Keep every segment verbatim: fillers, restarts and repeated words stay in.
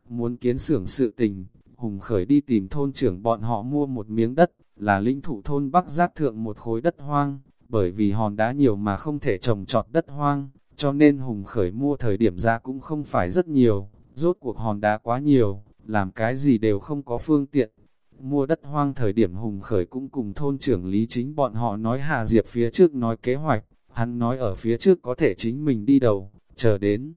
Muốn kiến xưởng sự tình, Hùng Khởi đi tìm thôn trưởng bọn họ mua một miếng đất, là lĩnh thụ thôn Bắc Giác thượng một khối đất hoang, bởi vì hòn đá nhiều mà không thể trồng trọt đất hoang, cho nên Hùng Khởi mua thời điểm giá cũng không phải rất nhiều, rốt cuộc hòn đá quá nhiều, làm cái gì đều không có phương tiện. Mua đất hoang thời điểm Hùng Khởi cũng cùng thôn trưởng Lý Chính bọn họ nói Hà Diệp phía trước nói kế hoạch, hắn nói ở phía trước có thể chính mình đi đầu, chờ đến.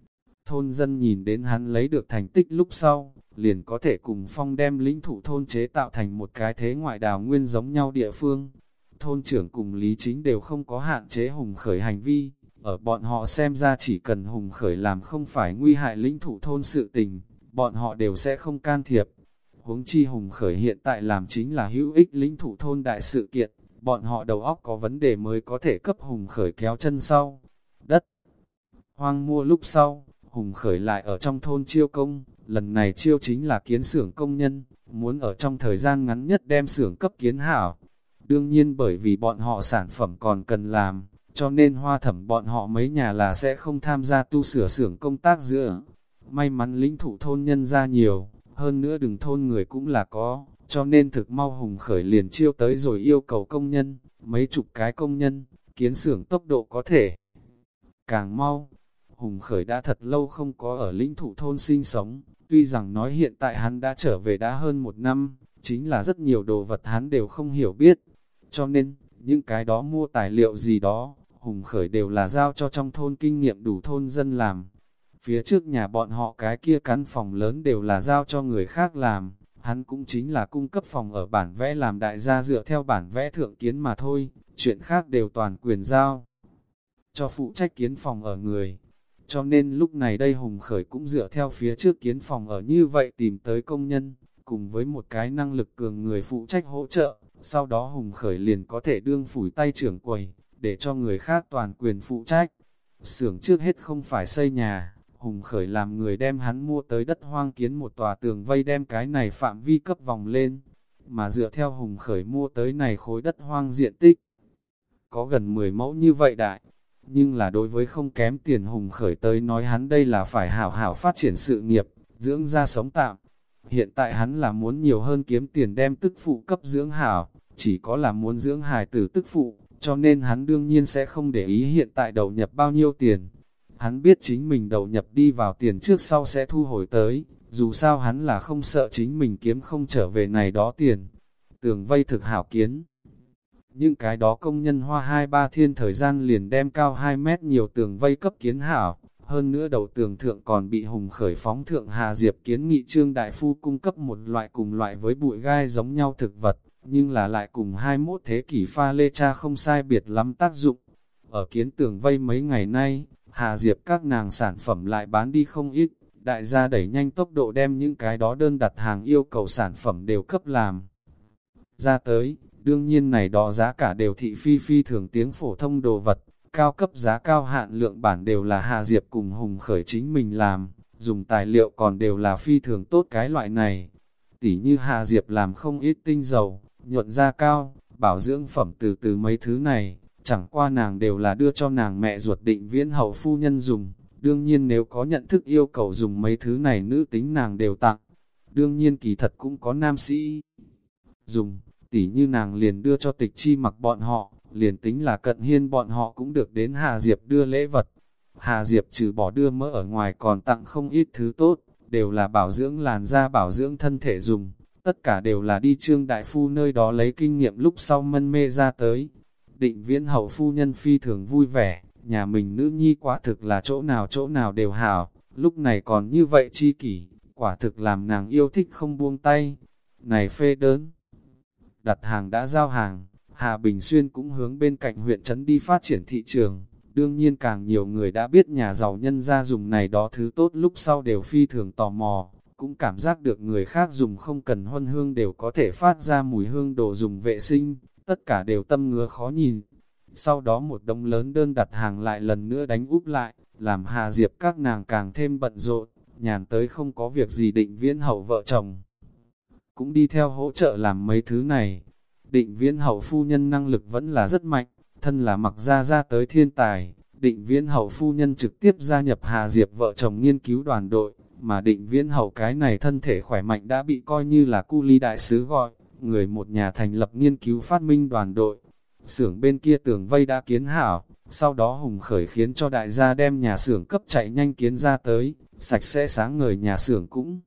Thôn dân nhìn đến hắn lấy được thành tích lúc sau, liền có thể cùng phong đem lĩnh thụ thôn chế tạo thành một cái thế ngoại đào nguyên giống nhau địa phương. Thôn trưởng cùng Lý Chính đều không có hạn chế Hùng Khởi hành vi, ở bọn họ xem ra chỉ cần Hùng Khởi làm không phải nguy hại lĩnh thụ thôn sự tình, bọn họ đều sẽ không can thiệp. Huống chi Hùng Khởi hiện tại làm chính là hữu ích lĩnh thụ thôn đại sự kiện, bọn họ đầu óc có vấn đề mới có thể cấp Hùng Khởi kéo chân sau. Đất hoang mua lúc sau, Hùng Khởi lại ở trong thôn chiêu công, lần này chiêu chính là kiến xưởng công nhân, muốn ở trong thời gian ngắn nhất đem xưởng cấp kiến hảo. Đương nhiên bởi vì bọn họ sản phẩm còn cần làm, cho nên Hoa Thẩm bọn họ mấy nhà là sẽ không tham gia tu sửa xưởng công tác giữa. May mắn lĩnh thụ thôn nhân ra nhiều, hơn nữa đừng thôn người cũng là có, cho nên thực mau Hùng Khởi liền chiêu tới rồi yêu cầu công nhân, mấy chục cái công nhân, kiến xưởng tốc độ có thể càng mau. Hùng Khởi đã thật lâu không có ở lĩnh thụ thôn sinh sống, tuy rằng nói hiện tại hắn đã trở về đã hơn một năm, chính là rất nhiều đồ vật hắn đều không hiểu biết. Cho nên, những cái đó mua tài liệu gì đó, Hùng Khởi đều là giao cho trong thôn kinh nghiệm đủ thôn dân làm. Phía trước nhà bọn họ cái kia căn phòng lớn đều là giao cho người khác làm, hắn cũng chính là cung cấp phòng ở bản vẽ làm đại gia dựa theo bản vẽ thượng kiến mà thôi, chuyện khác đều toàn quyền giao cho phụ trách kiến phòng ở người. Cho nên lúc này đây Hùng Khởi cũng dựa theo phía trước kiến phòng ở như vậy tìm tới công nhân, cùng với một cái năng lực cường người phụ trách hỗ trợ, sau đó Hùng Khởi liền có thể đương phủi tay trưởng quầy, để cho người khác toàn quyền phụ trách. Xưởng trước hết không phải xây nhà, Hùng Khởi làm người đem hắn mua tới đất hoang kiến một tòa tường vây đem cái này phạm vi cấp vòng lên, mà dựa theo Hùng Khởi mua tới này khối đất hoang diện tích, có gần mười mẫu như vậy đại. Nhưng là đối với không kém tiền Hùng Khởi tới nói hắn đây là phải hảo hảo phát triển sự nghiệp, dưỡng ra sống tạm. Hiện tại hắn là muốn nhiều hơn kiếm tiền đem tức phụ cấp dưỡng hảo, chỉ có là muốn dưỡng hài tử tức phụ, cho nên hắn đương nhiên sẽ không để ý hiện tại đầu nhập bao nhiêu tiền. Hắn biết chính mình đầu nhập đi vào tiền trước sau sẽ thu hồi tới, dù sao hắn là không sợ chính mình kiếm không trở về này đó tiền. Tường vây thực hảo kiến. Những cái đó công nhân hoa hai ba thiên thời gian liền đem cao hai mét nhiều tường vây cấp kiến hảo, hơn nữa đầu tường thượng còn bị Hùng Khởi phóng thượng Hà Diệp kiến nghị Trương Đại Phu cung cấp một loại cùng loại với bụi gai giống nhau thực vật, nhưng là lại cùng hai mươi mốt thế kỷ pha lê cha không sai biệt lắm tác dụng. Ở kiến tường vây mấy ngày nay, Hà Diệp các nàng sản phẩm lại bán đi không ít, đại gia đẩy nhanh tốc độ đem những cái đó đơn đặt hàng yêu cầu sản phẩm đều cấp làm ra tới. Đương nhiên này đó giá cả đều thị phi phi thường tiếng phổ thông đồ vật, cao cấp giá cao hạn lượng bản đều là Hà Diệp cùng Hùng Khởi chính mình làm, dùng tài liệu còn đều là phi thường tốt cái loại này. Tỉ như Hà Diệp làm không ít tinh dầu, nhuận da cao, bảo dưỡng phẩm từ từ mấy thứ này, chẳng qua nàng đều là đưa cho nàng mẹ ruột Định Viễn hậu phu nhân dùng. Đương nhiên nếu có nhận thức yêu cầu dùng mấy thứ này nữ tính nàng đều tặng. Đương nhiên kỳ thật cũng có nam sĩ dùng. Tỉ như nàng liền đưa cho Tịch Chi Mặc bọn họ, liền tính là Cận Hiên bọn họ cũng được đến Hà Diệp đưa lễ vật. Hà Diệp trừ bỏ đưa mỡ ở ngoài còn tặng không ít thứ tốt, đều là bảo dưỡng làn da bảo dưỡng thân thể dùng, tất cả đều là đi Trương Đại Phu nơi đó lấy kinh nghiệm lúc sau mân mê ra tới. Định Viễn hậu phu nhân phi thường vui vẻ, nhà mình nữ nhi quả thực là chỗ nào chỗ nào đều hảo, lúc này còn như vậy chi kỷ, quả thực làm nàng yêu thích không buông tay. Này phê đớn đặt hàng đã giao hàng, Hà Bình Xuyên cũng hướng bên cạnh huyện trấn đi phát triển thị trường. Đương nhiên càng nhiều người đã biết nhà giàu nhân gia dùng này đó thứ tốt lúc sau đều phi thường tò mò, cũng cảm giác được người khác dùng không cần huân hương đều có thể phát ra mùi hương đồ dùng vệ sinh, tất cả đều tâm ngứa khó nhìn. Sau đó một đống lớn đơn đặt hàng lại lần nữa đánh úp lại, làm Hà Diệp các nàng càng thêm bận rộn, nhàn tới không có việc gì Định Viễn hậu vợ chồng cũng đi theo hỗ trợ làm mấy thứ này. Định Viễn hậu phu nhân năng lực vẫn là rất mạnh, thân là Mặc gia ra tới thiên tài. Định Viễn hậu phu nhân trực tiếp gia nhập Hà Diệp vợ chồng nghiên cứu đoàn đội, mà Định Viễn Hầu cái này thân thể khỏe mạnh đã bị coi như là cu ly đại sứ gọi, người một nhà thành lập nghiên cứu phát minh đoàn đội. Xưởng bên kia tường vây đã kiến hảo, sau đó Hùng Khởi khiến cho đại gia đem nhà xưởng cấp chạy nhanh kiến ra tới, sạch sẽ sáng ngời nhà xưởng cũng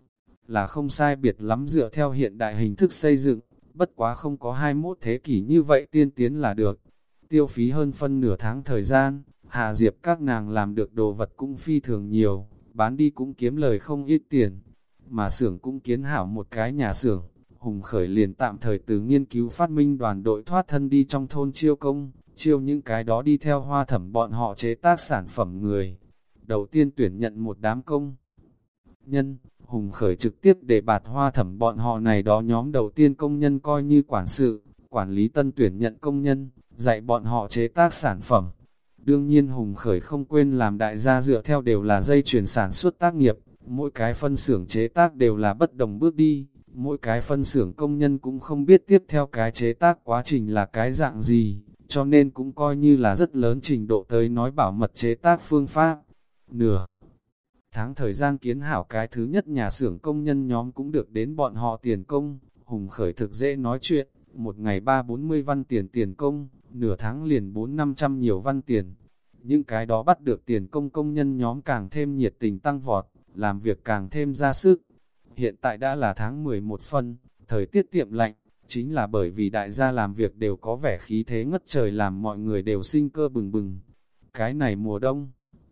là không sai biệt lắm dựa theo hiện đại hình thức xây dựng, bất quá không có hai mươi mốt thế kỷ như vậy tiên tiến là được. Tiêu phí hơn phân nửa tháng thời gian, Hà Diệp các nàng làm được đồ vật cũng phi thường nhiều, bán đi cũng kiếm lời không ít tiền, mà xưởng cũng kiến hảo một cái nhà xưởng. Hùng Khởi liền tạm thời từ nghiên cứu phát minh đoàn đội thoát thân đi trong thôn chiêu công, chiêu những cái đó đi theo Hoa Thẩm bọn họ chế tác sản phẩm người. Đầu tiên tuyển nhận một đám công nhân, Hùng Khởi trực tiếp để bạt Hoa Thẩm bọn họ này đó nhóm đầu tiên công nhân coi như quản sự, quản lý tân tuyển nhận công nhân, dạy bọn họ chế tác sản phẩm. Đương nhiên Hùng Khởi không quên làm đại gia dựa theo đều là dây chuyền sản xuất tác nghiệp, mỗi cái phân xưởng chế tác đều là bất đồng bước đi, mỗi cái phân xưởng công nhân cũng không biết tiếp theo cái chế tác quá trình là cái dạng gì, cho nên cũng coi như là rất lớn trình độ tới nói bảo mật chế tác phương pháp. Nửa tháng thời gian kiến hảo cái thứ nhất nhà xưởng công nhân nhóm cũng được đến bọn họ tiền công. Hùng Khởi thực dễ nói chuyện, một ngày ba bốn mươi văn tiền tiền công, nửa tháng liền bốn năm trăm nhiều văn tiền. Những cái đó bắt được tiền công công nhân nhóm càng thêm nhiệt tình tăng vọt, làm việc càng thêm ra sức. Hiện tại đã là tháng mười một phân, thời tiết tiệm lạnh, chính là bởi vì đại gia làm việc đều có vẻ khí thế ngất trời làm mọi người đều sinh cơ bừng bừng. Cái này mùa đông,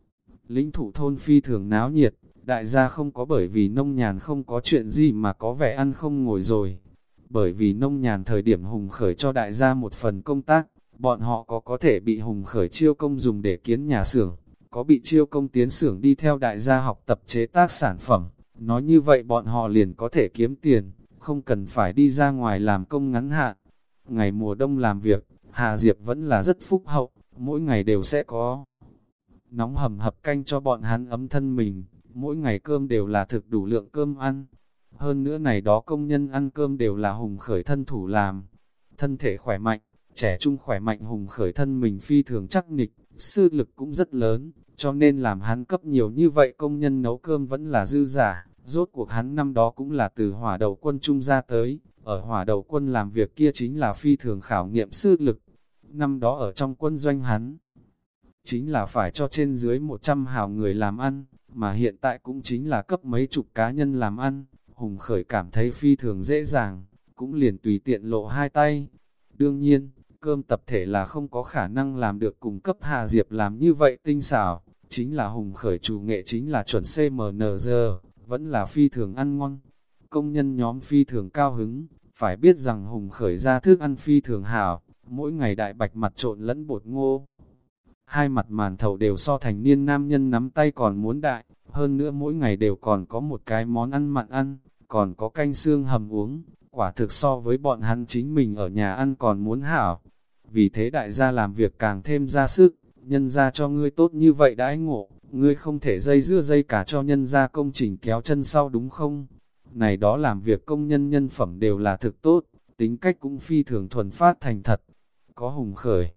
Lĩnh Thụ thôn phi thường náo nhiệt, đại gia không có bởi vì nông nhàn không có chuyện gì mà có vẻ ăn không ngồi rồi. Bởi vì nông nhàn thời điểm Hùng Khởi cho đại gia một phần công tác, bọn họ có có thể bị Hùng Khởi chiêu công dùng để kiến nhà xưởng, có bị chiêu công tiến xưởng đi theo đại gia học tập chế tác sản phẩm. Nói như vậy bọn họ liền có thể kiếm tiền, không cần phải đi ra ngoài làm công ngắn hạn. Ngày mùa đông làm việc, Hà Diệp vẫn là rất phúc hậu, mỗi ngày đều sẽ có nóng hầm hập canh cho bọn hắn ấm thân mình, mỗi ngày cơm đều là thực đủ lượng cơm ăn. Hơn nữa này đó công nhân ăn cơm đều là Hùng Khởi thân thủ làm. Thân thể khỏe mạnh, trẻ trung khỏe mạnh Hùng Khởi thân mình phi thường chắc nịch, sư lực cũng rất lớn, cho nên làm hắn cấp nhiều như vậy công nhân nấu cơm vẫn là dư giả. Rốt cuộc hắn năm đó cũng là từ hỏa đầu quân trung ra tới, ở hỏa đầu quân làm việc kia chính là phi thường khảo nghiệm sư lực. Năm đó ở trong quân doanh hắn, chính là phải cho trên dưới một trăm hào người làm ăn, mà hiện tại cũng chính là cấp mấy chục cá nhân làm ăn. Hùng Khởi cảm thấy phi thường dễ dàng, cũng liền tùy tiện lộ hai tay. Đương nhiên, cơm tập thể là không có khả năng làm được cùng cấp Hà Diệp làm như vậy tinh xảo, chính là Hùng Khởi chủ nghệ chính là chuẩn xê em en giê, vẫn là phi thường ăn ngon. Công nhân nhóm phi thường cao hứng, phải biết rằng Hùng Khởi ra thức ăn phi thường hảo, mỗi ngày đại bạch mặt trộn lẫn bột ngô. Hai mặt màn thầu đều so thành niên nam nhân nắm tay còn muốn đại, hơn nữa mỗi ngày đều còn có một cái món ăn mặn ăn, còn có canh xương hầm uống, quả thực so với bọn hắn chính mình ở nhà ăn còn muốn hảo. Vì thế đại gia làm việc càng thêm ra sức, nhân ra cho ngươi tốt như vậy đãi ngộ, ngươi không thể dây dưa dây cả cho nhân ra công trình kéo chân sau đúng không? Này đó làm việc công nhân nhân phẩm đều là thực tốt, tính cách cũng phi thường thuần phát thành thật. Có Hùng Khởi,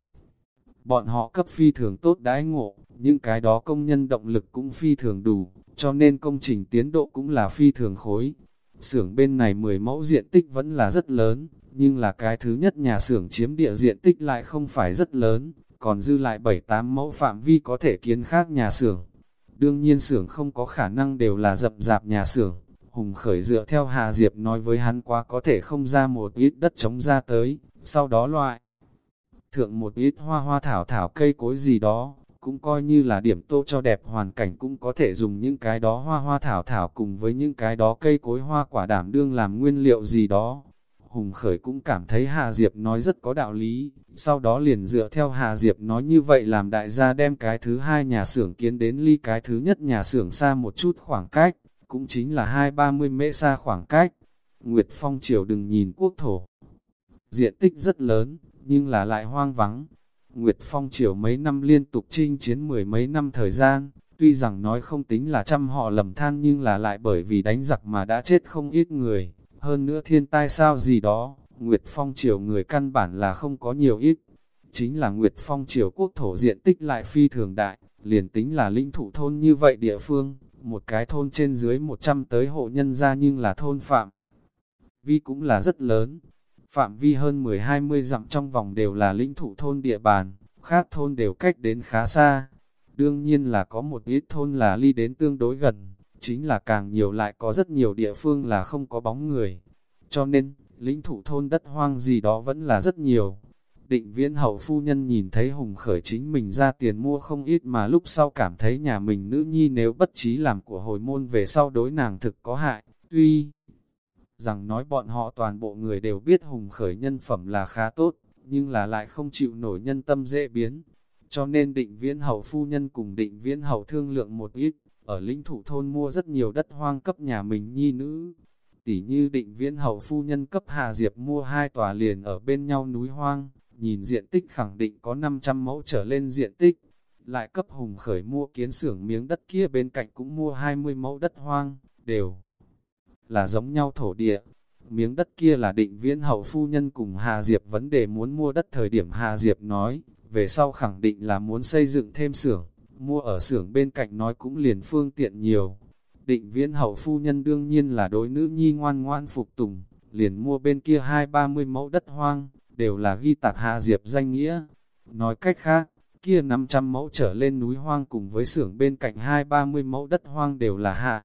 bọn họ cấp phi thường tốt đãi ngộ, những cái đó công nhân động lực cũng phi thường đủ, cho nên công trình tiến độ cũng là phi thường khối. Xưởng bên này mười mẫu diện tích vẫn là rất lớn, nhưng là cái thứ nhất nhà xưởng chiếm địa diện tích lại không phải rất lớn, còn dư lại bảy tám mẫu phạm vi có thể kiến khác nhà xưởng. Đương nhiên xưởng không có khả năng đều là rậm rạp nhà xưởng. Hùng Khởi dựa theo Hà Diệp nói với hắn quá có thể không ra một ít đất trống ra tới, sau đó loại thượng một ít hoa hoa thảo thảo cây cối gì đó, cũng coi như là điểm tô cho đẹp hoàn cảnh, cũng có thể dùng những cái đó hoa hoa thảo thảo cùng với những cái đó cây cối hoa quả đảm đương làm nguyên liệu gì đó. Hùng Khởi cũng cảm thấy Hà Diệp nói rất có đạo lý, sau đó liền dựa theo Hà Diệp nói như vậy làm đại gia đem cái thứ hai nhà xưởng kiến đến ly cái thứ nhất nhà xưởng xa một chút khoảng cách, cũng chính là hai ba mươi mễ xa khoảng cách. Nguyệt Phong Triều đừng nhìn quốc thổ diện tích rất lớn, nhưng là lại hoang vắng. Nguyệt Phong Triều mấy năm liên tục chinh chiến mười mấy năm thời gian, tuy rằng nói không tính là trăm họ lầm than nhưng là lại bởi vì đánh giặc mà đã chết không ít người. Hơn nữa thiên tai sao gì đó, Nguyệt Phong Triều người căn bản là không có nhiều ít. Chính là Nguyệt Phong Triều quốc thổ diện tích lại phi thường đại, liền tính là Lĩnh Thụ thôn như vậy địa phương, Một cái thôn trên dưới một trăm tới hộ nhân gia nhưng là thôn phạm vi cũng là rất lớn. Phạm vi hơn mười hai mươi dặm trong vòng đều là lĩnh thụ thôn địa bàn, khác thôn đều cách đến khá xa. Đương nhiên là có một ít thôn là ly đến tương đối gần, chính là càng nhiều lại có rất nhiều địa phương là không có bóng người. Cho nên, lĩnh thụ thôn đất hoang gì đó vẫn là rất nhiều. Định Viễn hậu phu nhân nhìn thấy Hùng Khởi chính mình ra tiền mua không ít mà lúc sau cảm thấy nhà mình nữ nhi nếu bất trí làm của hồi môn về sau đối nàng thực có hại, tuy rằng nói bọn họ toàn bộ người đều biết Hùng Khởi nhân phẩm là khá tốt, nhưng là lại không chịu nổi nhân tâm dễ biến. Cho nên Định Viễn hậu phu nhân cùng Định Viễn hậu thương lượng một ít, ở lĩnh thụ thôn mua rất nhiều đất hoang cấp nhà mình nhi nữ. Tỉ như Định Viễn hậu phu nhân cấp Hà Diệp mua hai tòa liền ở bên nhau núi hoang, nhìn diện tích khẳng định có năm trăm mẫu trở lên diện tích. Lại cấp Hùng Khởi mua kiến xưởng miếng đất kia bên cạnh cũng mua hai mươi mẫu đất hoang, đều là giống nhau thổ địa. Miếng đất kia là Định Viễn hậu phu nhân cùng Hà Diệp vấn đề muốn mua đất thời điểm Hà Diệp nói, về sau khẳng định là muốn xây dựng thêm xưởng, mua ở xưởng bên cạnh nói cũng liền phương tiện nhiều. Định Viễn hậu phu nhân đương nhiên là đối nữ nhi ngoan ngoan phục tùng, liền mua bên kia hai ba mươi mẫu đất hoang, đều là ghi tạc Hà Diệp danh nghĩa. Nói cách khác, kia năm trăm mẫu trở lên núi hoang cùng với xưởng bên cạnh hai ba mươi mẫu đất hoang đều là Hà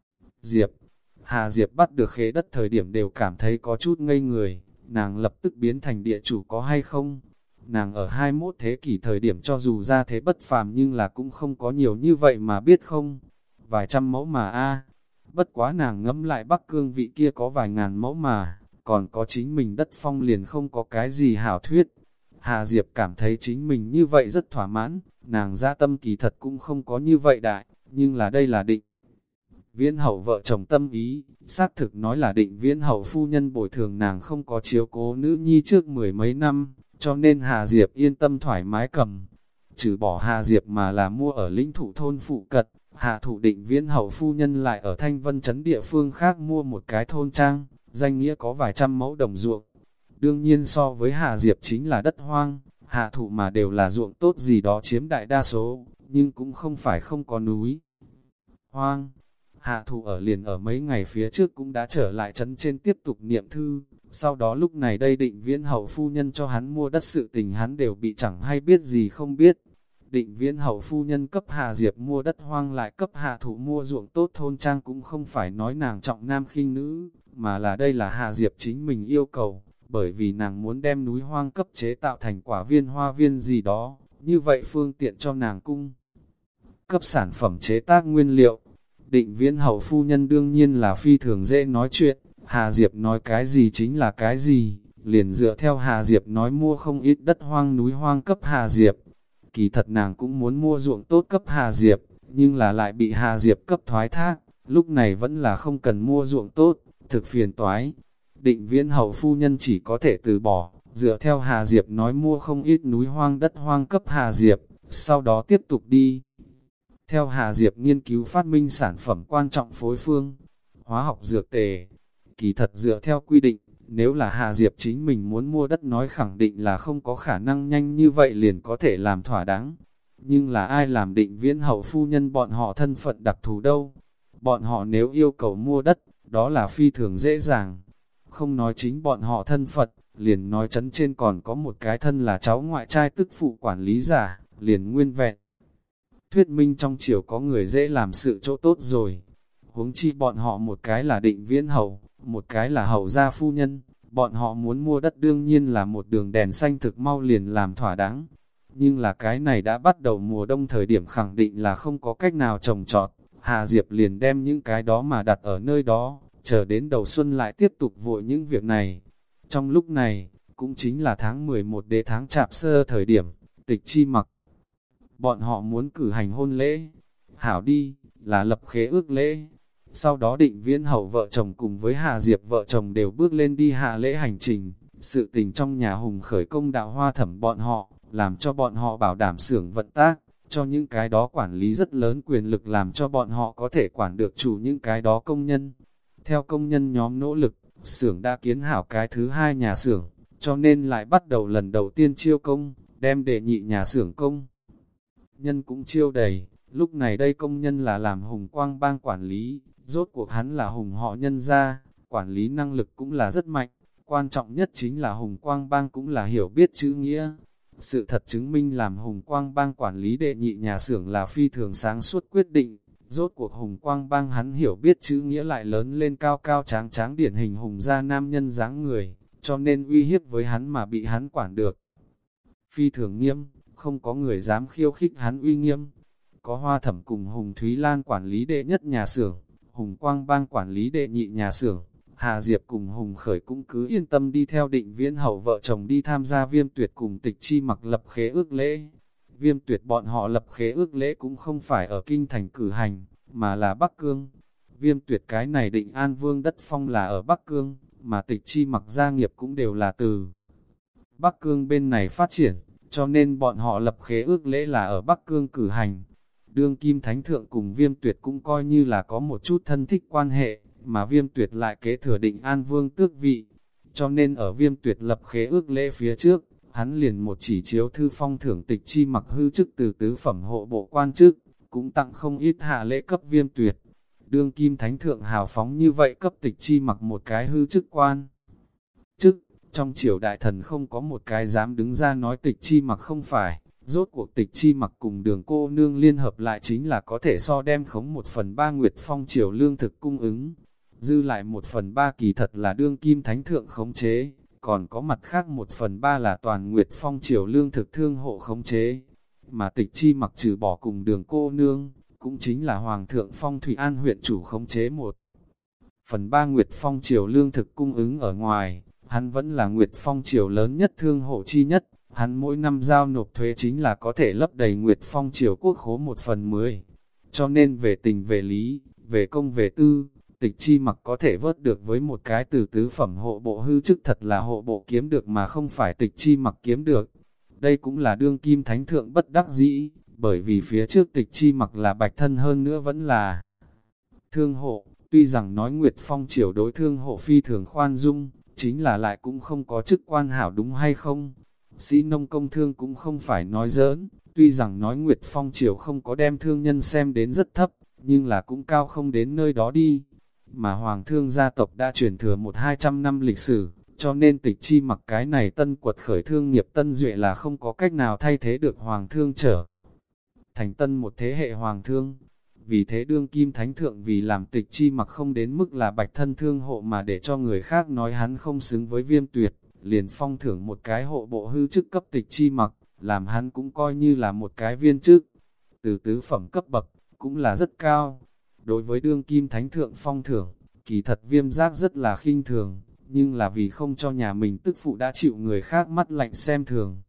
Diệp. Hà Diệp bắt được khế đất thời điểm đều cảm thấy có chút ngây người, nàng lập tức biến thành địa chủ có hay không? Nàng ở hai mươi mốt thế kỷ thời điểm cho dù ra thế bất phàm nhưng là cũng không có nhiều như vậy mà biết không? Vài trăm mẫu mà a bất quá nàng ngẫm lại Bắc Cương vị kia có vài ngàn mẫu mà, còn có chính mình đất phong liền không có cái gì hảo thuyết. Hà Diệp cảm thấy chính mình như vậy rất thỏa mãn, nàng ra tâm kỳ thật cũng không có như vậy đại, nhưng là đây là Định Viễn hậu vợ chồng tâm ý, xác thực nói là Định Viễn hậu phu nhân bồi thường nàng không có chiếu cố nữ nhi trước mười mấy năm, cho nên Hà Diệp yên tâm thoải mái cầm. Trừ bỏ Hà Diệp mà là mua ở lĩnh thụ thôn phụ cận, Hạ thủ Định Viễn hậu phu nhân lại ở Thanh Vân trấn địa phương khác mua một cái thôn trang, danh nghĩa có vài trăm mẫu đồng ruộng. Đương nhiên so với Hà Diệp chính là đất hoang, hạ thủ mà đều là ruộng tốt gì đó chiếm đại đa số, nhưng cũng không phải không có núi hoang. Hạ thủ ở liền ở mấy ngày phía trước cũng đã trở lại trấn trên tiếp tục niệm thư, sau đó lúc này đây Định Viễn hậu phu nhân cho hắn mua đất sự tình hắn đều bị chẳng hay biết gì không biết. Định Viễn hậu phu nhân cấp Hà Diệp mua đất hoang lại cấp hạ thủ mua ruộng tốt thôn trang cũng không phải nói nàng trọng nam khinh nữ, mà là đây là Hà Diệp chính mình yêu cầu, bởi vì nàng muốn đem núi hoang cấp chế tạo thành quả viên hoa viên gì đó, như vậy phương tiện cho nàng cung cấp sản phẩm chế tác nguyên liệu. Định Viễn hậu phu nhân đương nhiên là phi thường dễ nói chuyện, Hà Diệp nói cái gì chính là cái gì, liền dựa theo Hà Diệp nói mua không ít đất hoang núi hoang cấp Hà Diệp. Kỳ thật nàng cũng muốn mua ruộng tốt cấp Hà Diệp, nhưng là lại bị Hà Diệp cấp thoái thác, lúc này vẫn là không cần mua ruộng tốt, thực phiền toái. Định Viễn hậu phu nhân chỉ có thể từ bỏ, dựa theo Hà Diệp nói mua không ít núi hoang đất hoang cấp Hà Diệp, sau đó tiếp tục đi. Theo Hà Diệp nghiên cứu phát minh sản phẩm quan trọng phối phương, hóa học dược tề. Kỳ thật dựa theo quy định, nếu là Hà Diệp chính mình muốn mua đất nói khẳng định là không có khả năng nhanh như vậy liền có thể làm thỏa đáng. Nhưng là ai làm Định Viễn hậu phu nhân bọn họ thân phận đặc thù đâu? Bọn họ nếu yêu cầu mua đất, đó là phi thường dễ dàng. Không nói chính bọn họ thân phận, liền nói trấn trên còn có một cái thân là cháu ngoại trai tức phụ quản lý giả, liền nguyên vẹn. Thuyết minh trong triều có người dễ làm sự chỗ tốt rồi. Huống chi bọn họ một cái là Định Viễn hậu, một cái là hậu gia phu nhân, bọn họ muốn mua đất đương nhiên là một đường đèn xanh thực mau liền làm thỏa đáng. Nhưng là cái này đã bắt đầu mùa đông thời điểm khẳng định là không có cách nào trồng trọt, Hà Diệp liền đem những cái đó mà đặt ở nơi đó, chờ đến đầu xuân lại tiếp tục vội những việc này. Trong lúc này, cũng chính là tháng mười một đến tháng Chạp Sơ thời điểm, Tịch Chi Mặc. Bọn họ muốn cử hành hôn lễ, hảo đi, là lập khế ước lễ. Sau đó Định Viễn hậu vợ chồng cùng với Hà Diệp vợ chồng đều bước lên đi hạ lễ hành trình. Sự tình trong nhà Hùng khởi công đạo hoa thẩm bọn họ, làm cho bọn họ bảo đảm xưởng vận tác, cho những cái đó quản lý rất lớn quyền lực làm cho bọn họ có thể quản được chủ những cái đó công nhân. Theo công nhân nhóm nỗ lực, xưởng đã kiến hảo cái thứ hai nhà xưởng, cho nên lại bắt đầu lần đầu tiên chiêu công, đem đệ nhị nhà xưởng công. Nhân cũng chiêu đầy, Lúc này đây công nhân là làm Hùng Quang Bang quản lý, rốt cuộc hắn là Hùng họ Nhân gia, quản lý năng lực cũng là rất mạnh, quan trọng nhất chính là Hùng Quang Bang cũng là hiểu biết chữ nghĩa. Sự thật chứng minh làm Hùng Quang Bang quản lý đệ nhị nhà xưởng là phi thường sáng suốt quyết định, rốt cuộc Hùng Quang Bang hắn hiểu biết chữ nghĩa lại lớn lên cao cao tráng tráng điển hình Hùng gia nam nhân dáng người, cho nên uy hiếp với hắn mà bị hắn quản được. Phi thường nghiêm, không có người dám khiêu khích hắn uy nghiêm. Có Hoa Thẩm cùng Hùng Thúy Lan quản lý đệ nhất nhà xưởng, Hùng Quang Bang quản lý đệ nhị nhà xưởng, Hà Diệp cùng Hùng Khởi cũng cứ yên tâm đi theo Định Viễn Hậu vợ chồng đi tham gia Viêm Tuyệt cùng Tịch Chi Mặc lập khế ước lễ. Viêm Tuyệt bọn họ lập khế ước lễ cũng không phải ở Kinh Thành cử hành, mà là Bắc Cương. Viêm Tuyệt cái này Định An Vương đất phong là ở Bắc Cương, mà Tịch Chi Mặc gia nghiệp cũng đều là từ Bắc Cương bên này phát triển, cho nên bọn họ lập khế ước lễ là ở Bắc Cương cử hành. Đương Kim Thánh Thượng cùng Viêm Tuyệt cũng coi như là có một chút thân thích quan hệ, mà Viêm Tuyệt lại kế thừa Định An Vương tước vị. Cho nên ở Viêm Tuyệt lập khế ước lễ phía trước, hắn liền một chỉ chiếu thư phong thưởng Tịch Chi Mặc hư chức từ tứ phẩm hộ bộ quan chức, cũng tặng không ít hạ lễ cấp Viêm Tuyệt. Đương Kim Thánh Thượng hào phóng như vậy cấp Tịch Chi Mặc một cái hư chức quan chức, trong triều đại thần không có một cái dám đứng ra nói Tịch Chi Mặc không phải. Rốt cuộc Tịch Chi Mặc cùng Đường cô nương liên hợp lại chính là có thể so đem khống một phần ba Nguyệt Phong triều lương thực cung ứng. Dư lại một phần ba kỳ thật là đương Kim Thánh Thượng khống chế, còn có mặt khác một phần ba là toàn Nguyệt Phong triều lương thực thương hộ khống chế. Mà Tịch Chi Mặc trừ bỏ cùng Đường cô nương, cũng chính là Hoàng thượng Phong Thủy An huyện chủ khống chế một phần ba Nguyệt Phong triều lương thực cung ứng ở ngoài, hắn vẫn là Nguyệt Phong triều lớn nhất thương hộ chi nhất. Hắn mỗi năm giao nộp thuế chính là có thể lấp đầy Nguyệt Phong triều quốc khố một phần mười. Cho nên về tình về lý, về công về tư, Tịch Chi Mặc có thể vớt được với một cái từ tứ phẩm hộ bộ hư chức thật là hộ bộ kiếm được mà không phải Tịch Chi Mặc kiếm được. Đây cũng là đương Kim Thánh Thượng bất đắc dĩ, bởi vì phía trước Tịch Chi Mặc là bạch thân hơn nữa vẫn là thương hộ. Tuy rằng nói Nguyệt Phong triều đối thương hộ phi thường khoan dung, chính là lại cũng không có chức quan hảo đúng hay không? Sĩ nông công thương cũng không phải nói giỡn, tuy rằng nói Nguyệt Phong triều không có đem thương nhân xem đến rất thấp, nhưng là cũng cao không đến nơi đó đi. Mà Hoàng thương gia tộc đã truyền thừa một hai trăm năm lịch sử, cho nên Tịch Chi Mặc cái này tân quật khởi thương nghiệp tân duệ là không có cách nào thay thế được Hoàng thương trở thành tân một thế hệ Hoàng thương. Vì thế đương Kim Thánh Thượng vì làm Tịch Chi Mặc không đến mức là bạch thân thương hộ mà để cho người khác nói hắn không xứng với Viêm Tuyệt, liền phong thưởng một cái hộ bộ hư chức cấp Tịch Chi Mặc, làm hắn cũng coi như là một cái viên chức. Từ tứ phẩm cấp bậc, cũng là rất cao. Đối với đương Kim Thánh Thượng phong thưởng, kỳ thật Viêm Giác rất là khinh thường, nhưng là vì không cho nhà mình tức phụ đã chịu người khác mắt lạnh xem thường.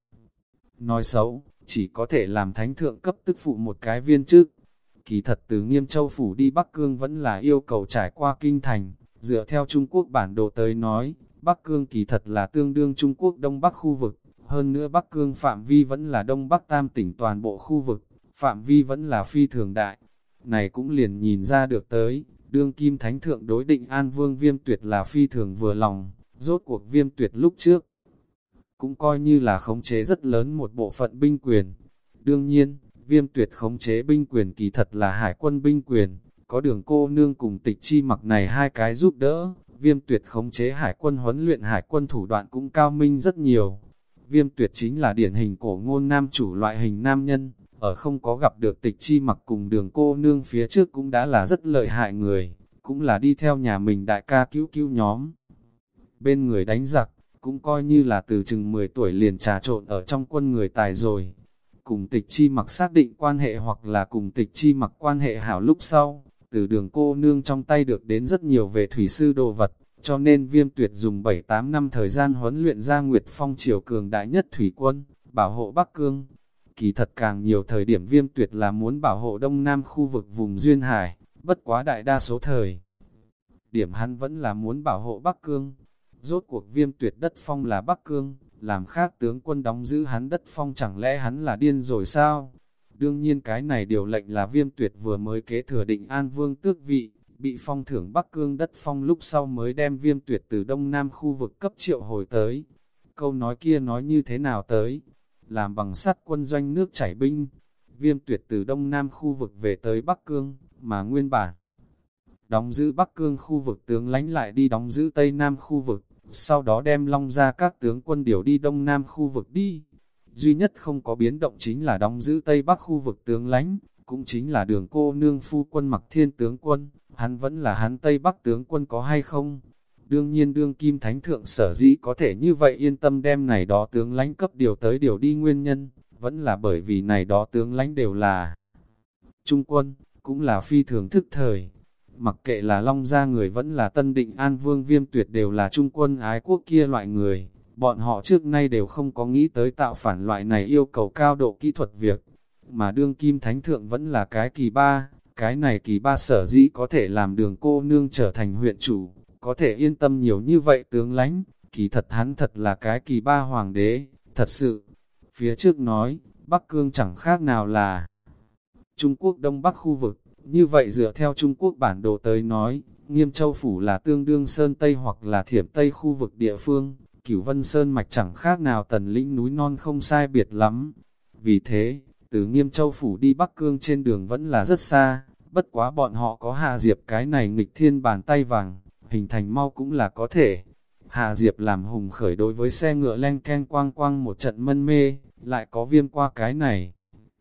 Nói xấu, chỉ có thể làm Thánh Thượng cấp tức phụ một cái viên chức. Kỳ thật từ Nghiêm Châu Phủ đi Bắc Cương vẫn là yêu cầu trải qua Kinh Thành, dựa theo Trung Quốc bản đồ tới nói, Bắc Cương kỳ thật là tương đương Trung Quốc Đông Bắc khu vực, hơn nữa Bắc Cương phạm vi vẫn là Đông Bắc Tam tỉnh toàn bộ khu vực, phạm vi vẫn là phi thường đại. Này cũng liền nhìn ra được tới, đương Kim Thánh Thượng đối Định An Vương Viêm Tuyệt là phi thường vừa lòng, rốt cuộc Viêm Tuyệt lúc trước cũng coi như là khống chế rất lớn một bộ phận binh quyền. Đương nhiên, Viêm Tuyệt khống chế binh quyền kỳ thật là hải quân binh quyền, có Đường cô nương cùng Tịch Chi Mặc này hai cái giúp đỡ, Viêm Tuyệt khống chế hải quân huấn luyện hải quân thủ đoạn cũng cao minh rất nhiều. Viêm Tuyệt chính là điển hình cổ ngôn nam chủ loại hình nam nhân, ở không có gặp được Tịch Chi Mặc cùng Đường cô nương phía trước cũng đã là rất lợi hại người, cũng là đi theo nhà mình đại ca cứu cứu nhóm. Bên người đánh giặc, cũng coi như là từ chừng mười tuổi liền trà trộn ở trong quân người tài rồi. Cùng Tịch Chi Mặc xác định quan hệ hoặc là cùng Tịch Chi Mặc quan hệ hảo lúc sau, từ Đường cô nương trong tay được đến rất nhiều về thủy sư đồ vật, cho nên Viêm Tuyệt dùng bảy tám năm thời gian huấn luyện ra Nguyệt Phong triều cường đại nhất thủy quân, bảo hộ Bắc Cương. Kỳ thật càng nhiều thời điểm Viêm Tuyệt là muốn bảo hộ Đông Nam khu vực vùng Duyên Hải, bất quá đại đa số thời điểm hắn vẫn là muốn bảo hộ Bắc Cương. Rốt cuộc Viêm Tuyệt đất phong là Bắc Cương, làm khác tướng quân đóng giữ hắn đất phong chẳng lẽ hắn là điên rồi sao? Đương nhiên cái này điều lệnh là Viêm Tuyệt vừa mới kế thừa Định An Vương tước vị, bị phong thưởng Bắc Cương đất phong lúc sau mới đem Viêm Tuyệt từ Đông Nam khu vực cấp triệu hồi tới. Câu nói kia nói như thế nào tới? Làm bằng sắt quân doanh nước chảy binh. Viêm Tuyệt từ Đông Nam khu vực về tới Bắc Cương, mà nguyên bản đóng giữ Bắc Cương khu vực tướng lãnh lại đi đóng giữ Tây Nam khu vực, sau đó đem Long ra các tướng quân điều đi Đông Nam khu vực đi. Duy nhất không có biến động chính là đóng giữ Tây Bắc khu vực tướng lãnh, cũng chính là Đường cô nương phu quân Mặc Thiên tướng quân, hắn vẫn là hắn Tây Bắc tướng quân có hay không? Đương nhiên đương kim thánh thượng sở dĩ có thể như vậy yên tâm đem này đó tướng lãnh cấp điều tới điều đi nguyên nhân, vẫn là bởi vì này đó tướng lãnh đều là trung quân, cũng là phi thường thức thời. Mặc kệ là Long gia người vẫn là Tân Định An Vương Viêm Tuyệt đều là trung quân ái quốc kia loại người, bọn họ trước nay đều không có nghĩ tới tạo phản loại này yêu cầu cao độ kỹ thuật việc, mà đương kim thánh thượng vẫn là cái kỳ ba, cái này kỳ ba sở dĩ có thể làm Đường cô nương trở thành huyện chủ, có thể yên tâm nhiều như vậy tướng lãnh, kỳ thật hắn thật là cái kỳ ba hoàng đế, thật sự. Phía trước nói, Bắc Cương chẳng khác nào là Trung Quốc Đông Bắc khu vực, như vậy dựa theo Trung Quốc bản đồ tới nói, Nghiêm Châu Phủ là tương đương Sơn Tây hoặc là Thiểm Tây khu vực địa phương, Cửu Vân Sơn Mạch chẳng khác nào Tần Lĩnh núi non không sai biệt lắm. Vì thế, từ Nghiêm Châu Phủ đi Bắc Cương trên đường vẫn là rất xa, bất quá bọn họ có Hà Diệp cái này nghịch thiên bàn tay vàng, hình thành mau cũng là có thể. Hà Diệp làm hùng khởi đối với xe ngựa len ken quang quang một trận mân mê, lại có Viêm qua cái này.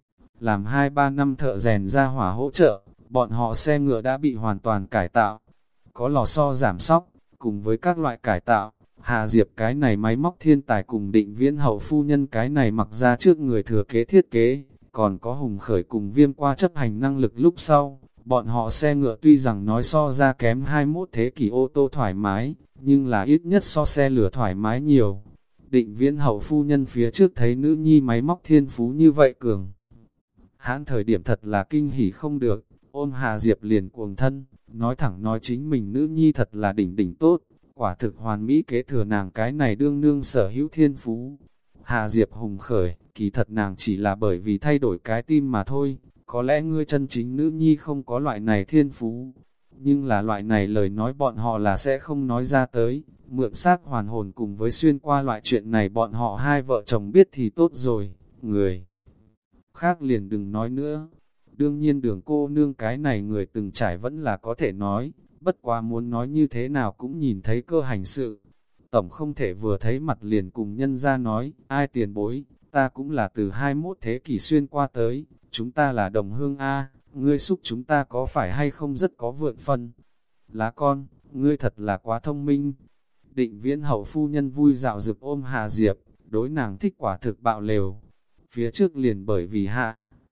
Làm hai ba năm thợ rèn ra hỏa hỗ trợ, bọn họ xe ngựa đã bị hoàn toàn cải tạo. Có lò xo giảm sóc, cùng với các loại cải tạo, Hà Diệp cái này máy móc thiên tài cùng Định Viễn hậu phu nhân cái này mặc ra trước người thừa kế thiết kế, còn có hùng khởi cùng Viêm qua chấp hành năng lực lúc sau. Bọn họ xe ngựa tuy rằng nói so ra kém hai mươi mốt thế kỷ ô tô thoải mái, nhưng là ít nhất so xe lửa thoải mái nhiều. Định Viễn hậu phu nhân phía trước thấy nữ nhi máy móc thiên phú như vậy cường. Hãn thời điểm thật là kinh hỉ không được, ôm Hà Diệp liền cuồng thân, nói thẳng nói chính mình nữ nhi thật là đỉnh đỉnh tốt, quả thực hoàn mỹ kế thừa nàng cái này đương nương sở hữu thiên phú. Hà Diệp hùng khởi, kỳ thật nàng chỉ là bởi vì thay đổi cái tim mà thôi. Có lẽ ngươi chân chính nữ nhi không có loại này thiên phú, nhưng là loại này lời nói bọn họ là sẽ không nói ra tới, mượn xác hoàn hồn cùng với xuyên qua loại chuyện này bọn họ hai vợ chồng biết thì tốt rồi, người khác liền đừng nói nữa. Đương nhiên Đường cô nương cái này người từng trải vẫn là có thể nói, bất quá muốn nói như thế nào cũng nhìn thấy cơ hành sự. Tổng không thể vừa thấy mặt liền cùng nhân ra nói, ai tiền bối, ta cũng là từ hai mươi mốt thế kỷ xuyên qua tới. Chúng ta là đồng hương A, ngươi xúc chúng ta có phải hay không rất có vượn phân. Lá con, ngươi thật là quá thông minh. Định Viễn hậu phu nhân vui dạo dực ôm Hà Diệp, đối nàng thích quả thực bạo lều. Phía trước liền bởi vì Hà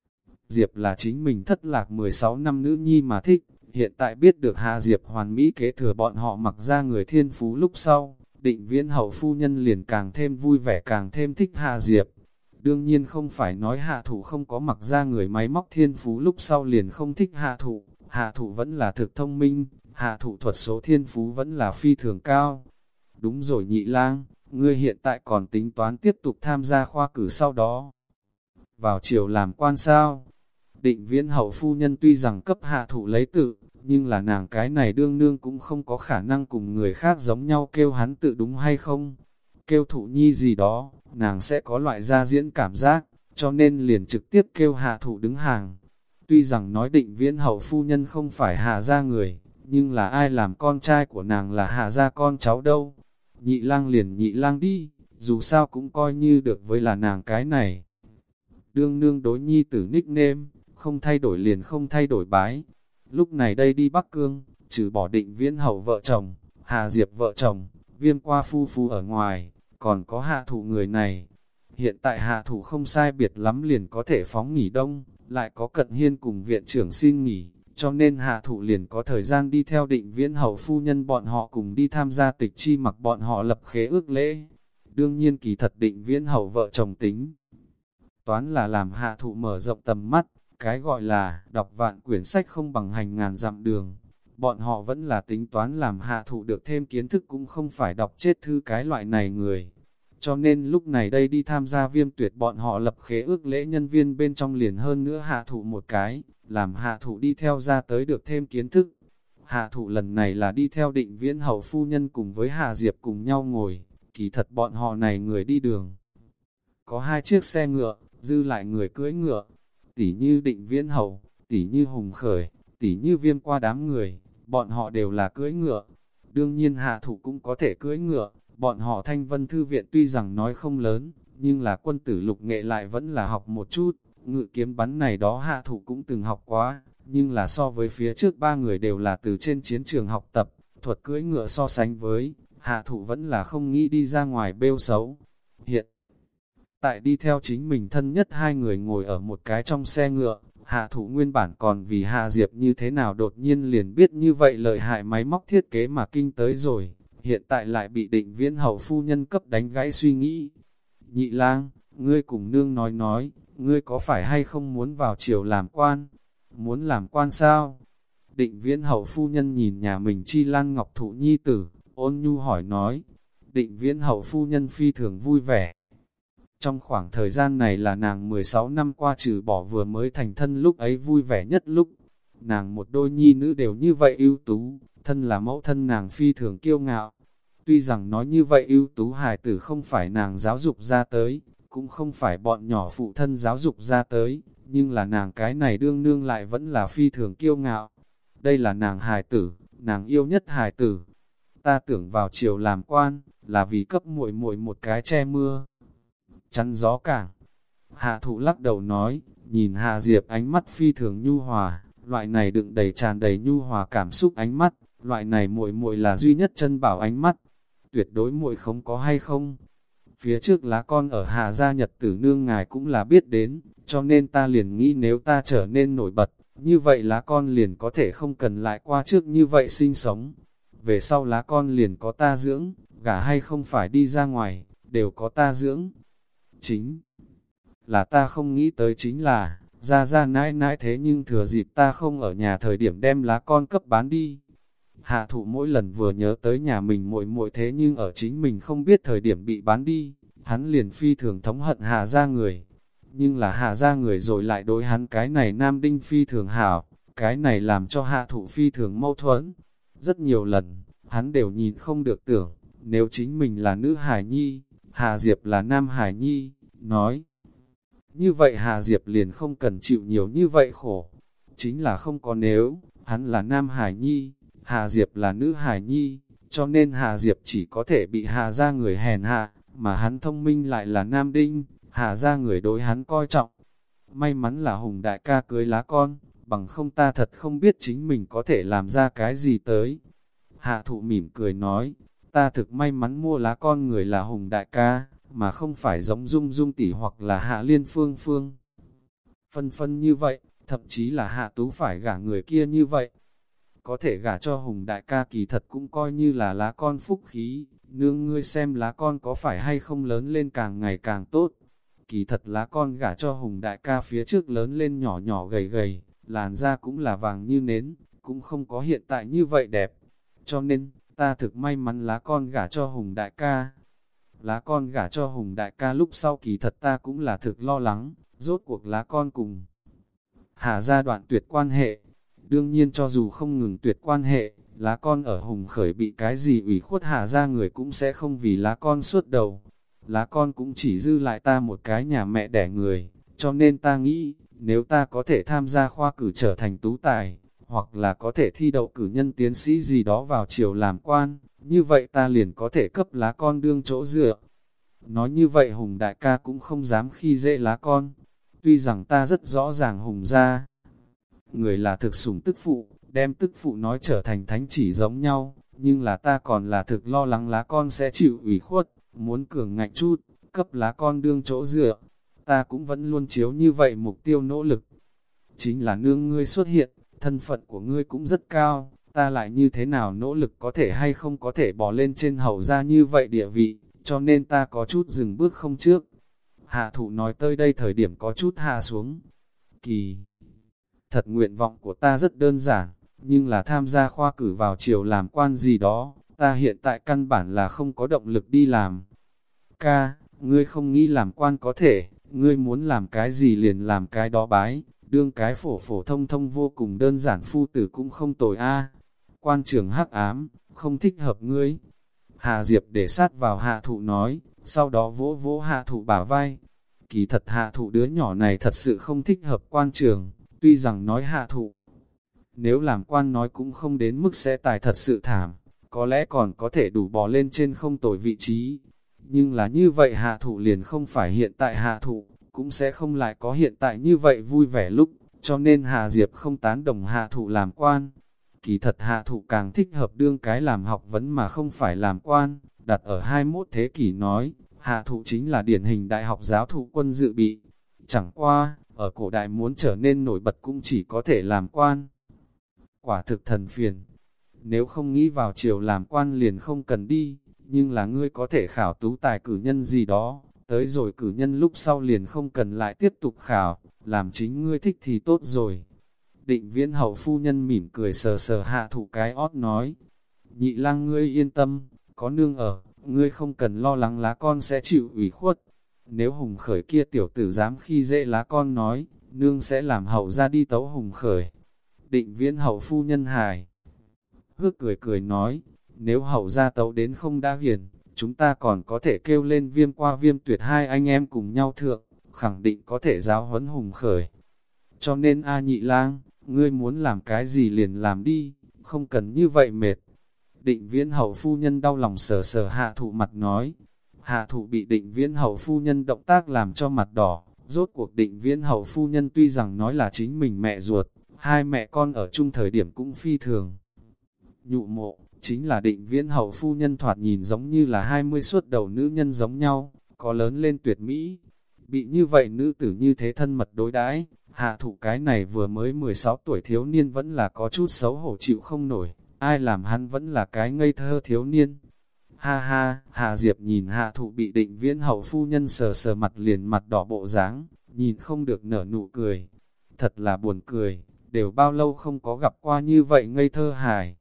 Diệp là chính mình thất lạc mười sáu năm nữ nhi mà thích, hiện tại biết được Hà Diệp hoàn mỹ kế thừa bọn họ mặc ra người thiên phú lúc sau, Định Viễn hậu phu nhân liền càng thêm vui vẻ càng thêm thích Hà Diệp. Đương nhiên không phải nói hạ thủ không có mặc ra người máy móc thiên phú lúc sau liền không thích hạ thủ, hạ thủ vẫn là thực thông minh, hạ thủ thuật số thiên phú vẫn là phi thường cao. Đúng rồi Nhị lang, ngươi hiện tại còn tính toán tiếp tục tham gia khoa cử sau đó. Vào triều làm quan sao? Định Viễn hậu phu nhân tuy rằng cấp hạ thủ lấy tự, nhưng là nàng cái này đương nương cũng không có khả năng cùng người khác giống nhau kêu hắn tự đúng hay không. Kêu thụ nhi gì đó, nàng sẽ có loại ra diễn cảm giác, cho nên liền trực tiếp kêu hạ thủ đứng hàng. Tuy rằng nói Định Viễn hậu phu nhân không phải hạ gia người, nhưng là ai làm con trai của nàng là hạ gia con cháu đâu. Nhị lang liền nhị lang đi, dù sao cũng coi như được với là nàng cái này. Đương nương đối nhi tử nickname, không thay đổi liền không thay đổi bái. Lúc này đây đi Bắc Cương, trừ bỏ Định Viễn hậu vợ chồng, Hà Diệp vợ chồng, Viêm qua phu phu ở ngoài, còn có hạ thủ người này. Hiện tại hạ thủ không sai biệt lắm liền có thể phóng nghỉ đông, lại có Cận Hiên cùng viện trưởng xin nghỉ, cho nên hạ thủ liền có thời gian đi theo Định Viễn hậu phu nhân bọn họ cùng đi tham gia tịch chi mặc bọn họ lập khế ước lễ. Đương nhiên kỳ thật Định Viễn hậu vợ chồng tính toán là làm hạ thủ mở rộng tầm mắt, cái gọi là đọc vạn quyển sách không bằng hành ngàn dặm đường. Bọn họ vẫn là tính toán làm hạ thủ được thêm kiến thức cũng không phải đọc chết thư cái loại này người. Cho nên lúc này đây đi tham gia Viêm Tuyệt bọn họ lập khế ước lễ nhân viên bên trong liền hơn nữa hạ thủ một cái, làm hạ thủ đi theo ra tới được thêm kiến thức. Hạ thủ lần này là đi theo Định Viễn hậu phu nhân cùng với Hà Diệp cùng nhau ngồi, kỳ thật bọn họ này người đi đường. Có hai chiếc xe ngựa, dư lại người cưỡi ngựa. tỉ như Định Viễn Hậu, tỉ như Hùng Khởi, tỉ như Viêm Qua đám người, bọn họ đều là cưỡi ngựa. Đương nhiên Hạ Thụ cũng có thể cưỡi ngựa, bọn họ Thanh Vân Thư Viện tuy rằng nói không lớn, nhưng là quân tử lục nghệ lại vẫn là học một chút, ngự kiếm bắn này đó Hạ Thụ cũng từng học quá, nhưng là so với phía trước ba người đều là từ trên chiến trường học tập, thuật cưỡi ngựa so sánh với, Hạ Thụ vẫn là không nghĩ đi ra ngoài bêu xấu. Hiện tại đi theo chính mình thân nhất hai người ngồi ở một cái trong xe ngựa, Hạ Thụ nguyên bản còn vì Hạ Diệp như thế nào đột nhiên liền biết như vậy lợi hại máy móc thiết kế mà kinh tới rồi, hiện tại lại bị Định Viễn Hậu phu nhân cấp đánh gãy suy nghĩ. Nhị lang, ngươi cùng nương nói nói, ngươi có phải hay không muốn vào triều làm quan? Muốn làm quan sao? Định Viễn Hậu phu nhân nhìn nhà mình Chi Lan Ngọc Thụ nhi tử, ôn nhu hỏi nói. Định Viễn Hậu phu nhân phi thường vui vẻ. Trong khoảng thời gian này là nàng mười sáu năm qua trừ bỏ vừa mới thành thân lúc ấy vui vẻ nhất lúc. Nàng một đôi nhi nữ đều như vậy ưu tú, thân là mẫu thân nàng phi thường kiêu ngạo. Tuy rằng nói như vậy ưu tú hài tử không phải nàng giáo dục ra tới, cũng không phải bọn nhỏ phụ thân giáo dục ra tới, nhưng là nàng cái này đương nương lại vẫn là phi thường kiêu ngạo. Đây là nàng hài tử, nàng yêu nhất hài tử. Ta tưởng vào triều làm quan, là vì cấp muội muội một cái che mưa, chắn gió cảng. Hạ Thụ lắc đầu nói, nhìn Hạ Diệp ánh mắt phi thường nhu hòa, loại này đựng đầy tràn đầy nhu hòa cảm xúc ánh mắt, loại này muội muội là duy nhất chân bảo ánh mắt. Tuyệt đối muội không có hay không? Phía trước lá con ở Hạ gia nhật tử nương ngài cũng là biết đến, cho nên ta liền nghĩ nếu ta trở nên nổi bật, như vậy lá con liền có thể không cần lại qua trước như vậy sinh sống. Về sau lá con liền có ta dưỡng, gả hay không phải đi ra ngoài, đều có ta dưỡng. Chính là ta không nghĩ tới chính là, ra ra nãi nãi thế nhưng thừa dịp ta không ở nhà thời điểm đem lá con cấp bán đi. Hạ Thụ mỗi lần vừa nhớ tới nhà mình muội muội thế nhưng ở chính mình không biết thời điểm bị bán đi, hắn liền phi thường thống hận Hạ gia người. Nhưng là Hạ gia người rồi lại đối hắn cái này nam đinh phi thường hảo, cái này làm cho Hạ Thụ phi thường mâu thuẫn. Rất nhiều lần, hắn đều nhìn không được tưởng, nếu chính mình là nữ hải nhi, Hạ Diệp là nam hải nhi, nói. Như vậy Hạ Diệp liền không cần chịu nhiều như vậy khổ. Chính là không có nếu, hắn là nam hải nhi, Hạ Diệp là nữ hải nhi, cho nên Hạ Diệp chỉ có thể bị Hạ gia người hèn hạ, mà hắn thông minh lại là nam đinh, Hạ gia người đối hắn coi trọng. May mắn là Hùng đại ca cưới lá con, bằng không ta thật không biết chính mình có thể làm ra cái gì tới. Hạ Thụ mỉm cười nói, ta thực may mắn mua lá con người là Hùng đại ca, mà không phải giống Dung Dung tỷ hoặc là Hạ Liên Phương Phương. Phân phân như vậy, thậm chí là Hạ Tú phải gả người kia như vậy. Có thể gả cho Hùng đại ca kỳ thật cũng coi như là lá con phúc khí, nương ngươi xem lá con có phải hay không lớn lên càng ngày càng tốt. Kỳ thật lá con gả cho Hùng đại ca phía trước lớn lên nhỏ nhỏ gầy gầy, làn da cũng là vàng như nến, cũng không có hiện tại như vậy đẹp. Cho nên, ta thực may mắn lá con gả cho Hùng đại ca. Lá con gả cho Hùng đại ca lúc sau kỳ thật ta cũng là thực lo lắng, rốt cuộc lá con cùng Hạ gia đoạn tuyệt quan hệ. Đương nhiên cho dù không ngừng tuyệt quan hệ, lá con ở Hùng Khởi bị cái gì ủy khuất Hạ gia người cũng sẽ không vì lá con suốt đầu. Lá con cũng chỉ dư lại ta một cái nhà mẹ đẻ người, cho nên ta nghĩ, nếu ta có thể tham gia khoa cử trở thành tú tài, hoặc là có thể thi đậu cử nhân tiến sĩ gì đó vào triều làm quan, như vậy ta liền có thể cấp lá con đương chỗ dựa. Nói như vậy Hùng đại ca cũng không dám khi dễ lá con. Tuy rằng ta rất rõ ràng Hùng gia người là thực sủng tức phụ, đem tức phụ nói trở thành thánh chỉ giống nhau, nhưng là ta còn là thực lo lắng lá con sẽ chịu ủy khuất, muốn cường ngạnh chút, cấp lá con đương chỗ dựa. Ta cũng vẫn luôn chiếu như vậy mục tiêu nỗ lực. Chính là nương ngươi xuất hiện, thân phận của ngươi cũng rất cao, ta lại như thế nào nỗ lực có thể hay không có thể bỏ lên trên hầu ra như vậy địa vị, cho nên ta có chút dừng bước không trước. Hạ Thụ nói tới đây thời điểm có chút hạ xuống. Kỳ thật nguyện vọng của ta rất đơn giản, nhưng là tham gia khoa cử vào triều làm quan gì đó, ta hiện tại căn bản là không có động lực đi làm. Ca, ngươi không nghĩ làm quan có thể, ngươi muốn làm cái gì liền làm cái đó bái, đương cái phổ phổ thông thông vô cùng đơn giản phu tử cũng không tồi a. Quan trường hắc ám, không thích hợp ngươi. Hạ Diệp để sát vào Hạ Thụ nói, sau đó vỗ vỗ Hạ Thụ bả vai. Kỳ thật Hạ Thụ đứa nhỏ này thật sự không thích hợp quan trường, tuy rằng nói Hạ Thụ, nếu làm quan nói cũng không đến mức sẽ tài thật sự thảm, có lẽ còn có thể đủ bò lên trên không tồi vị trí. Nhưng là như vậy Hạ Thụ liền không phải hiện tại Hạ Thụ, cũng sẽ không lại có hiện tại như vậy vui vẻ lúc, cho nên Hà Diệp không tán đồng Hạ Thụ làm quan. Kỳ thật Hạ Thụ càng thích hợp đương cái làm học vấn mà không phải làm quan, đặt ở hai mươi mốt thế kỷ nói, Hạ Thụ chính là điển hình đại học giáo thụ quân dự bị. Chẳng qua, ở cổ đại muốn trở nên nổi bật cũng chỉ có thể làm quan. Quả thực thần phiền. Nếu không nghĩ vào triều làm quan liền không cần đi, nhưng là ngươi có thể khảo tú tài cử nhân gì đó, tới rồi cử nhân lúc sau liền không cần lại tiếp tục khảo, làm chính ngươi thích thì tốt rồi. Định Viễn hậu phu nhân mỉm cười sờ sờ Hạ Thụ cái ót nói, nhị lang ngươi yên tâm, có nương ở, ngươi không cần lo lắng lá con sẽ chịu ủy khuất. Nếu Hùng Khởi kia tiểu tử dám khi dễ lá con nói, nương sẽ làm hậu ra đi tấu Hùng Khởi. Định Viễn hậu phu nhân hài hước cười cười nói, nếu hậu ra tấu đến không đã hiền, chúng ta còn có thể kêu lên Viêm qua Viêm Tuyệt hai anh em cùng nhau thượng, khẳng định có thể giáo huấn Hùng Khởi. Cho nên A nhị lang, ngươi muốn làm cái gì liền làm đi, không cần như vậy mệt. Định Viễn hậu phu nhân đau lòng sờ sờ Hạ Thụ mặt nói. Hạ Thụ bị Định Viễn hậu phu nhân động tác làm cho mặt đỏ, rốt cuộc Định Viễn hậu phu nhân tuy rằng nói là chính mình mẹ ruột, hai mẹ con ở chung thời điểm cũng phi thường nhụ mộ, chính là Định Viễn hậu phu nhân thoạt nhìn giống như là hai mươi suốt đầu nữ nhân giống nhau, có lớn lên tuyệt mỹ. Bị như vậy nữ tử như thế thân mật đối đãi, Hạ Thụ cái này vừa mới mười sáu tuổi thiếu niên vẫn là có chút xấu hổ chịu không nổi, ai làm hắn vẫn là cái ngây thơ thiếu niên. Ha ha, Hạ Diệp nhìn Hạ Thụ bị Định Viễn hậu phu nhân sờ sờ mặt liền mặt đỏ bộ dáng, nhìn không được nở nụ cười. Thật là buồn cười, đều bao lâu không có gặp qua như vậy ngây thơ hài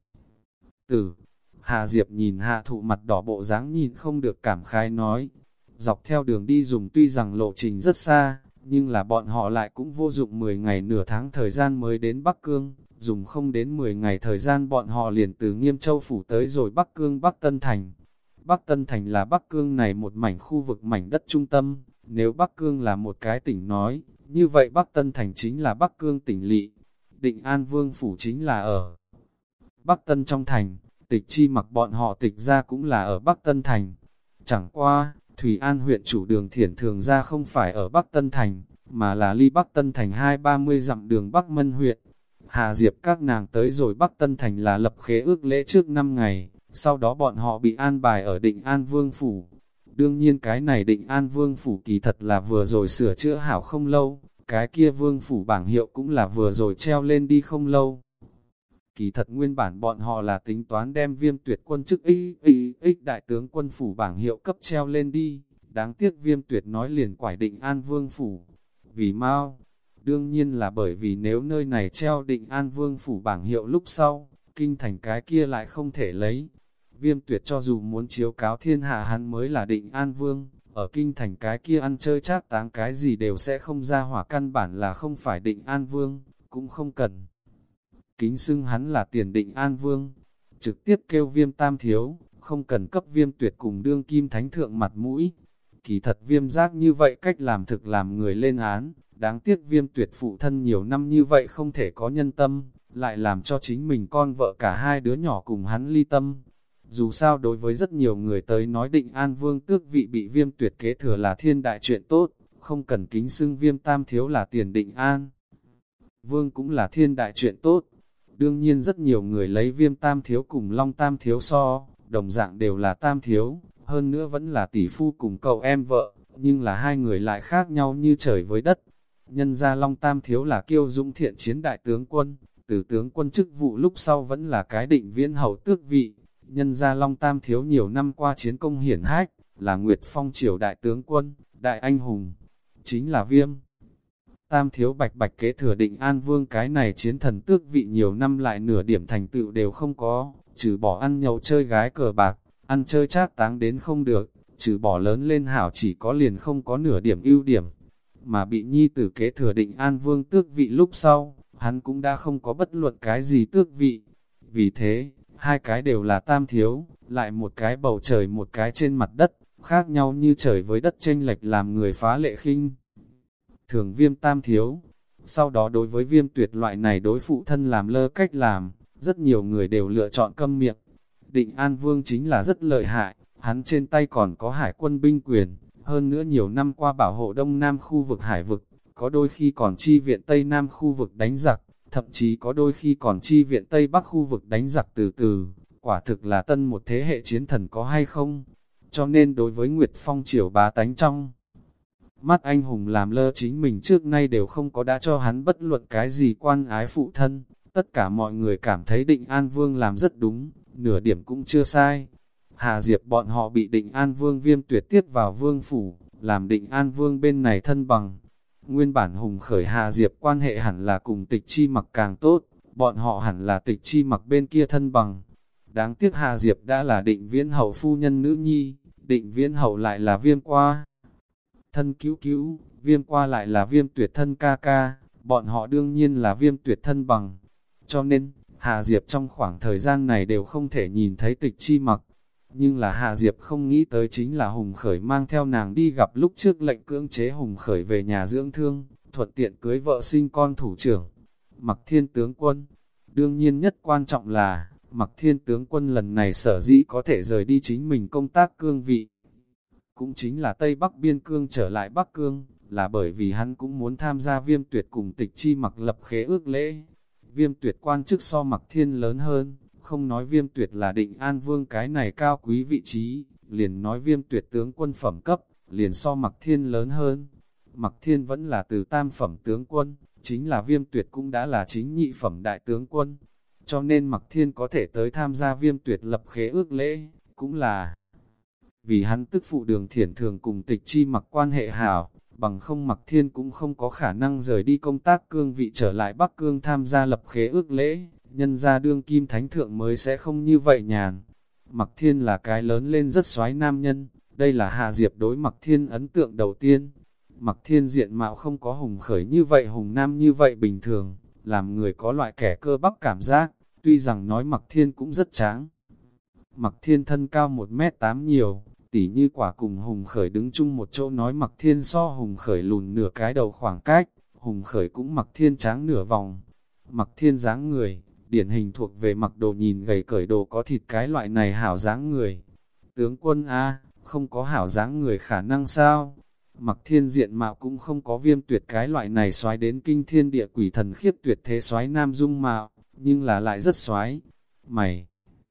tử. Hạ Diệp nhìn Hạ Thụ mặt đỏ bộ dáng nhìn không được cảm khái nói, dọc theo đường đi dùng tuy rằng lộ trình rất xa, nhưng là bọn họ lại cũng vô dụng mười ngày nửa tháng thời gian mới đến Bắc Cương, dùng không đến mười ngày thời gian bọn họ liền từ Nghiêm Châu phủ tới rồi Bắc Cương Bắc Tân Thành. Bắc Tân Thành là Bắc Cương này một mảnh khu vực mảnh đất trung tâm, nếu Bắc Cương là một cái tỉnh nói, như vậy Bắc Tân Thành chính là Bắc Cương tỉnh lỵ. Định An Vương phủ chính là ở Bắc Tân trong thành, Tịch Chi Mặc bọn họ Tịch ra cũng là ở Bắc Tân Thành. Chẳng qua, Thủy An huyện chủ đường Thiển Thường ra không phải ở Bắc Tân Thành, mà là ly Bắc Tân Thành hai ba mươi dặm đường Bắc Mân huyện. Hà Diệp các nàng tới rồi Bắc Tân Thành là lập khế ước lễ trước năm ngày, sau đó bọn họ bị an bài ở Định An Vương phủ. Đương nhiên cái này Định An Vương phủ kỳ thật là vừa rồi sửa chữa hảo không lâu, cái kia Vương phủ bảng hiệu cũng là vừa rồi treo lên đi không lâu. Kỳ thật nguyên bản bọn họ là tính toán đem Viêm Tuyệt quân chức y y y đại tướng quân phủ bảng hiệu cấp treo lên đi, đáng tiếc Viêm Tuyệt nói liền quải Định An Vương phủ. Vì mau, đương nhiên là bởi vì nếu nơi này treo Định An Vương phủ bảng hiệu lúc sau, kinh thành cái kia lại không thể lấy. Viêm Tuyệt cho dù muốn chiếu cáo thiên hạ hắn mới là Định An Vương, ở kinh thành cái kia ăn chơi trác táng cái gì đều sẽ không ra hỏa, căn bản là không phải Định An Vương, cũng không cần kính xưng hắn là tiền Định An Vương, trực tiếp kêu Viêm Tam Thiếu, không cần cấp Viêm Tuyệt cùng đương kim thánh thượng mặt mũi. Kỳ thật Viêm Giác như vậy cách làm thực làm người lên án, đáng tiếc Viêm Tuyệt phụ thân nhiều năm như vậy không thể có nhân tâm, lại làm cho chính mình con vợ cả hai đứa nhỏ cùng hắn ly tâm. Dù sao đối với rất nhiều người tới nói Định An Vương tước vị bị Viêm Tuyệt kế thừa là thiên đại chuyện tốt, không cần kính xưng Viêm Tam Thiếu là tiền Định An Vương cũng là thiên đại chuyện tốt. Đương nhiên rất nhiều người lấy Viêm Tam Thiếu cùng Long Tam Thiếu so, đồng dạng đều là Tam Thiếu, hơn nữa vẫn là tỷ phu cùng cậu em vợ, nhưng là hai người lại khác nhau như trời với đất. Nhân ra Long Tam Thiếu là kiêu dũng thiện chiến đại tướng quân, từ tướng quân chức vụ lúc sau vẫn là cái Định Viễn hầu tước vị. Nhân ra Long Tam Thiếu nhiều năm qua chiến công hiển hách, là Nguyệt Phong triều đại tướng quân, đại anh hùng, chính là Viêm Tam Thiếu bạch bạch kế thừa Định An Vương cái này chiến thần tước vị nhiều năm lại nửa điểm thành tựu đều không có, trừ bỏ ăn nhậu chơi gái cờ bạc, ăn chơi trác táng đến không được, trừ bỏ lớn lên hảo chỉ có liền không có nửa điểm ưu điểm. Mà bị nhi tử kế thừa Định An Vương tước vị lúc sau, hắn cũng đã không có bất luận cái gì tước vị. Vì thế, hai cái đều là Tam Thiếu, lại một cái bầu trời một cái trên mặt đất, khác nhau như trời với đất chênh lệch làm người phá lệ khinh. thường Viêm tam thiếu. Sau đó đối với Viêm Tuyệt loại này đối phụ thân làm lơ cách làm, rất nhiều người đều lựa chọn câm miệng. Định An Vương chính là rất lợi hại, hắn trên tay còn có hải quân binh quyền, hơn nữa nhiều năm qua bảo hộ Đông Nam khu vực hải vực, có đôi khi còn chi viện Tây Nam khu vực đánh giặc, thậm chí có đôi khi còn chi viện Tây Bắc khu vực đánh giặc từ từ, quả thực là tân một thế hệ chiến thần có hay không. Cho nên đối với Nguyệt Phong triều bá tánh trong mắt anh hùng làm lơ chính mình trước nay đều không có đã cho hắn bất luận cái gì quan ái phụ thân, tất cả mọi người cảm thấy Định An Vương làm rất đúng, nửa điểm cũng chưa sai. Hà Diệp bọn họ bị Định An Vương Viêm Tuyệt tiếp vào vương phủ, làm Định An Vương bên này thân bằng. Nguyên bản Hùng Khởi Hà Diệp quan hệ hẳn là cùng Tịch Chi Mặc càng tốt, bọn họ hẳn là Tịch Chi Mặc bên kia thân bằng. Đáng tiếc Hà Diệp đã là Định Viễn Hậu phu nhân nữ nhi, Định Viễn Hậu lại là Viêm Qua thân cứu cứu, Viêm Qua lại là Viêm Tuyệt thân ca ca, bọn họ đương nhiên là Viêm Tuyệt thân bằng. Cho nên, Hà Diệp trong khoảng thời gian này đều không thể nhìn thấy Tịch Chi Mặc. Nhưng là Hà Diệp không nghĩ tới chính là Hùng Khởi mang theo nàng đi gặp lúc trước lệnh cưỡng chế Hùng Khởi về nhà dưỡng thương, thuận tiện cưới vợ sinh con thủ trưởng. Mặc Thiên tướng quân, đương nhiên nhất quan trọng là, Mặc Thiên tướng quân lần này sở dĩ có thể rời đi chính mình công tác cương vị. Cũng chính là Tây Bắc Biên Cương trở lại Bắc Cương, là bởi vì hắn cũng muốn tham gia Viêm Tuyệt cùng Tịch Chi Mặc lập khế ước lễ. Viêm Tuyệt quan chức so Mặc Thiên lớn hơn, không nói Viêm Tuyệt là Định An Vương cái này cao quý vị trí, liền nói Viêm Tuyệt tướng quân phẩm cấp, liền so Mặc Thiên lớn hơn. Mặc Thiên vẫn là từ tam phẩm tướng quân, chính là Viêm Tuyệt cũng đã là chính nhị phẩm đại tướng quân. Cho nên Mặc Thiên có thể tới tham gia Viêm Tuyệt lập khế ước lễ, cũng là vì hắn tức phụ Đường Thiển thường cùng Tịch Chi Mặc quan hệ hảo, bằng không Mặc Thiên cũng không có khả năng rời đi công tác cương vị trở lại Bắc Cương tham gia lập khế ước lễ, nhân ra đương kim thánh thượng mới sẽ không như vậy nhàn. Mặc Thiên là cái lớn lên rất soái nam nhân, đây là Hà Diệp đối Mặc Thiên ấn tượng đầu tiên. Mặc Thiên diện mạo không có Hùng Khởi như vậy hùng nam như vậy bình thường, làm người có loại kẻ cơ bắp cảm giác, tuy rằng nói Mặc Thiên cũng rất tráng. Mặc Thiên thân cao một mét tám nhiều, tỉ như quả cùng Hùng Khởi đứng chung một chỗ nói Mặc Thiên so Hùng Khởi lùn nửa cái đầu khoảng cách, Hùng Khởi cũng Mặc Thiên tráng nửa vòng. Mặc Thiên dáng người, điển hình thuộc về mặc đồ nhìn gầy cởi đồ có thịt cái loại này hảo dáng người. Tướng quân A, không có hảo dáng người khả năng sao? Mặc Thiên diện mạo cũng không có Viêm Tuyệt cái loại này xoái đến kinh thiên địa quỷ thần khiếp tuyệt thế xoái nam dung mạo, nhưng là lại rất xoái. Mày,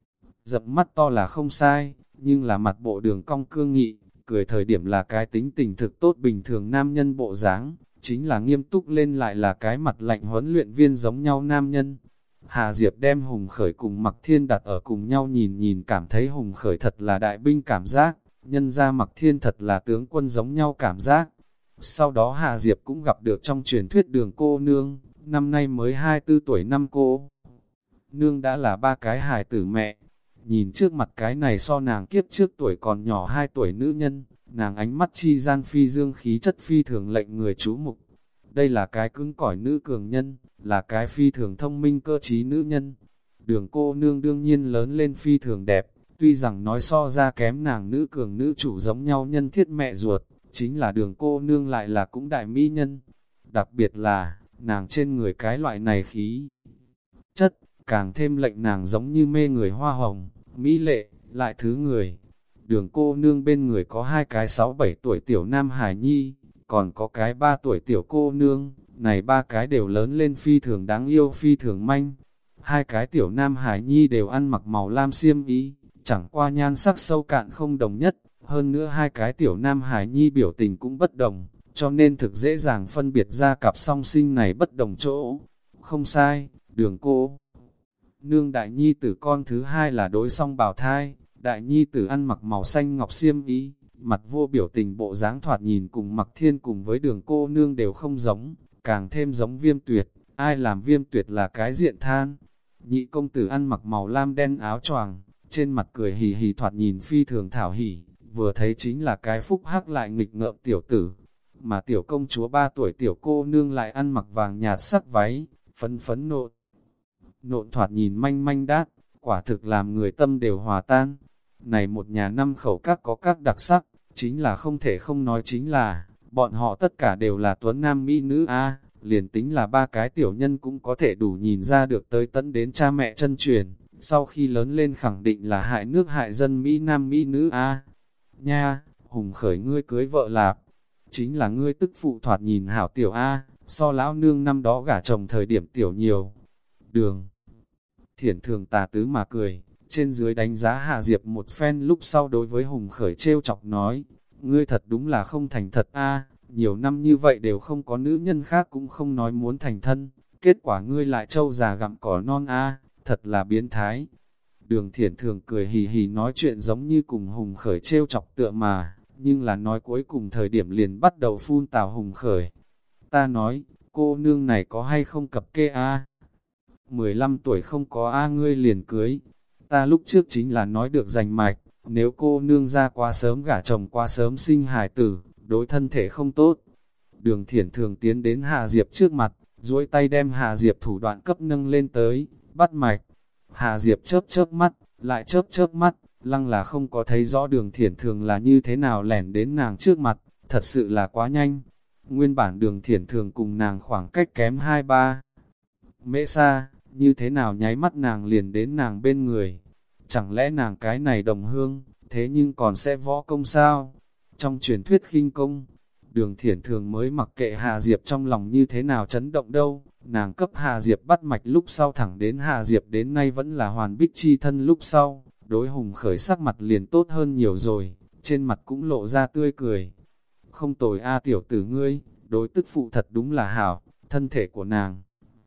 dập mắt to là không sai, nhưng là mặt bộ đường cong cương nghị, cười thời điểm là cái tính tình thực tốt bình thường nam nhân bộ dáng, chính là nghiêm túc lên lại là cái mặt lạnh huấn luyện viên giống nhau nam nhân. Hà Diệp đem Hùng Khởi cùng Mặc Thiên đặt ở cùng nhau nhìn nhìn cảm thấy Hùng Khởi thật là đại binh cảm giác, nhân ra Mặc Thiên thật là tướng quân giống nhau cảm giác. Sau đó Hà Diệp cũng gặp được trong truyền thuyết Đường cô nương, năm nay mới hai mươi tư tuổi năm cô. Nương đã là ba cái hài tử mẹ, nhìn trước mặt cái này so nàng kiếp trước tuổi còn nhỏ hai tuổi nữ nhân, nàng ánh mắt chi gian phi dương khí chất phi thường lệnh người chú mục. Đây là cái cứng cỏi nữ cường nhân, là cái phi thường thông minh cơ trí nữ nhân. Đường cô nương đương nhiên lớn lên phi thường đẹp, tuy rằng nói so ra kém nàng nữ cường nữ chủ giống nhau nhân thiết mẹ ruột, chính là đường cô nương lại là cũng đại mỹ nhân. Đặc biệt là, nàng trên người cái loại này khí chất, càng thêm lệnh nàng giống như mê người hoa hồng, mỹ lệ, lại thứ người. Đường cô nương bên người có hai cái sáu bảy tuổi tiểu nam hài nhi, còn có cái ba tuổi tiểu cô nương, này ba cái đều lớn lên phi thường đáng yêu phi thường manh. Hai cái tiểu nam hải nhi đều ăn mặc màu lam xiêm y, chẳng qua nhan sắc sâu cạn không đồng nhất, hơn nữa hai cái tiểu nam hải nhi biểu tình cũng bất đồng, cho nên thực dễ dàng phân biệt ra cặp song sinh này bất đồng chỗ. Không sai, đường cô nương đại nhi tử con thứ hai là đối song bào thai, đại nhi tử ăn mặc màu xanh ngọc xiêm y, mặt vô biểu tình bộ dáng thoạt nhìn cùng Mặc Thiên cùng với đường cô nương đều không giống, càng thêm giống Viêm Tuyệt, ai làm Viêm Tuyệt là cái diện than. Nhị công tử ăn mặc màu lam đen áo choàng, trên mặt cười hì hì thoạt nhìn phi thường thảo hỉ, vừa thấy chính là cái phúc hắc lại nghịch ngợm tiểu tử. Mà tiểu công chúa ba tuổi tiểu cô nương lại ăn mặc vàng nhạt sắc váy, phấn phấn nộn. Nộn thoạt nhìn manh manh đát, quả thực làm người tâm đều hòa tan. Này một nhà năm khẩu các có các đặc sắc, chính là không thể không nói chính là, bọn họ tất cả đều là tuấn nam mỹ nữ a, liền tính là ba cái tiểu nhân cũng có thể đủ nhìn ra được tới tận đến cha mẹ chân truyền, sau khi lớn lên khẳng định là hại nước hại dân mỹ nam mỹ nữ a. Nha, Hùng Khởi ngươi cưới vợ lạp, chính là ngươi tức phụ thoạt nhìn hảo tiểu a, so lão nương năm đó gả chồng thời điểm tiểu nhiều. Đường Thiển thường tà tứ mà cười, trên dưới đánh giá Hà Diệp một phen lúc sau đối với Hùng Khởi trêu chọc nói, ngươi thật đúng là không thành thật a, nhiều năm như vậy đều không có nữ nhân khác cũng không nói muốn thành thân, kết quả ngươi lại trâu già gặm cỏ non a, thật là biến thái. Đường Thiển thường cười hì hì nói chuyện giống như cùng Hùng Khởi trêu chọc tựa mà, nhưng là nói cuối cùng thời điểm liền bắt đầu phun tào Hùng Khởi. Ta nói, cô nương này có hay không cập kê a? mười lăm tuổi không có a ngươi liền cưới. Ta lúc trước chính là nói được rành mạch, nếu cô nương ra quá sớm gả chồng quá sớm sinh hài tử, đối thân thể không tốt. Đường Thiển thường tiến đến Hà Diệp trước mặt, duỗi tay đem Hà Diệp thủ đoạn cấp nâng lên tới, bắt mạch. Hà Diệp chớp chớp mắt, lại chớp chớp mắt, lăng là không có thấy rõ đường Thiển thường là như thế nào lẻn đến nàng trước mặt, thật sự là quá nhanh. Nguyên bản đường Thiển thường cùng nàng khoảng cách kém hai ba mễ xa, như thế nào nháy mắt nàng liền đến nàng bên người. Chẳng lẽ nàng cái này đồng hương, thế nhưng còn sẽ võ công sao? Trong truyền thuyết khinh công, đường Thiển thường mới mặc kệ Hà Diệp trong lòng như thế nào chấn động đâu. Nàng cấp Hà Diệp bắt mạch lúc sau thẳng đến Hà Diệp đến nay vẫn là hoàn bích chi thân lúc sau, đối Hùng Khởi sắc mặt liền tốt hơn nhiều rồi, trên mặt cũng lộ ra tươi cười. Không tồi a tiểu tử ngươi, đối tức phụ thật đúng là hảo, thân thể của nàng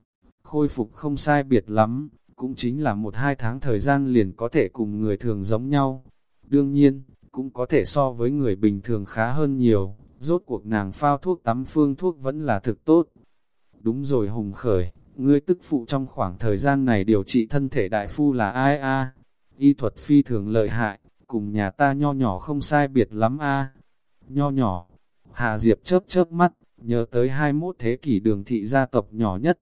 khôi phục không sai biệt lắm, cũng chính là một hai tháng thời gian liền có thể cùng người thường giống nhau. Đương nhiên, cũng có thể so với người bình thường khá hơn nhiều, rốt cuộc nàng phao thuốc tắm phương thuốc vẫn là thực tốt. Đúng rồi Hùng Khởi, ngươi tức phụ trong khoảng thời gian này điều trị thân thể đại phu là ai a? Y thuật phi thường lợi hại, cùng nhà ta nho nhỏ không sai biệt lắm a. Nho nhỏ, Hà Diệp chớp chớp mắt, nhớ tới hai mươi mốt thế kỷ đường thị gia tộc nhỏ nhất.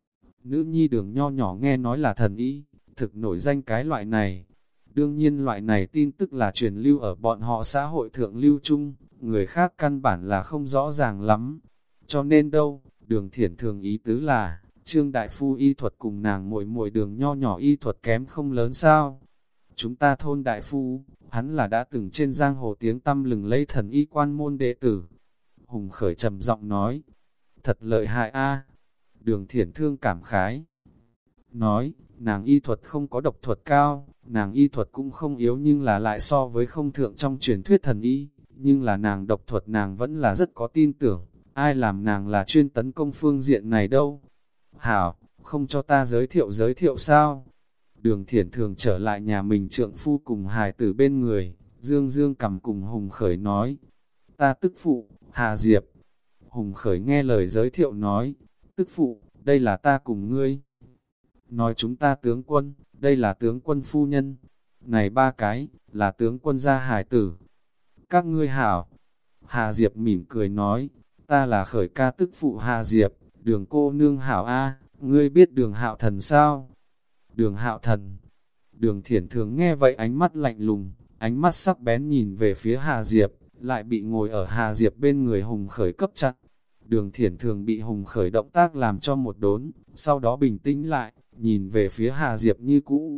Nữ nhi đường nho nhỏ nghe nói là thần y, thực nổi danh cái loại này. Đương nhiên loại này tin tức là truyền lưu ở bọn họ xã hội thượng lưu chung, người khác căn bản là không rõ ràng lắm. Cho nên đâu, đường Thiển thường ý tứ là, Trương đại phu y thuật cùng nàng muội muội đường nho nhỏ y thuật kém không lớn sao. Chúng ta thôn đại phu, hắn là đã từng trên giang hồ tiếng tăm lừng lẫy thần y quan môn đệ tử. Hùng Khởi trầm giọng nói, thật lợi hại a. Đường Thiển thương cảm khái, nói, nàng y thuật không có độc thuật cao, nàng y thuật cũng không yếu nhưng là lại so với không thượng trong truyền thuyết thần y, nhưng là nàng độc thuật nàng vẫn là rất có tin tưởng, ai làm nàng là chuyên tấn công phương diện này đâu. Hảo, không cho ta giới thiệu giới thiệu sao? Đường Thiển thường trở lại nhà mình trượng phu cùng hài tử bên người, dương dương cầm cùng Hùng Khởi nói, ta tức phụ, Hà Diệp. Hùng Khởi nghe lời giới thiệu nói, tức phụ, đây là ta cùng ngươi. Nói chúng ta tướng quân, đây là tướng quân phu nhân. Này ba cái, là tướng quân gia hài tử. Các ngươi hảo. Hà Diệp mỉm cười nói, ta là Khởi ca tức phụ Hà Diệp, đường cô nương hảo a, ngươi biết đường Hạo Thần sao? Đường Hạo Thần. Đường Thiển thường nghe vậy ánh mắt lạnh lùng, ánh mắt sắc bén nhìn về phía Hà Diệp, lại bị ngồi ở Hà Diệp bên người Hùng Khởi cấp chặt. Đường Thiển thường bị Hùng Khởi động tác làm cho một đốn, sau đó bình tĩnh lại, nhìn về phía Hà Diệp như cũ.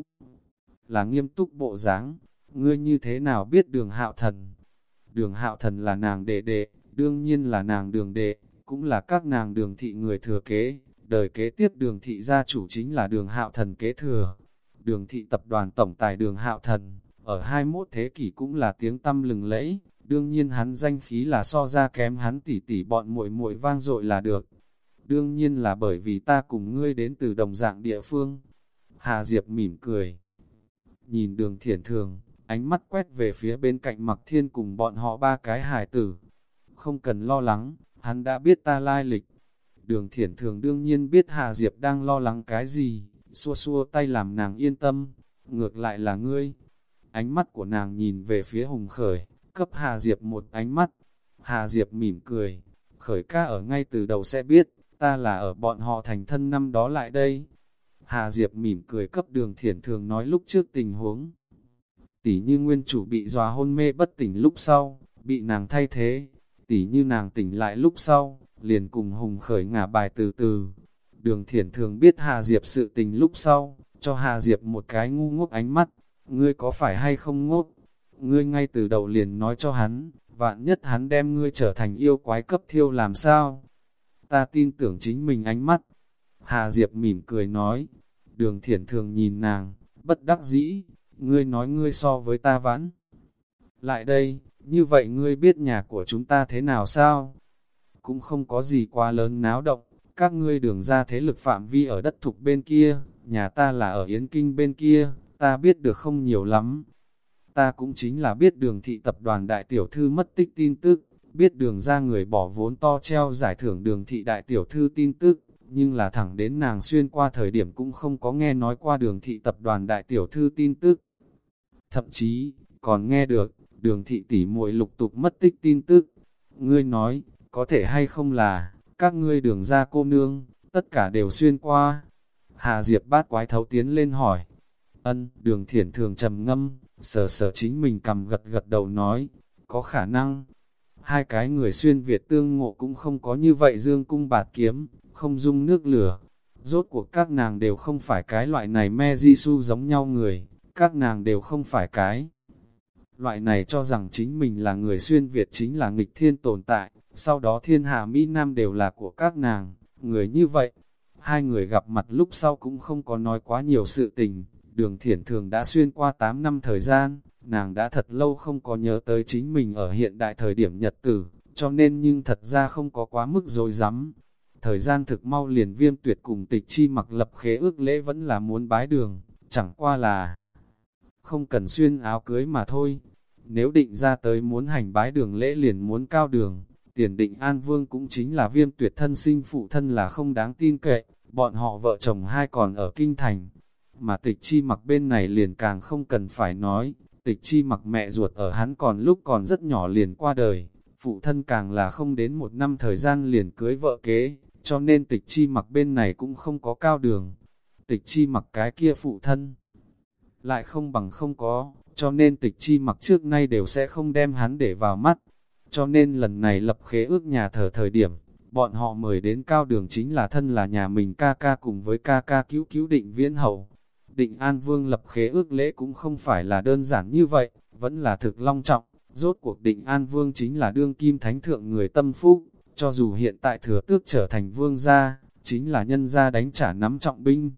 Là nghiêm túc bộ dáng, ngươi như thế nào biết đường Hạo Thần? Đường Hạo Thần là nàng đệ đệ, đương nhiên là nàng đường đệ, cũng là các nàng đường thị người thừa kế, đời kế tiếp đường thị gia chủ chính là đường Hạo Thần kế thừa. Đường thị tập đoàn tổng tài đường Hạo Thần, ở hai mươi mốt thế kỷ cũng là tiếng tăm lừng lẫy. Đương nhiên hắn danh khí là so ra kém hắn tỷ tỷ bọn muội muội vang dội là được. Đương nhiên là bởi vì ta cùng ngươi đến từ đồng dạng địa phương. Hà Diệp mỉm cười. Nhìn đường Thiển thường, ánh mắt quét về phía bên cạnh Mặc Thiên cùng bọn họ ba cái hài tử. Không cần lo lắng, hắn đã biết ta lai lịch. Đường Thiển thường đương nhiên biết Hà Diệp đang lo lắng cái gì, xua xua tay làm nàng yên tâm. Ngược lại là ngươi. Ánh mắt của nàng nhìn về phía Hùng Khởi, cấp Hà Diệp một ánh mắt. Hà Diệp mỉm cười, Khởi ca ở ngay từ đầu sẽ biết, ta là ở bọn họ thành thân năm đó lại đây. Hà Diệp mỉm cười cấp đường Thiển thường nói lúc trước tình huống. Tỉ như nguyên chủ bị dọa hôn mê bất tỉnh lúc sau, bị nàng thay thế. Tỉ như nàng tỉnh lại lúc sau, liền cùng Hùng Khởi ngả bài từ từ. Đường Thiển thường biết Hà Diệp sự tình lúc sau, cho Hà Diệp một cái ngu ngốc ánh mắt, ngươi có phải hay không ngốc? Ngươi ngay từ đầu liền nói cho hắn, vạn nhất hắn đem ngươi trở thành yêu quái cấp thiêu làm sao? Ta tin tưởng chính mình ánh mắt. Hà Diệp mỉm cười nói, Đường Thiển thường nhìn nàng, bất đắc dĩ, ngươi nói ngươi so với ta vãn. Lại đây, như vậy ngươi biết nhà của chúng ta thế nào sao? Cũng không có gì quá lớn náo động, các ngươi Đường ra thế lực phạm vi ở đất thục bên kia, nhà ta là ở Yến Kinh bên kia, ta biết được không nhiều lắm. Ta cũng chính là biết Đường thị tập đoàn đại tiểu thư mất tích tin tức, biết Đường ra người bỏ vốn to treo giải thưởng Đường thị đại tiểu thư tin tức, nhưng là thẳng đến nàng xuyên qua thời điểm cũng không có nghe nói qua Đường thị tập đoàn đại tiểu thư tin tức. Thậm chí, còn nghe được, Đường thị tỷ muội lục tục mất tích tin tức. Ngươi nói, có thể hay không là, các ngươi Đường ra cô nương, tất cả đều xuyên qua. Hà Diệp bát quái thấu tiến lên hỏi. Ân, Đường Thiển thường trầm ngâm, sờ sờ chính mình cầm gật gật đầu nói, có khả năng. Hai cái người xuyên Việt tương ngộ cũng không có như vậy dương cung bạt kiếm, không dung nước lửa. Rốt cuộc các nàng đều không phải cái loại này me Giêsu giống nhau người, các nàng đều không phải cái loại này cho rằng chính mình là người xuyên Việt chính là nghịch thiên tồn tại, sau đó thiên hạ Mỹ Nam đều là của các nàng, người như vậy. Hai người gặp mặt lúc sau cũng không có nói quá nhiều sự tình, Đường Thiển thường đã xuyên qua tám năm thời gian, nàng đã thật lâu không có nhớ tới chính mình ở hiện đại thời điểm nhật tử, cho nên nhưng thật ra không có quá mức rối rắm. Thời gian thực mau liền Viêm Tuyệt cùng Tịch Chi Mặc lập khế ước lễ vẫn là muốn bái đường, chẳng qua là không cần xuyên áo cưới mà thôi. Nếu định ra tới muốn hành bái đường lễ liền muốn cao đường, Tiền Định An Vương cũng chính là Viêm Tuyệt thân sinh phụ thân là không đáng tin cậy, bọn họ vợ chồng hai còn ở kinh thành. Mà Tịch Chi Mặc bên này liền càng không cần phải nói, Tịch Chi Mặc mẹ ruột ở hắn còn lúc còn rất nhỏ liền qua đời, phụ thân càng là không đến một năm thời gian liền cưới vợ kế, cho nên Tịch Chi Mặc bên này cũng không có cao đường. Tịch Chi Mặc cái kia phụ thân lại không bằng không có, cho nên Tịch Chi Mặc trước nay đều sẽ không đem hắn để vào mắt. Cho nên lần này lập khế ước nhà thờ thời điểm, bọn họ mời đến cao đường chính là thân là nhà mình ca ca cùng với ca ca cứu cứu Định Viễn Hậu. Định An Vương lập khế ước lễ cũng không phải là đơn giản như vậy, vẫn là thực long trọng. Rốt cuộc Định An Vương chính là đương kim thánh thượng người tâm phúc, cho dù hiện tại thừa tước trở thành vương gia, chính là nhân gia đánh trả nắm trọng binh.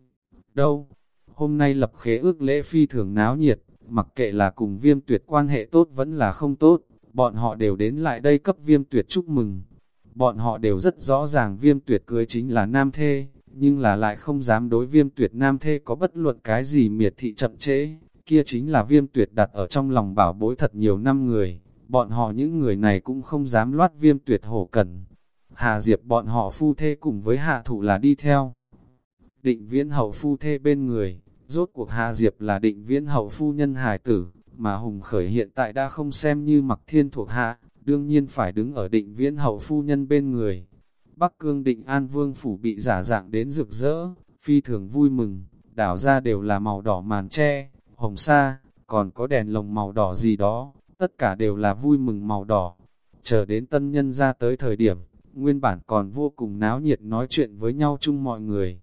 Đâu? Hôm nay lập khế ước lễ phi thường náo nhiệt, mặc kệ là cùng Viêm Tuyệt quan hệ tốt vẫn là không tốt, bọn họ đều đến lại đây cấp Viêm Tuyệt chúc mừng. Bọn họ đều rất rõ ràng Viêm Tuyệt cưới chính là nam thê, nhưng là lại không dám đối Viêm Tuyệt nam thê có bất luận cái gì miệt thị chậm trễ, kia chính là Viêm Tuyệt đặt ở trong lòng bảo bối thật nhiều năm người, bọn họ những người này cũng không dám loát Viêm Tuyệt hổ cẩn. Hà Diệp bọn họ phu thê cùng với Hạ Thụ là đi theo Định Viễn Hậu phu thê bên người, rốt cuộc Hà Diệp là Định Viễn Hậu phu nhân hài tử, mà Hùng Khởi hiện tại đã không xem như Mặc Thiên thuộc hạ, đương nhiên phải đứng ở Định Viễn Hậu phu nhân bên người. Bắc Cương Định An Vương phủ bị giả dạng đến rực rỡ, phi thường vui mừng, đảo ra đều là màu đỏ màn tre, hồng sa, còn có đèn lồng màu đỏ gì đó, tất cả đều là vui mừng màu đỏ. Chờ đến tân nhân ra tới thời điểm, nguyên bản còn vô cùng náo nhiệt nói chuyện với nhau chung mọi người,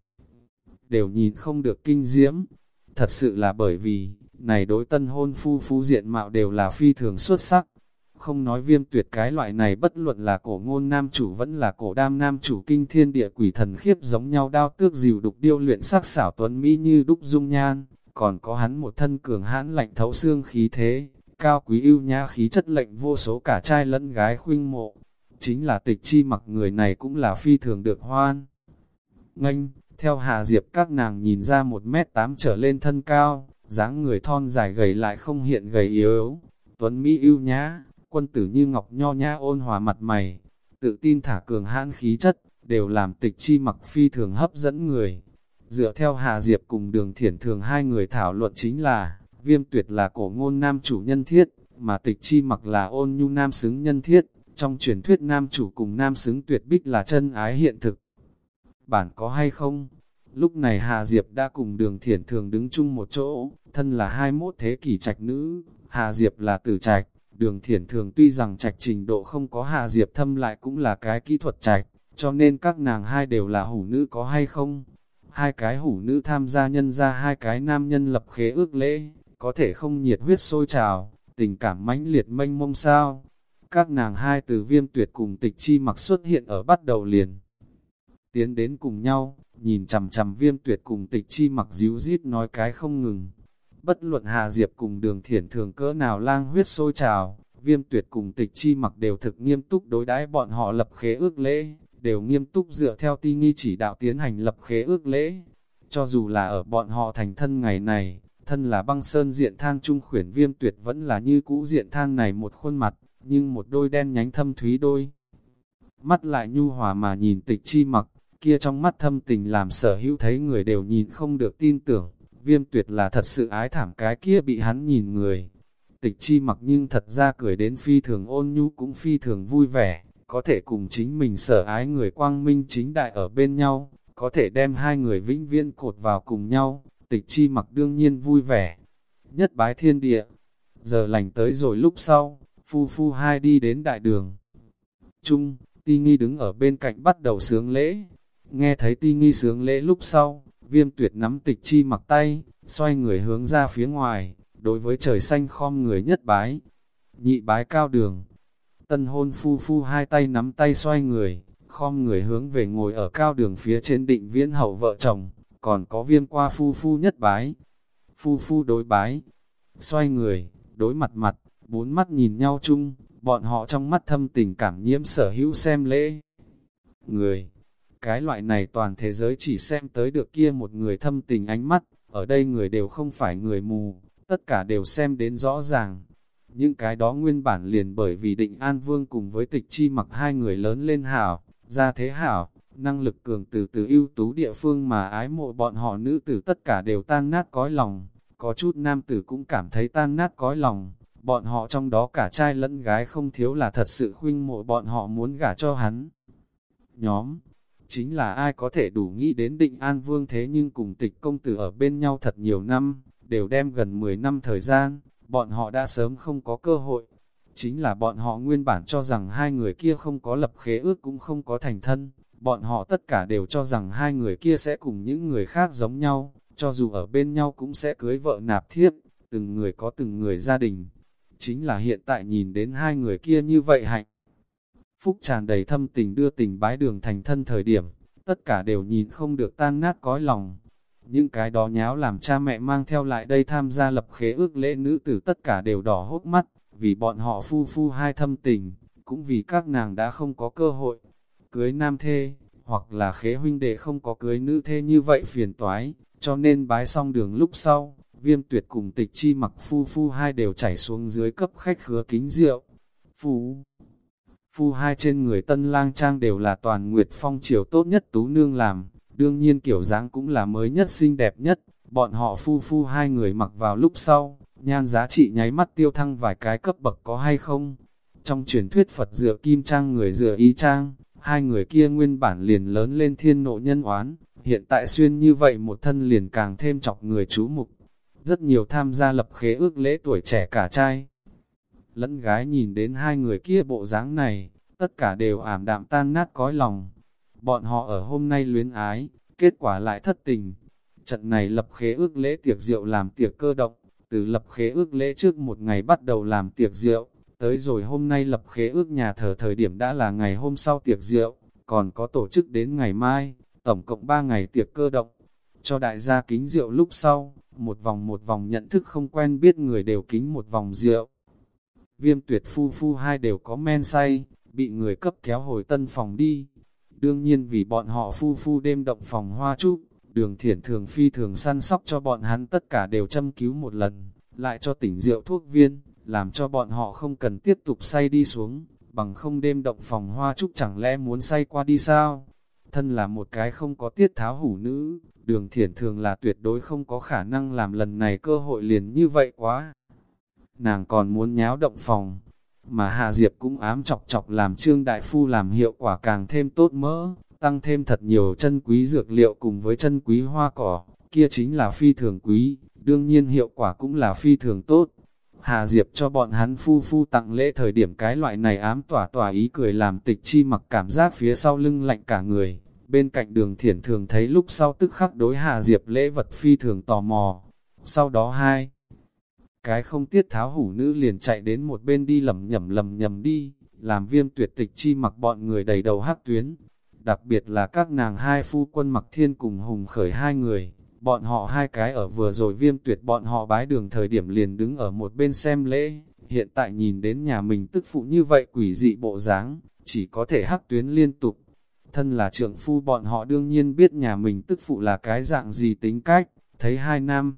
đều nhìn không được kinh diễm. Thật sự là bởi vì, này đối tân hôn phu phú diện mạo đều là phi thường xuất sắc. Không nói Viêm Tuyệt cái loại này bất luận là cổ ngôn nam chủ vẫn là cổ đam nam chủ kinh thiên địa quỷ thần khiếp giống nhau đao tước dìu đục điêu luyện sắc xảo tuấn mỹ như đúc dung nhan, còn có hắn một thân cường hãn lạnh thấu xương khí thế, cao quý ưu nhã khí chất lệnh vô số cả trai lẫn gái khuynh mộ. Chính là Tịch Chi Mặc người này cũng là phi thường được hoan nghênh. Theo Hà Diệp các nàng nhìn ra một mét tám trở lên thân cao, dáng người thon dài gầy lại không hiện gầy yếu, tuấn mỹ ưu nhã, quân tử như ngọc nho nhã ôn hòa mặt mày, tự tin thả cường hãn khí chất, đều làm Tịch Chi Mặc phi thường hấp dẫn người. Dựa theo Hà Diệp cùng Đường Thiển thường hai người thảo luận chính là, Viêm Tuyệt là cổ ngôn nam chủ nhân thiết, mà Tịch Chi Mặc là ôn nhu nam xứng nhân thiết, trong truyền thuyết nam chủ cùng nam xứng tuyệt bích là chân ái hiện thực. Bản có hay không? Lúc này Hà Diệp đã cùng Đường Thiển thường đứng chung một chỗ, thân là hai mươi mốt thế kỷ trạch nữ, Hà Diệp là tử trạch, Đường Thiển Thường tuy rằng trạch trình độ không có Hạ Diệp Thâm lại cũng là cái kỹ thuật trạch, cho nên các nàng hai đều là hủ nữ có hay không? Hai cái hủ nữ tham gia nhân ra hai cái nam nhân lập khế ước lễ, có thể không nhiệt huyết sôi trào, tình cảm mãnh liệt mênh mông sao? Các nàng hai từ Viêm Tuyệt cùng Tịch Chi Mặc xuất hiện ở bắt đầu liền. Tiến đến cùng nhau, nhìn chằm chằm Viêm Tuyệt cùng Tịch Chi Mặc díu rít nói cái không ngừng. Bất luận Hà Diệp cùng Đường Thiển Thường cỡ nào lang huyết sôi trào, Viêm Tuyệt cùng Tịch Chi Mặc đều thực nghiêm túc đối đãi bọn họ lập khế ước lễ, đều nghiêm túc dựa theo ti nghi chỉ đạo tiến hành lập khế ước lễ. Cho dù là ở bọn họ thành thân ngày này, thân là băng sơn diện than trung khuyển Viêm Tuyệt vẫn là như cũ diện than này một khuôn mặt, nhưng một đôi đen nhánh thâm thúy đôi. Mắt lại nhu hòa mà nhìn Tịch Chi Mặc, kia trong mắt thâm tình làm sở hữu thấy người đều nhìn không được tin tưởng, Viêm Tuyệt là thật sự ái thảm cái kia bị hắn nhìn người. Tịch Chi Mặc nhưng thật ra cười đến phi thường ôn nhu cũng phi thường vui vẻ, có thể cùng chính mình sở ái người quang minh chính đại ở bên nhau, có thể đem hai người vĩnh viễn cột vào cùng nhau, Tịch Chi Mặc đương nhiên vui vẻ. Nhất bái thiên địa, giờ lành tới rồi lúc sau, phu phu hai đi đến đại đường. Trung, Ti Nghi đứng ở bên cạnh bắt đầu sướng lễ, nghe thấy Ti Nghi sướng lễ lúc sau, Viêm Tuyệt nắm Tịch Chi Mặc tay, xoay người hướng ra phía ngoài, đối với trời xanh khom người nhất bái, nhị bái cao đường. Tân hôn phu phu hai tay nắm tay xoay người, khom người hướng về ngồi ở cao đường phía trên Định Viễn hậu vợ chồng, còn có Viêm qua phu phu nhất bái. Phu phu đối bái, xoay người, đối mặt mặt, bốn mắt nhìn nhau chung, bọn họ trong mắt thâm tình cảm nhiễm sở hữu xem lễ. Người, cái loại này toàn thế giới chỉ xem tới được kia một người thâm tình ánh mắt, ở đây người đều không phải người mù, tất cả đều xem đến rõ ràng. Những cái đó nguyên bản liền bởi vì Định An Vương cùng với Tịch Chi Mặc hai người lớn lên hảo, ra thế hảo, năng lực cường từ từ ưu tú địa phương mà ái mộ bọn họ nữ tử tất cả đều tan nát cõi lòng, có chút nam tử cũng cảm thấy tan nát cõi lòng, bọn họ trong đó cả trai lẫn gái không thiếu là thật sự khuynh mộ bọn họ muốn gả cho hắn. Nhóm, chính là ai có thể đủ nghĩ đến Định An Vương thế nhưng cùng Tịch công tử ở bên nhau thật nhiều năm, đều đem gần mười năm thời gian, bọn họ đã sớm không có cơ hội. Chính là bọn họ nguyên bản cho rằng hai người kia không có lập khế ước cũng không có thành thân, bọn họ tất cả đều cho rằng hai người kia sẽ cùng những người khác giống nhau, cho dù ở bên nhau cũng sẽ cưới vợ nạp thiếp, từng người có từng người gia đình. Chính là hiện tại nhìn đến hai người kia như vậy hạnh phúc tràn đầy thâm tình đưa tình bái đường thành thân thời điểm, tất cả đều nhìn không được tan nát cõi lòng. Những cái đó nháo làm cha mẹ mang theo lại đây tham gia lập khế ước lễ nữ tử tất cả đều đỏ hốc mắt, vì bọn họ phu phu hai thâm tình, cũng vì các nàng đã không có cơ hội cưới nam thê, hoặc là khế huynh đệ không có cưới nữ thê như vậy phiền toái, cho nên bái xong đường lúc sau, Viêm Tuyệt cùng Tịch Chi Mặc phu phu hai đều chảy xuống dưới cấp khách khứa kính rượu. Phu phu hai trên người tân lang trang đều là toàn nguyệt phong triều tốt nhất tú nương làm, đương nhiên kiểu dáng cũng là mới nhất xinh đẹp nhất, bọn họ phu phu hai người mặc vào lúc sau, nhan giá trị nháy mắt tiêu thăng vài cái cấp bậc có hay không. Trong truyền thuyết Phật dựa kim trang người dựa ý trang, hai người kia nguyên bản liền lớn lên thiên nộ nhân oán, hiện tại xuyên như vậy một thân liền càng thêm chọc người chú mục. Rất nhiều tham gia lập khế ước lễ tuổi trẻ cả trai lẫn gái nhìn đến hai người kia bộ dáng này, tất cả đều ảm đạm tan nát cõi lòng. Bọn họ ở hôm nay luyến ái, kết quả lại thất tình. Trận này lập khế ước lễ tiệc rượu làm tiệc cơ động, từ lập khế ước lễ trước một ngày bắt đầu làm tiệc rượu, tới rồi hôm nay lập khế ước nhà thờ thời điểm đã là ngày hôm sau tiệc rượu, còn có tổ chức đến ngày mai, tổng cộng ba ngày tiệc cơ động. Cho đại gia kính rượu lúc sau, một vòng một vòng nhận thức không quen biết người đều kính một vòng rượu. Viêm Tuyệt phu phu hai đều có men say, bị người cấp kéo hồi tân phòng đi. Đương nhiên vì bọn họ phu phu đêm động phòng hoa trúc, Đường Thiển Thường phi thường săn sóc cho bọn hắn tất cả đều châm cứu một lần, lại cho tỉnh rượu thuốc viên, làm cho bọn họ không cần tiếp tục say đi xuống, bằng không đêm động phòng hoa trúc chẳng lẽ muốn say qua đi sao? Thân là một cái không có tiết tháo hủ nữ, Đường Thiển Thường là tuyệt đối không có khả năng làm lần này cơ hội liền như vậy quá. Nàng còn muốn nháo động phòng, mà Hạ Diệp cũng ám chọc chọc làm Trương Đại Phu làm hiệu quả càng thêm tốt mỡ, tăng thêm thật nhiều chân quý dược liệu cùng với chân quý hoa cỏ, kia chính là phi thường quý, đương nhiên hiệu quả cũng là phi thường tốt. Hà Diệp cho bọn hắn phu phu tặng lễ thời điểm cái loại này ám tỏa tỏa ý cười làm Tịch Chi Mặc cảm giác phía sau lưng lạnh cả người. Bên cạnh Đường Thiển thường thấy lúc sau tức khắc đối Hà Diệp lễ vật phi thường tò mò. Sau đó hai cái không tiết tháo hủ nữ liền chạy đến một bên đi lầm nhầm lầm nhầm đi, làm Viêm Tuyệt Tịch Chi Mặc bọn người đầy đầu hắc tuyến. Đặc biệt là các nàng hai phu quân Mặc Thiên cùng Hùng Khởi hai người, bọn họ hai cái ở vừa rồi Viêm Tuyệt bọn họ bái đường thời điểm liền đứng ở một bên xem lễ, hiện tại nhìn đến nhà mình tức phụ như vậy quỷ dị bộ dáng, chỉ có thể hắc tuyến liên tục. Thân là trượng phu bọn họ đương nhiên biết nhà mình tức phụ là cái dạng gì tính cách, thấy hai nam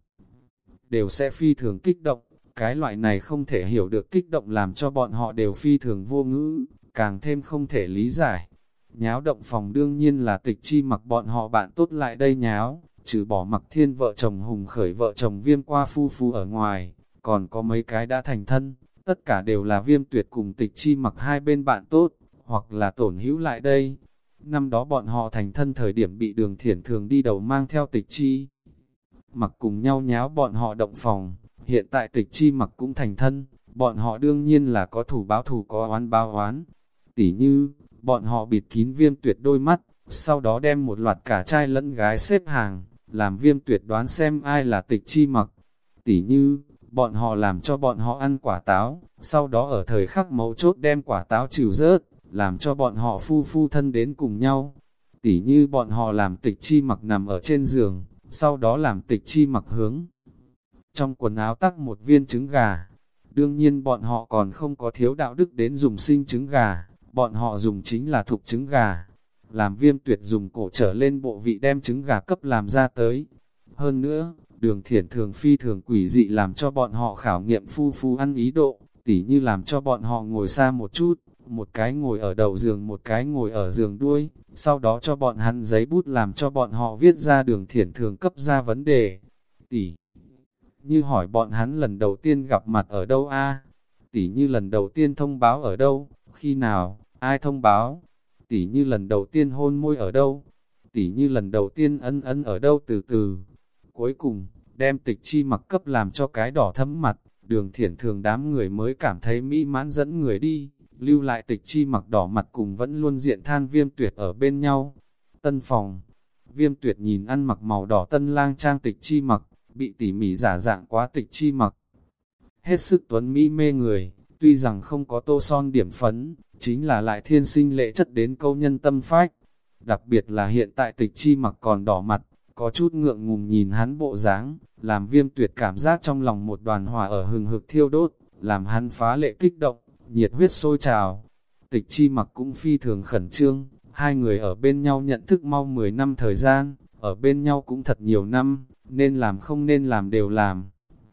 đều sẽ phi thường kích động, cái loại này không thể hiểu được kích động làm cho bọn họ đều phi thường vô ngữ, càng thêm không thể lý giải. Nháo động phòng đương nhiên là Tịch Chi Mặc bọn họ bạn tốt lại đây nháo, trừ bỏ Mặc Thiên vợ chồng Hùng Khởi vợ chồng Viêm qua phu phu ở ngoài, còn có mấy cái đã thành thân, tất cả đều là Viêm Tuyệt cùng Tịch Chi Mặc hai bên bạn tốt, hoặc là tổn hữu lại đây. Năm đó bọn họ thành thân thời điểm bị Đường Thiển thường đi đầu mang theo Tịch Chi Mặc cùng nhau nháo bọn họ động phòng, hiện tại Tịch Chi Mặc cũng thành thân, bọn họ đương nhiên là có thủ báo thủ có oán báo oán. Tỉ như, bọn họ bịt kín Viêm Tuyệt đôi mắt, sau đó đem một loạt cả trai lẫn gái xếp hàng, làm Viêm Tuyệt đoán xem ai là Tịch Chi Mặc. Tỉ như, bọn họ làm cho bọn họ ăn quả táo, sau đó ở thời khắc mấu chốt đem quả táo trừ rớt, làm cho bọn họ phu phu thân đến cùng nhau. Tỉ như bọn họ làm Tịch Chi Mặc nằm ở trên giường, sau đó làm Tịch Chi Mặc hướng trong quần áo tắc một viên trứng gà. Đương nhiên bọn họ còn không có thiếu đạo đức đến dùng sinh trứng gà, bọn họ dùng chính là thục trứng gà. Làm Viêm Tuyệt dùng cổ trở lên bộ vị đem trứng gà cấp làm ra tới. Hơn nữa, Đường Thiển thường phi thường quỷ dị làm cho bọn họ khảo nghiệm phu phu ăn ý độ, tỉ như làm cho bọn họ ngồi xa một chút, một cái ngồi ở đầu giường một cái ngồi ở giường đuôi, sau đó cho bọn hắn giấy bút làm cho bọn họ viết ra Đường Thiển thường cấp ra vấn đề. Tỉ như hỏi bọn hắn lần đầu tiên gặp mặt ở đâu a, tỉ như lần đầu tiên thông báo ở đâu, khi nào, ai thông báo, tỉ như lần đầu tiên hôn môi ở đâu, tỉ như lần đầu tiên ân ân ở đâu từ từ. Cuối cùng, đem Tịch Chi Mặc cấp làm cho cái đỏ thấm mặt, Đường Thiển thường đám người mới cảm thấy mỹ mãn dẫn người đi, lưu lại Tịch Chi Mặc đỏ mặt cùng vẫn luôn diện than Viêm Tuyệt ở bên nhau. Tân phòng, Viêm Tuyệt nhìn ăn mặc màu đỏ tân lang trang Tịch Chi Mặc, bị tỉ mỉ giả dạng quá Tịch Chi Mặc. Hết sức tuấn mỹ mê người, tuy rằng không có tô son điểm phấn, chính là lại thiên sinh lệ chất đến câu nhân tâm phách. Đặc biệt là hiện tại Tịch Chi Mặc còn đỏ mặt, có chút ngượng ngùng nhìn hắn bộ dáng, làm Viêm Tuyệt cảm giác trong lòng một đoàn hỏa ở hừng hực thiêu đốt, làm hắn phá lệ kích động, nhiệt huyết sôi trào. Tịch Chi Mặc cũng phi thường khẩn trương, hai người ở bên nhau nhận thức mau mười năm thời gian, ở bên nhau cũng thật nhiều năm, nên làm không nên làm đều làm.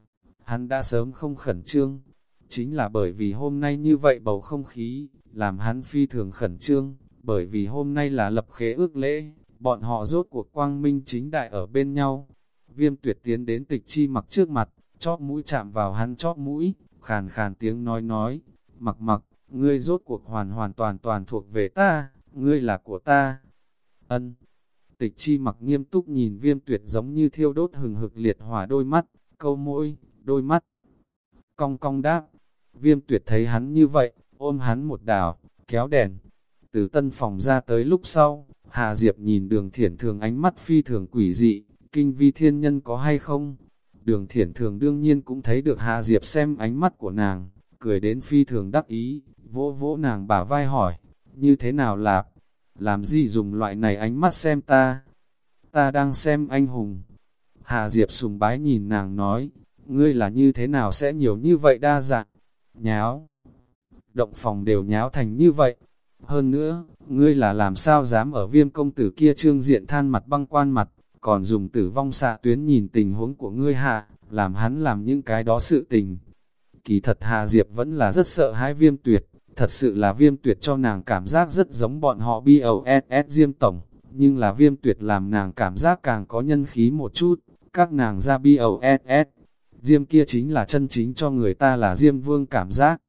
Hắn đã sớm không khẩn trương, chính là bởi vì hôm nay như vậy bầu không khí, làm hắn phi thường khẩn trương, bởi vì hôm nay là lập khế ước lễ, bọn họ rốt cuộc quang minh chính đại ở bên nhau. Viêm Tuyệt tiến đến Tịch Chi Mặc trước mặt, chóp mũi chạm vào hắn chóp mũi, khàn khàn tiếng nói nói, Mặc Mặc, ngươi rốt cuộc hoàn hoàn toàn toàn thuộc về ta, ngươi là của ta. Ân. Tịch Chi Mặc nghiêm túc nhìn Viêm Tuyệt giống như thiêu đốt hừng hực liệt hỏa đôi mắt, câu môi, đôi mắt cong cong đáp. Viêm Tuyệt thấy hắn như vậy, ôm hắn một đảo, kéo đèn. Từ tân phòng ra tới lúc sau, Hà Diệp nhìn Đường Thiển thường ánh mắt phi thường quỷ dị, kinh vi thiên nhân có hay không? Đường Thiển thường đương nhiên cũng thấy được Hà Diệp xem ánh mắt của nàng, cười đến phi thường đắc ý, vỗ vỗ nàng bả vai hỏi, như thế nào lạp? Làm gì dùng loại này ánh mắt xem ta? Ta đang xem anh hùng. Hà Diệp sùng bái nhìn nàng nói, ngươi là như thế nào sẽ nhiều như vậy đa dạng? Nháo. Động phòng đều nháo thành như vậy. Hơn nữa, ngươi là làm sao dám ở Viêm công tử kia trương diện than mặt băng quan mặt, còn dùng tử vong xạ tuyến nhìn tình huống của ngươi hạ, làm hắn làm những cái đó sự tình. Kỳ thật Hà Diệp vẫn là rất sợ hãi Viêm Tuyệt, thật sự là Viêm Tuyệt cho nàng cảm giác rất giống bọn họ bê o ét ét Diêm Tổng, nhưng là Viêm Tuyệt làm nàng cảm giác càng có nhân khí một chút, các nàng ra bê o ét ét, Diêm kia chính là chân chính cho người ta là Diêm Vương cảm giác.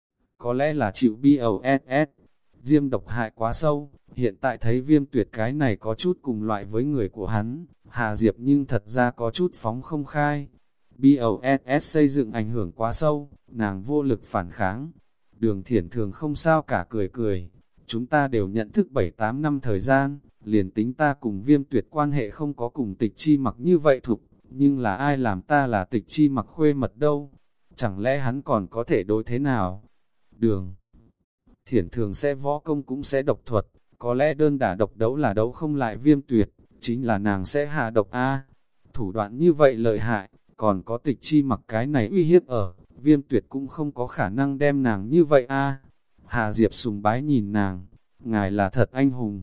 Có lẽ là chịu bê o ét ét, Diêm độc hại quá sâu, hiện tại thấy Viêm Tuyệt cái này có chút cùng loại với người của hắn, Hà Diệp nhưng thật ra có chút phóng không khai. bê o ét ét xây dựng ảnh hưởng quá sâu, nàng vô lực phản kháng. Đường Thiển Thường không sao cả cười cười, chúng ta đều nhận thức bảy tám năm thời gian, liền tính ta cùng Viêm Tuyệt quan hệ không có cùng Tịch Chi Mặc như vậy thục, nhưng là ai làm ta là Tịch Chi Mặc khuê mật đâu, chẳng lẽ hắn còn có thể đối thế nào? Đường Thiển Thường sẽ võ công cũng sẽ độc thuật, có lẽ đơn đả độc đấu là đấu không lại Viêm Tuyệt, chính là nàng sẽ hạ độc a. Thủ đoạn như vậy lợi hại, còn có Tịch Chi Mặc cái này uy hiếp ở, Viêm Tuyệt cũng không có khả năng đem nàng như vậy a. Hà Diệp sùng bái nhìn nàng, ngài là thật anh hùng.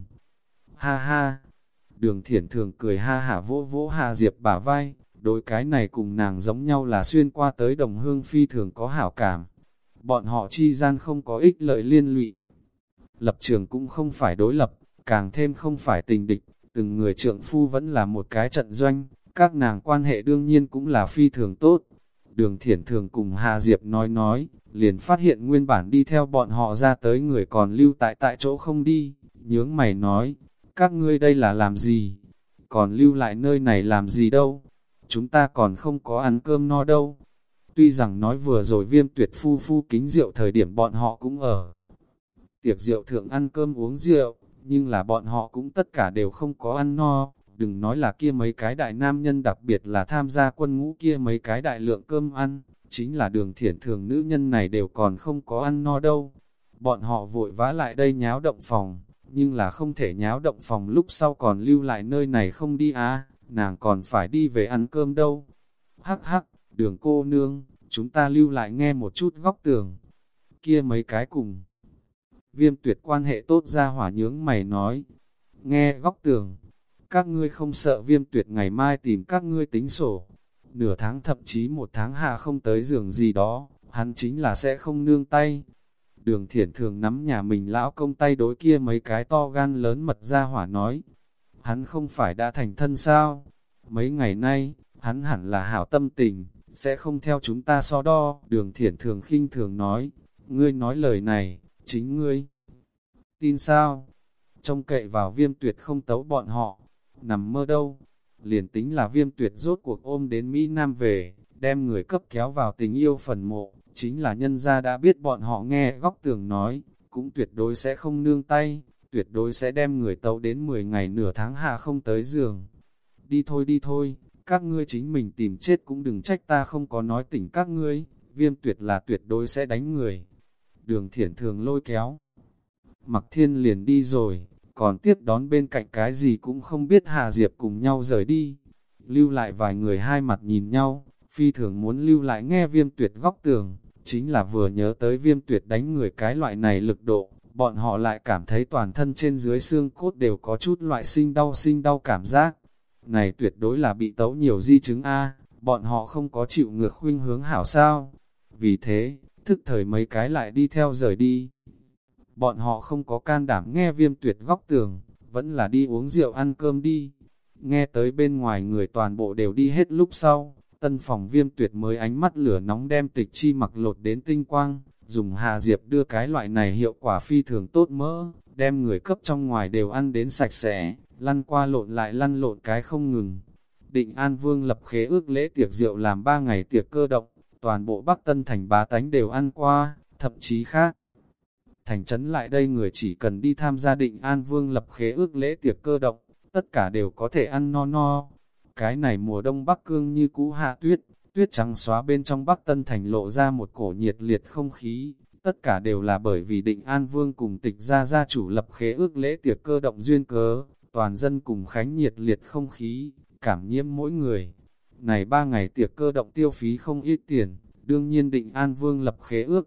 Ha ha, Đường Thiển Thường cười ha hả vỗ vỗ Hà Diệp bả vai, đối cái này cùng nàng giống nhau là xuyên qua tới đồng hương phi thường có hảo cảm. Bọn họ chi gian không có ích lợi liên lụy. Lập trường cũng không phải đối lập, càng thêm không phải tình địch, từng người trượng phu vẫn là một cái trận doanh, các nàng quan hệ đương nhiên cũng là phi thường tốt. Đường Thiển Thường cùng Hà Diệp nói nói, liền phát hiện nguyên bản đi theo bọn họ ra tới người còn lưu tại tại chỗ không đi, nhướng mày nói, các ngươi đây là làm gì? Còn lưu lại nơi này làm gì đâu? Chúng ta còn không có ăn cơm no đâu. Tuy rằng nói vừa rồi Viêm Tuyệt phu phu kính rượu thời điểm bọn họ cũng ở tiệc rượu thượng ăn cơm uống rượu, nhưng là bọn họ cũng tất cả đều không có ăn no. Đừng nói là kia mấy cái đại nam nhân, đặc biệt là tham gia quân ngũ kia mấy cái đại lượng cơm ăn, chính là Đường Thiển Thường nữ nhân này đều còn không có ăn no đâu. Bọn họ vội vã lại đây nháo động phòng, nhưng là không thể nháo động phòng lúc sau còn lưu lại nơi này không đi à, nàng còn phải đi về ăn cơm đâu. Hắc hắc, Đường cô nương, chúng ta lưu lại nghe một chút góc tường. Kia mấy cái cùng Viêm Tuyệt quan hệ tốt ra hỏa nhướng mày nói, nghe góc tường, các ngươi không sợ Viêm Tuyệt ngày mai tìm các ngươi tính sổ. Nửa tháng thậm chí một tháng hạ không tới giường gì đó, hắn chính là sẽ không nương tay. Đường Thiển Thường nắm nhà mình lão công tay đối kia mấy cái to gan lớn mật ra hỏa nói, hắn không phải đã thành thân sao? Mấy ngày nay, hắn hẳn là hảo tâm tình, sẽ không theo chúng ta so đo. Đường Thiển Thường khinh thường nói, ngươi nói lời này, chính ngươi tin sao? Trông cậy vào Viêm Tuyệt không tấu bọn họ, nằm mơ đâu. Liền tính là Viêm Tuyệt rốt cuộc ôm đến Mỹ Nam về, đem người cấp kéo vào tình yêu phần mộ, chính là nhân gia đã biết bọn họ nghe góc tường nói, cũng tuyệt đối sẽ không nương tay, tuyệt đối sẽ đem người tấu đến mười ngày nửa tháng hạ không tới giường. Đi thôi đi thôi, các ngươi chính mình tìm chết cũng đừng trách ta không có nói tỉnh các ngươi, Viêm Tuyệt là tuyệt đối sẽ đánh người. Đường Thiển Thường lôi kéo Mặc Thiên liền đi rồi, còn tiếp đón bên cạnh cái gì cũng không biết Hà Diệp cùng nhau rời đi. Lưu lại vài người hai mặt nhìn nhau, phi thường muốn lưu lại nghe Viêm Tuyệt góc tường, chính là vừa nhớ tới Viêm Tuyệt đánh người cái loại này lực độ, bọn họ lại cảm thấy toàn thân trên dưới xương cốt đều có chút loại sinh đau sinh đau cảm giác. Này tuyệt đối là bị tấu nhiều di chứng A, bọn họ không có chịu ngược khuynh hướng hảo sao. Vì thế, thức thời mấy cái lại đi theo rời đi. Bọn họ không có can đảm nghe Viêm Tuyệt góc tường, vẫn là đi uống rượu ăn cơm đi. Nghe tới bên ngoài người toàn bộ đều đi hết lúc sau, tân phòng Viêm Tuyệt mới ánh mắt lửa nóng đem Tịch Chi Mặc lột đến tinh quang, dùng Hà Diệp đưa cái loại này hiệu quả phi thường tốt mỡ, đem người cấp trong ngoài đều ăn đến sạch sẽ, lăn qua lộn lại lăn lộn cái không ngừng. Định An Vương lập khế ước lễ tiệc rượu làm ba ngày tiệc cơ động, toàn bộ Bắc Tân thành bá tánh đều ăn qua, thậm chí khác. Thành trấn lại đây người chỉ cần đi tham gia Định An Vương lập khế ước lễ tiệc cơ động, tất cả đều có thể ăn no no. Cái này mùa đông Bắc Cương như cũ hạ tuyết, tuyết trắng xóa bên trong Bắc Tân thành lộ ra một cổ nhiệt liệt không khí, tất cả đều là bởi vì Định An Vương cùng Tịch gia gia chủ lập khế ước lễ tiệc cơ động duyên cớ, toàn dân cùng khánh nhiệt liệt không khí, cảm nhiễm mỗi người. Này ba ngày tiệc cơ động tiêu phí không ít tiền, đương nhiên Định An Vương lập khế ước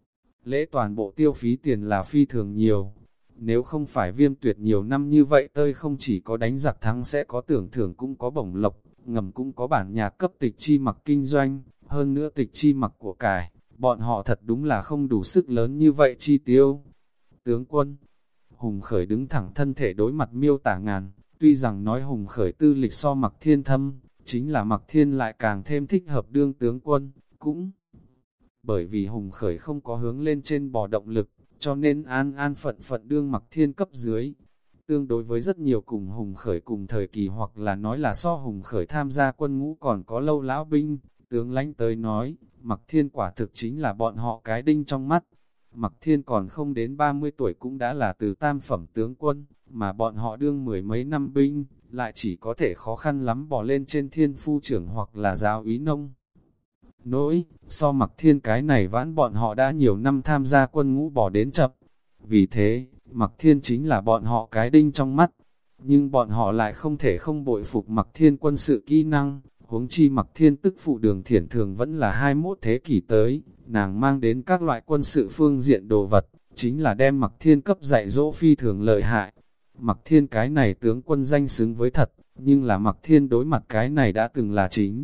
lễ toàn bộ tiêu phí tiền là phi thường nhiều. Nếu không phải Viêm Tuyệt nhiều năm như vậy tơi không chỉ có đánh giặc thắng sẽ có tưởng thưởng cũng có bổng lộc, ngầm cũng có bản nhạc cấp Tịch Chi Mặc kinh doanh, hơn nữa Tịch Chi Mặc của cải, bọn họ thật đúng là không đủ sức lớn như vậy chi tiêu. Tướng quân Hùng Khởi đứng thẳng thân thể đối mặt miêu tả ngàn, tuy rằng nói Hùng Khởi tư lịch so Mặc Thiên thâm, chính là Mặc Thiên lại càng thêm thích hợp đương tướng quân, cũng bởi vì Hùng Khởi không có hướng lên trên bò động lực, cho nên an an phận phận đương Mặc Thiên cấp dưới. Tương đối với rất nhiều cùng Hùng Khởi cùng thời kỳ hoặc là nói là so Hùng Khởi tham gia quân ngũ còn có lâu lão binh, tướng lãnh tới nói, Mặc Thiên quả thực chính là bọn họ cái đinh trong mắt. Mặc Thiên còn không đến ba mươi tuổi cũng đã là từ tam phẩm tướng quân, mà bọn họ đương mười mấy năm binh, lại chỉ có thể khó khăn lắm bỏ lên trên thiên phu trưởng hoặc là giáo úy nông. Nỗi, so Mặc Thiên cái này vãn bọn họ đã nhiều năm tham gia quân ngũ bỏ đến chậm. Vì thế, Mặc Thiên chính là bọn họ cái đinh trong mắt. Nhưng bọn họ lại không thể không bội phục Mặc Thiên quân sự kỹ năng, huống chi Mặc Thiên tức phụ Đường Thiển Thường vẫn là hai mươi mốt thế kỷ tới, nàng mang đến các loại quân sự phương diện đồ vật, chính là đem Mặc Thiên cấp dạy dỗ phi thường lợi hại. Mặc Thiên cái này tướng quân danh xứng với thật, nhưng là Mặc Thiên đối mặt cái này đã từng là chính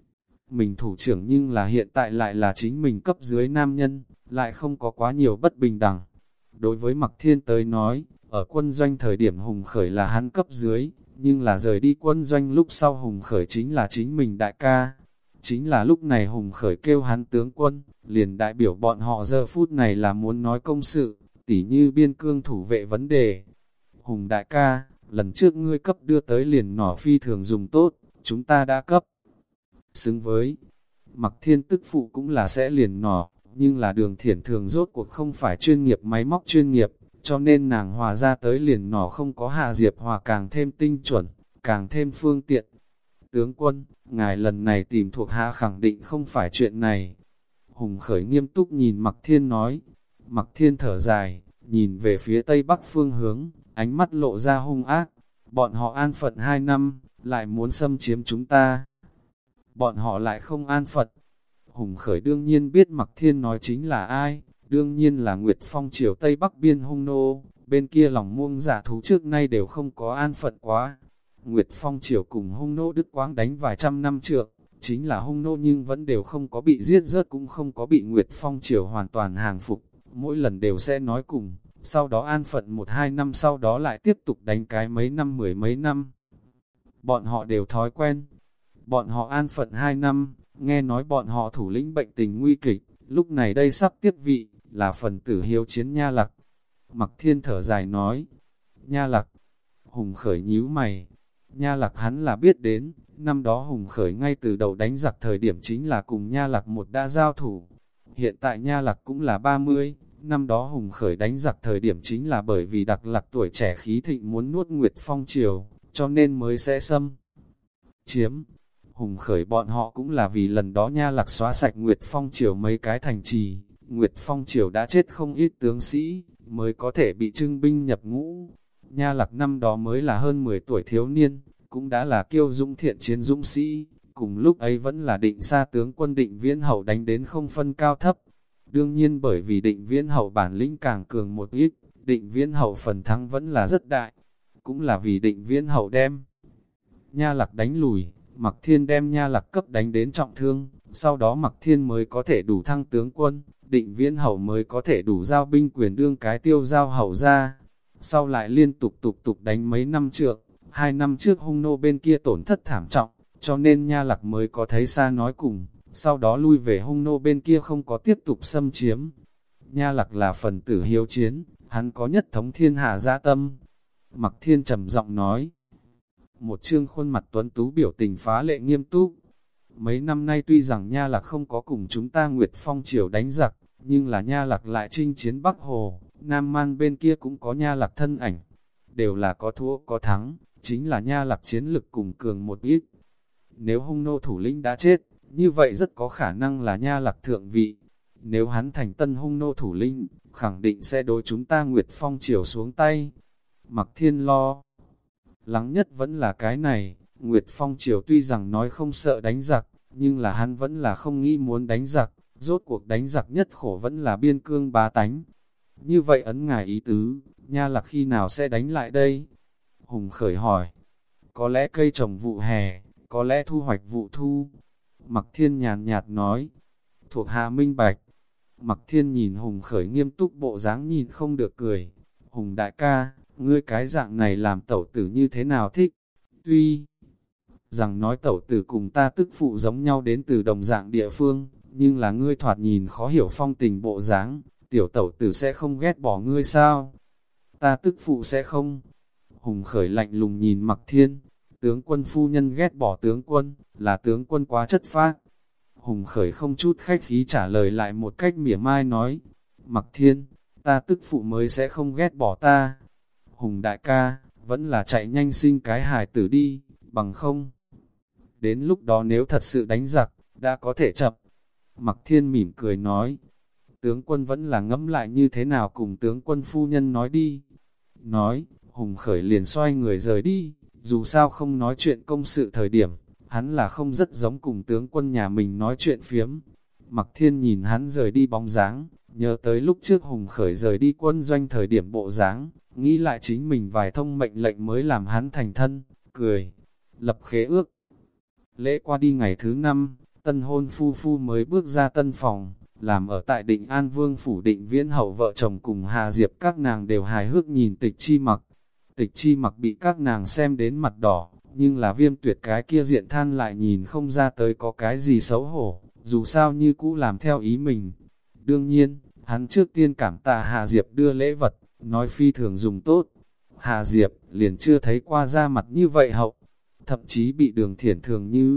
mình thủ trưởng nhưng là hiện tại lại là chính mình cấp dưới nam nhân, lại không có quá nhiều bất bình đẳng. Đối với Mặc Thiên tới nói, ở quân doanh thời điểm Hùng Khởi là hắn cấp dưới, nhưng là rời đi quân doanh lúc sau Hùng Khởi chính là chính mình đại ca. Chính là lúc này Hùng Khởi kêu hắn tướng quân, liền đại biểu bọn họ giờ phút này là muốn nói công sự, tỉ như biên cương thủ vệ vấn đề. Hùng đại ca, lần trước ngươi cấp đưa tới liền nỏ phi thường dùng tốt, chúng ta đã cấp. Xứng với, Mặc Thiên tức phụ cũng là sẽ liền nỏ, nhưng là Đường Thiển Thường rốt cuộc không phải chuyên nghiệp máy móc chuyên nghiệp, cho nên nàng hòa ra tới liền nỏ không có Hạ Diệp Hòa càng thêm tinh chuẩn, càng thêm phương tiện. Tướng quân, ngài lần này tìm thuộc hạ khẳng định không phải chuyện này. Hùng Khởi nghiêm túc nhìn Mặc Thiên nói. Mặc Thiên thở dài, nhìn về phía tây bắc phương hướng, ánh mắt lộ ra hung ác. Bọn họ an phận hai năm, lại muốn xâm chiếm chúng ta. Bọn họ lại không an phận. Hùng Khởi đương nhiên biết Mặc Thiên nói chính là ai, đương nhiên là Nguyệt Phong triều tây bắc biên hung nô, bên kia lòng muông giả thú trước nay đều không có an phận quá. Nguyệt Phong triều cùng hung nô Đức Quáng đánh vài trăm năm trượng, chính là hung nô nhưng vẫn đều không có bị giết rớt, cũng không có bị Nguyệt Phong triều hoàn toàn hàng phục, mỗi lần đều sẽ nói cùng, sau đó an phận một hai năm sau đó lại tiếp tục đánh cái mấy năm mười mấy năm. Bọn họ đều thói quen, bọn họ an phận hai năm, nghe nói bọn họ thủ lĩnh bệnh tình nguy kịch, lúc này đây sắp tiếp vị, là phần tử hiếu chiến Nha Lặc. Mặc Thiên thở dài nói, Nha Lặc. Hùng Khởi nhíu mày, Nha Lặc hắn là biết đến, năm đó Hùng Khởi ngay từ đầu đánh giặc thời điểm chính là cùng Nha Lặc một đã giao thủ. Hiện tại Nha Lặc cũng là ba mươi, năm đó Hùng Khởi đánh giặc thời điểm chính là bởi vì Đặc Lặc tuổi trẻ khí thịnh muốn nuốt Nguyệt Phong triều, cho nên mới sẽ xâm chiếm. Hùng Khởi bọn họ cũng là vì lần đó Nha Lặc xóa sạch Nguyệt Phong triều mấy cái thành trì, Nguyệt Phong triều đã chết không ít tướng sĩ, mới có thể bị trưng binh nhập ngũ. Nha Lặc năm đó mới là hơn mười tuổi thiếu niên, cũng đã là kiêu dũng thiện chiến dũng sĩ, cùng lúc ấy vẫn là Định Sa tướng quân Định Viễn Hậu đánh đến không phân cao thấp. Đương nhiên bởi vì Định Viễn Hậu bản lĩnh càng cường một ít, Định Viễn Hậu phần thắng vẫn là rất đại, cũng là vì Định Viễn Hậu đem Nha Lặc đánh lùi, Mặc Thiên đem Nha Lặc cấp đánh đến trọng thương, sau đó Mặc Thiên mới có thể đủ thăng tướng quân, Định Viễn Hậu mới có thể đủ giao binh quyền đương cái tiêu giao hậu ra. Sau lại liên tục tục tục đánh mấy năm trượng, hai năm trước hung nô bên kia tổn thất thảm trọng, cho nên Nha Lặc mới có thấy xa nói cùng, sau đó lui về hung nô bên kia không có tiếp tục xâm chiếm. Nha Lặc là phần tử hiếu chiến, hắn có nhất thống thiên hạ dạ tâm. Mặc Thiên trầm giọng nói, một trương khuôn mặt tuấn tú biểu tình phá lệ nghiêm túc. Mấy năm nay tuy rằng Nha Lặc không có cùng chúng ta Nguyệt Phong triều đánh giặc, nhưng là Nha Lặc lại chinh chiến Bắc Hồ, Nam Man bên kia cũng có Nha Lặc thân ảnh, đều là có thua có thắng, chính là Nha Lặc chiến lực cùng cường một ít. Nếu hung nô thủ lĩnh đã chết, như vậy rất có khả năng là Nha Lặc thượng vị. Nếu hắn thành tân hung nô thủ lĩnh, khẳng định sẽ đối chúng ta Nguyệt Phong triều xuống tay. Mặc Thiên lo lắng nhất vẫn là cái này, Nguyệt Phong triều tuy rằng nói không sợ đánh giặc, nhưng là hắn vẫn là không nghĩ muốn đánh giặc, rốt cuộc đánh giặc nhất khổ vẫn là biên cương bá tánh. Như vậy ấn ngài ý tứ, Nha Lặc khi nào sẽ đánh lại đây? Hùng Khởi hỏi, có lẽ cây trồng vụ hè, có lẽ thu hoạch vụ thu. Mặc Thiên nhàn nhạt nói, thuộc hạ minh bạch. Mặc Thiên nhìn Hùng Khởi nghiêm túc bộ dáng nhìn không được cười. Hùng đại ca, ngươi cái dạng này làm tẩu tử như thế nào thích? Tuy rằng nói tẩu tử cùng ta tức phụ giống nhau đến từ đồng dạng địa phương, nhưng là ngươi thoạt nhìn khó hiểu phong tình bộ dáng, tiểu tẩu tử sẽ không ghét bỏ ngươi sao? Ta tức phụ sẽ không. Hùng Khởi lạnh lùng nhìn Mặc Thiên, tướng quân phu nhân ghét bỏ tướng quân, là tướng quân quá chất phác. Hùng Khởi không chút khách khí trả lời lại một cách mỉa mai nói, Mặc Thiên, ta tức phụ mới sẽ không ghét bỏ ta. Hùng đại ca, vẫn là chạy nhanh sinh cái hài tử đi, bằng không. Đến lúc đó nếu thật sự đánh giặc, đã có thể chậm. Mặc Thiên mỉm cười nói, tướng quân vẫn là ngẫm lại như thế nào cùng tướng quân phu nhân nói đi. Nói, Hùng Khởi liền xoay người rời đi, dù sao không nói chuyện công sự thời điểm, hắn là không rất giống cùng tướng quân nhà mình nói chuyện phiếm. Mặc Thiên nhìn hắn rời đi bóng dáng, nhớ tới lúc trước Hùng Khởi rời đi quân doanh thời điểm bộ dáng, nghĩ lại chính mình vài thông mệnh lệnh mới làm hắn thành thân, cười, lập khế ước. Lễ qua đi ngày thứ năm, tân hôn phu phu mới bước ra tân phòng, làm ở tại Định An Vương phủ Định Viễn Hậu vợ chồng cùng Hà Diệp các nàng đều hài hước nhìn Tịch Chi Mặc. Tịch Chi Mặc bị các nàng xem đến mặt đỏ, nhưng là Viêm Tuyệt cái kia diện than lại nhìn không ra tới có cái gì xấu hổ, dù sao như cũ làm theo ý mình. Đương nhiên, hắn trước tiên cảm tạ Hà Diệp đưa lễ vật, nói phi thường dùng tốt. Hà Diệp liền chưa thấy qua da mặt như vậy hậu, thậm chí bị Đường Thiển thường như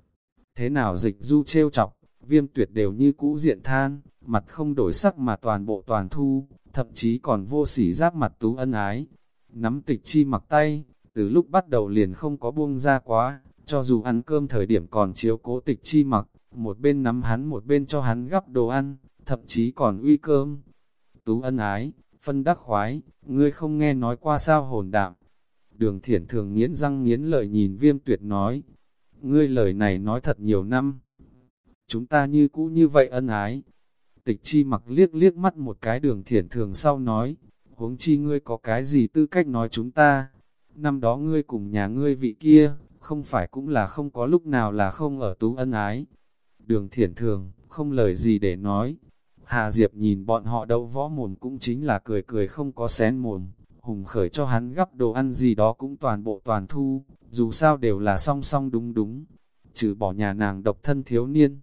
thế nào dịch du trêu chọc, Viêm Tuyệt đều như cũ diện than, mặt không đổi sắc mà toàn bộ toàn thu, thậm chí còn vô sỉ giáp mặt tú ân ái. Nắm Tịch Chi Mặc tay, từ lúc bắt đầu liền không có buông ra quá, cho dù ăn cơm thời điểm còn chiếu cố Tịch Chi Mặc, một bên nắm hắn một bên cho hắn gắp đồ ăn, thậm chí còn uy cơm. Tú ân ái, phân đắc khoái, ngươi không nghe nói qua sao hồn đạm. Đường Thiển thường nghiến răng nghiến lợi nhìn Viêm Tuyệt nói, ngươi lời này nói thật nhiều năm. Chúng ta như cũ như vậy ân ái. Tịch Chi Mặc liếc liếc mắt một cái Đường Thiển thường sau nói, huống chi ngươi có cái gì tư cách nói chúng ta. Năm đó ngươi cùng nhà ngươi vị kia, không phải cũng là không có lúc nào là không ở tú ân ái. Đường Thiển thường, không lời gì để nói. Hà Diệp nhìn bọn họ đấu võ mồm cũng chính là cười cười không có xén mồm. Hùng Khởi cho hắn gắp đồ ăn gì đó cũng toàn bộ toàn thu, dù sao đều là song song đúng đúng. Trừ bỏ nhà nàng độc thân thiếu niên.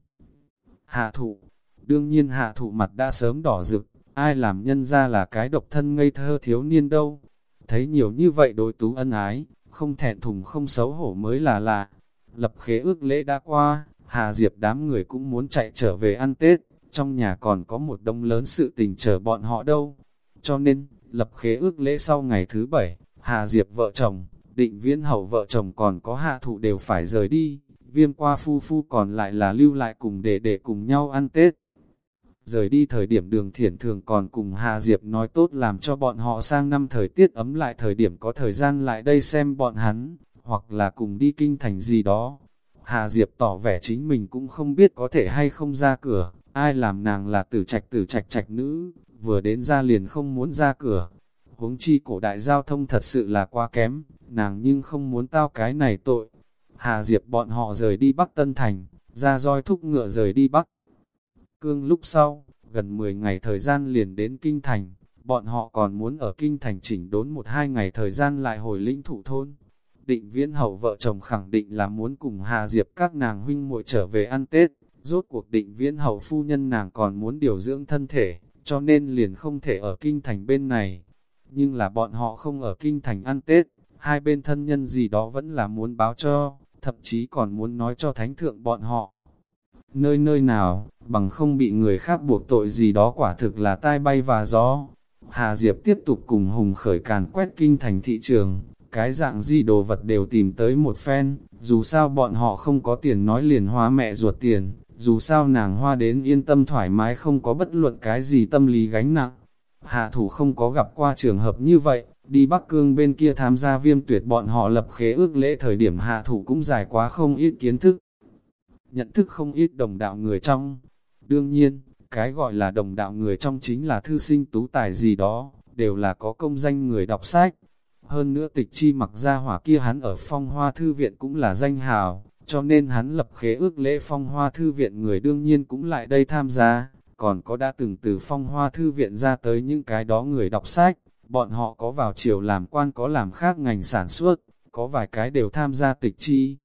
Hạ thụ, đương nhiên hạ thụ mặt đã sớm đỏ rực, ai làm nhân ra là cái độc thân ngây thơ thiếu niên đâu. Thấy nhiều như vậy đối tú ân ái, không thẹn thùng không xấu hổ mới là lạ. Lập khế ước lễ đã qua, Hà Diệp đám người cũng muốn chạy trở về ăn Tết, trong nhà còn có một đông lớn sự tình chờ bọn họ đâu. Cho nên, lập khế ước lễ sau ngày thứ bảy, Hà Diệp vợ chồng, Định Viễn Hậu vợ chồng còn có hạ thụ đều phải rời đi, Viêm qua phu phu còn lại là lưu lại cùng để để cùng nhau ăn Tết. Rời đi thời điểm Đường Thiển thường còn cùng Hà Diệp nói tốt làm cho bọn họ sang năm thời tiết ấm lại thời điểm có thời gian lại đây xem bọn hắn, hoặc là cùng đi kinh thành gì đó. Hà Diệp tỏ vẻ chính mình cũng không biết có thể hay không ra cửa, ai làm nàng là tử trạch tử trạch trạch nữ, vừa đến ra liền không muốn ra cửa. Huống chi cổ đại giao thông thật sự là quá kém, nàng nhưng không muốn tao cái này tội. Hà Diệp bọn họ rời đi Bắc Tân Thành, ra roi thúc ngựa rời đi Bắc Cương lúc sau, gần mười ngày thời gian liền đến Kinh Thành, bọn họ còn muốn ở Kinh Thành chỉnh đốn một hai ngày thời gian lại hồi lĩnh thụ thôn. Định Viễn Hậu vợ chồng khẳng định là muốn cùng Hà Diệp các nàng huynh muội trở về ăn Tết, rốt cuộc Định Viễn Hậu phu nhân nàng còn muốn điều dưỡng thân thể, cho nên liền không thể ở Kinh Thành bên này. Nhưng là bọn họ không ở Kinh Thành ăn Tết, hai bên thân nhân gì đó vẫn là muốn báo cho, thậm chí còn muốn nói cho thánh thượng bọn họ. Nơi nơi nào, bằng không bị người khác buộc tội gì đó quả thực là tai bay và gió. Hà Diệp tiếp tục cùng Hùng Khởi càn quét Kinh Thành thị trường, cái dạng gì đồ vật đều tìm tới một phen, dù sao bọn họ không có tiền nói liền hoa mẹ ruột tiền, dù sao nàng hoa đến yên tâm thoải mái không có bất luận cái gì tâm lý gánh nặng. Hạ thủ không có gặp qua trường hợp như vậy, đi Bắc Cương bên kia tham gia Viêm Tuyệt bọn họ lập khế ước lễ thời điểm hạ thủ cũng dài quá không ít kiến thức, nhận thức không ít đồng đạo người trong. Đương nhiên, cái gọi là đồng đạo người trong chính là thư sinh tú tài gì đó, đều là có công danh người đọc sách. Hơn nữa Tịch Chi Mặc gia hỏa kia hắn ở Phong Hoa Thư Viện cũng là danh hào, cho nên hắn lập khế ước lễ Phong Hoa Thư Viện người đương nhiên cũng lại đây tham gia. Còn có đã từng từ Phong Hoa Thư Viện ra tới những cái đó người đọc sách, bọn họ có vào triều làm quan có làm khác ngành sản xuất, có vài cái đều tham gia Tịch Chi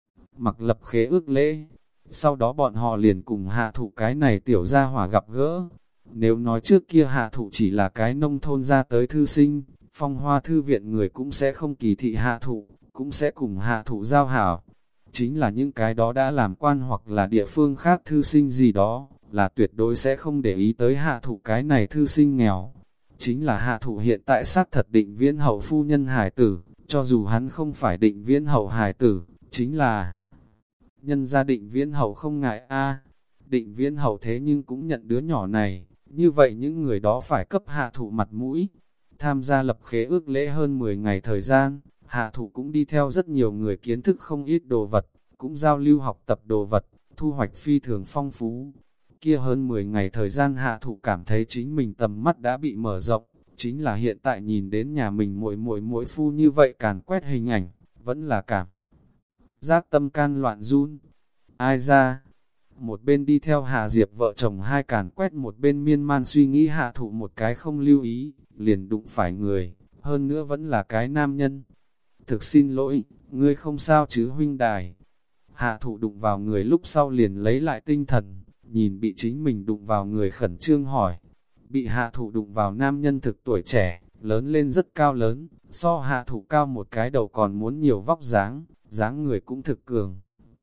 Mặc lập khế ước lễ. Sau đó bọn họ liền cùng hạ thụ cái này tiểu gia hỏa gặp gỡ. Nếu nói trước kia hạ thụ chỉ là cái nông thôn ra tới thư sinh, Phong Hoa Thư Viện người cũng sẽ không kỳ thị hạ thụ, cũng sẽ cùng hạ thụ giao hảo. Chính là những cái đó đã làm quan hoặc là địa phương khác thư sinh gì đó, là tuyệt đối sẽ không để ý tới hạ thụ cái này thư sinh nghèo. Chính là hạ thụ hiện tại xác thật định viễn hậu phu nhân hài tử, cho dù hắn không phải định viễn hậu hài tử, chính là nhân gia định viễn hậu không ngại a định viễn hậu thế nhưng cũng nhận đứa nhỏ này, như vậy những người đó phải cấp hạ thụ mặt mũi. Tham gia lập khế ước lễ hơn mười ngày thời gian, hạ thụ cũng đi theo rất nhiều người kiến thức không ít đồ vật, cũng giao lưu học tập đồ vật, thu hoạch phi thường phong phú. Kia hơn mười ngày thời gian hạ thụ cảm thấy chính mình tầm mắt đã bị mở rộng, chính là hiện tại nhìn đến nhà mình muội muội muội phu như vậy càn quét hình ảnh, vẫn là cảm giác tâm can loạn run. Ai ra? Một bên đi theo Hà Diệp vợ chồng hai càn quét, một bên miên man suy nghĩ hạ thụ một cái không lưu ý, liền đụng phải người, hơn nữa vẫn là cái nam nhân. Thực xin lỗi, ngươi không sao chứ huynh đài. Hạ thụ đụng vào người lúc sau liền lấy lại tinh thần, nhìn bị chính mình đụng vào người khẩn trương hỏi. Bị hạ thụ đụng vào nam nhân thực tuổi trẻ, lớn lên rất cao lớn, so hạ thụ cao một cái đầu còn muốn nhiều vóc dáng, dáng người cũng thực cường.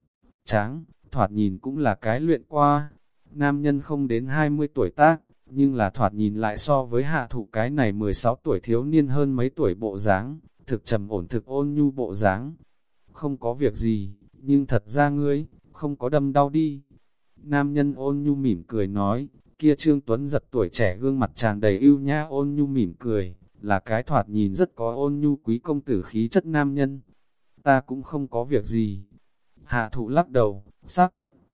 Tráng, thoạt nhìn cũng là cái luyện qua. Nam nhân không đến hai mươi tuổi tác, nhưng là thoạt nhìn lại so với hạ thụ cái này mười sáu tuổi thiếu niên hơn mấy tuổi bộ dáng, thực trầm ổn thực ôn nhu bộ dáng. Không có việc gì, nhưng thật ra ngươi, không có đâm đau đi. Nam nhân ôn nhu mỉm cười nói, kia Trương Tuấn giật tuổi trẻ gương mặt tràn đầy ưu nhã ôn nhu mỉm cười, là cái thoạt nhìn rất có ôn nhu quý công tử khí chất nam nhân. Ta cũng không có việc gì. Hạ thụ lắc đầu, sắc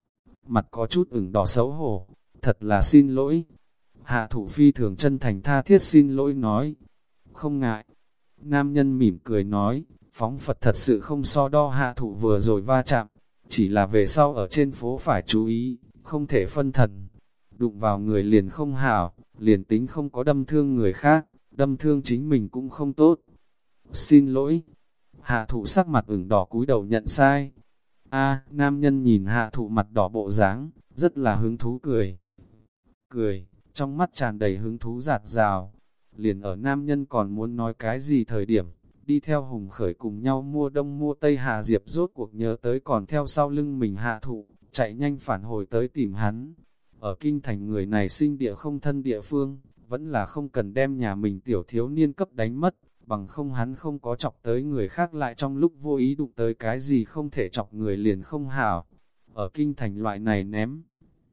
mặt có chút ửng đỏ xấu hổ, thật là xin lỗi. Hạ thụ phi thường chân thành tha thiết xin lỗi nói, không ngại. Nam nhân mỉm cười nói, phóng Phật thật sự không so đo hạ thụ vừa rồi va chạm, chỉ là về sau ở trên phố phải chú ý, không thể phân thần. Đụng vào người liền không hảo, liền tính không có đâm thương người khác, đâm thương chính mình cũng không tốt. Xin lỗi. Hạ thụ sắc mặt ửng đỏ cúi đầu nhận sai. A, nam nhân nhìn hạ thụ mặt đỏ bộ dáng, rất là hứng thú cười. Cười, trong mắt tràn đầy hứng thú giạt rào. Liền ở nam nhân còn muốn nói cái gì thời điểm, đi theo Hùng Khởi cùng nhau mua đông mua tây Hà Diệp rốt cuộc nhớ tới còn theo sau lưng mình hạ thụ, chạy nhanh phản hồi tới tìm hắn. Ở kinh thành người này sinh địa không thân địa phương, vẫn là không cần đem nhà mình tiểu thiếu niên cấp đánh mất, bằng không hắn không có chọc tới người khác lại trong lúc vô ý đụng tới cái gì không thể chọc người liền không hảo. Ở kinh thành loại này ném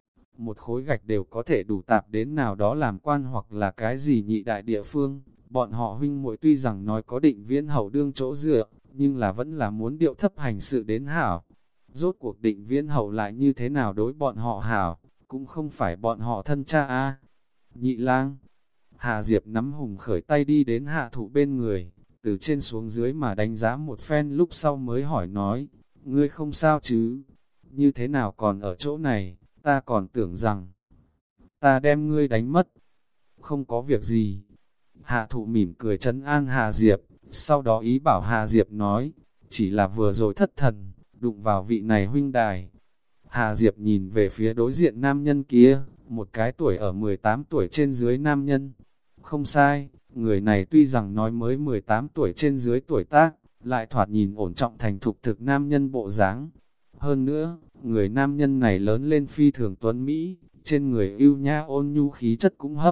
một khối gạch đều có thể đủ tạp đến nào đó làm quan hoặc là cái gì nhị đại địa phương. Bọn họ huynh muội tuy rằng nói có định viễn hậu đương chỗ dựa, nhưng là vẫn là muốn điệu thấp hành sự đến hảo. Rốt cuộc định viễn hậu lại như thế nào đối bọn họ hảo, cũng không phải bọn họ thân cha a. Nhị lang. Hà Diệp nắm Hùng Khởi tay đi đến hạ thụ bên người, từ trên xuống dưới mà đánh giá một phen lúc sau mới hỏi nói, ngươi không sao chứ, như thế nào còn ở chỗ này, ta còn tưởng rằng, ta đem ngươi đánh mất, không có việc gì. Hạ thụ mỉm cười trấn an Hà Diệp, sau đó ý bảo Hà Diệp nói, chỉ là vừa rồi thất thần, đụng vào vị này huynh đài. Hà Diệp nhìn về phía đối diện nam nhân kia, một cái tuổi ở mười tám tuổi trên dưới nam nhân. Không sai, người này tuy rằng nói mới mười tám tuổi trên dưới tuổi tác, lại thoạt nhìn ổn trọng thành thục thực nam nhân bộ dáng. Hơn nữa, người nam nhân này lớn lên phi thường tuấn Mỹ, trên người ưu nhã ôn nhu khí chất cũng hấp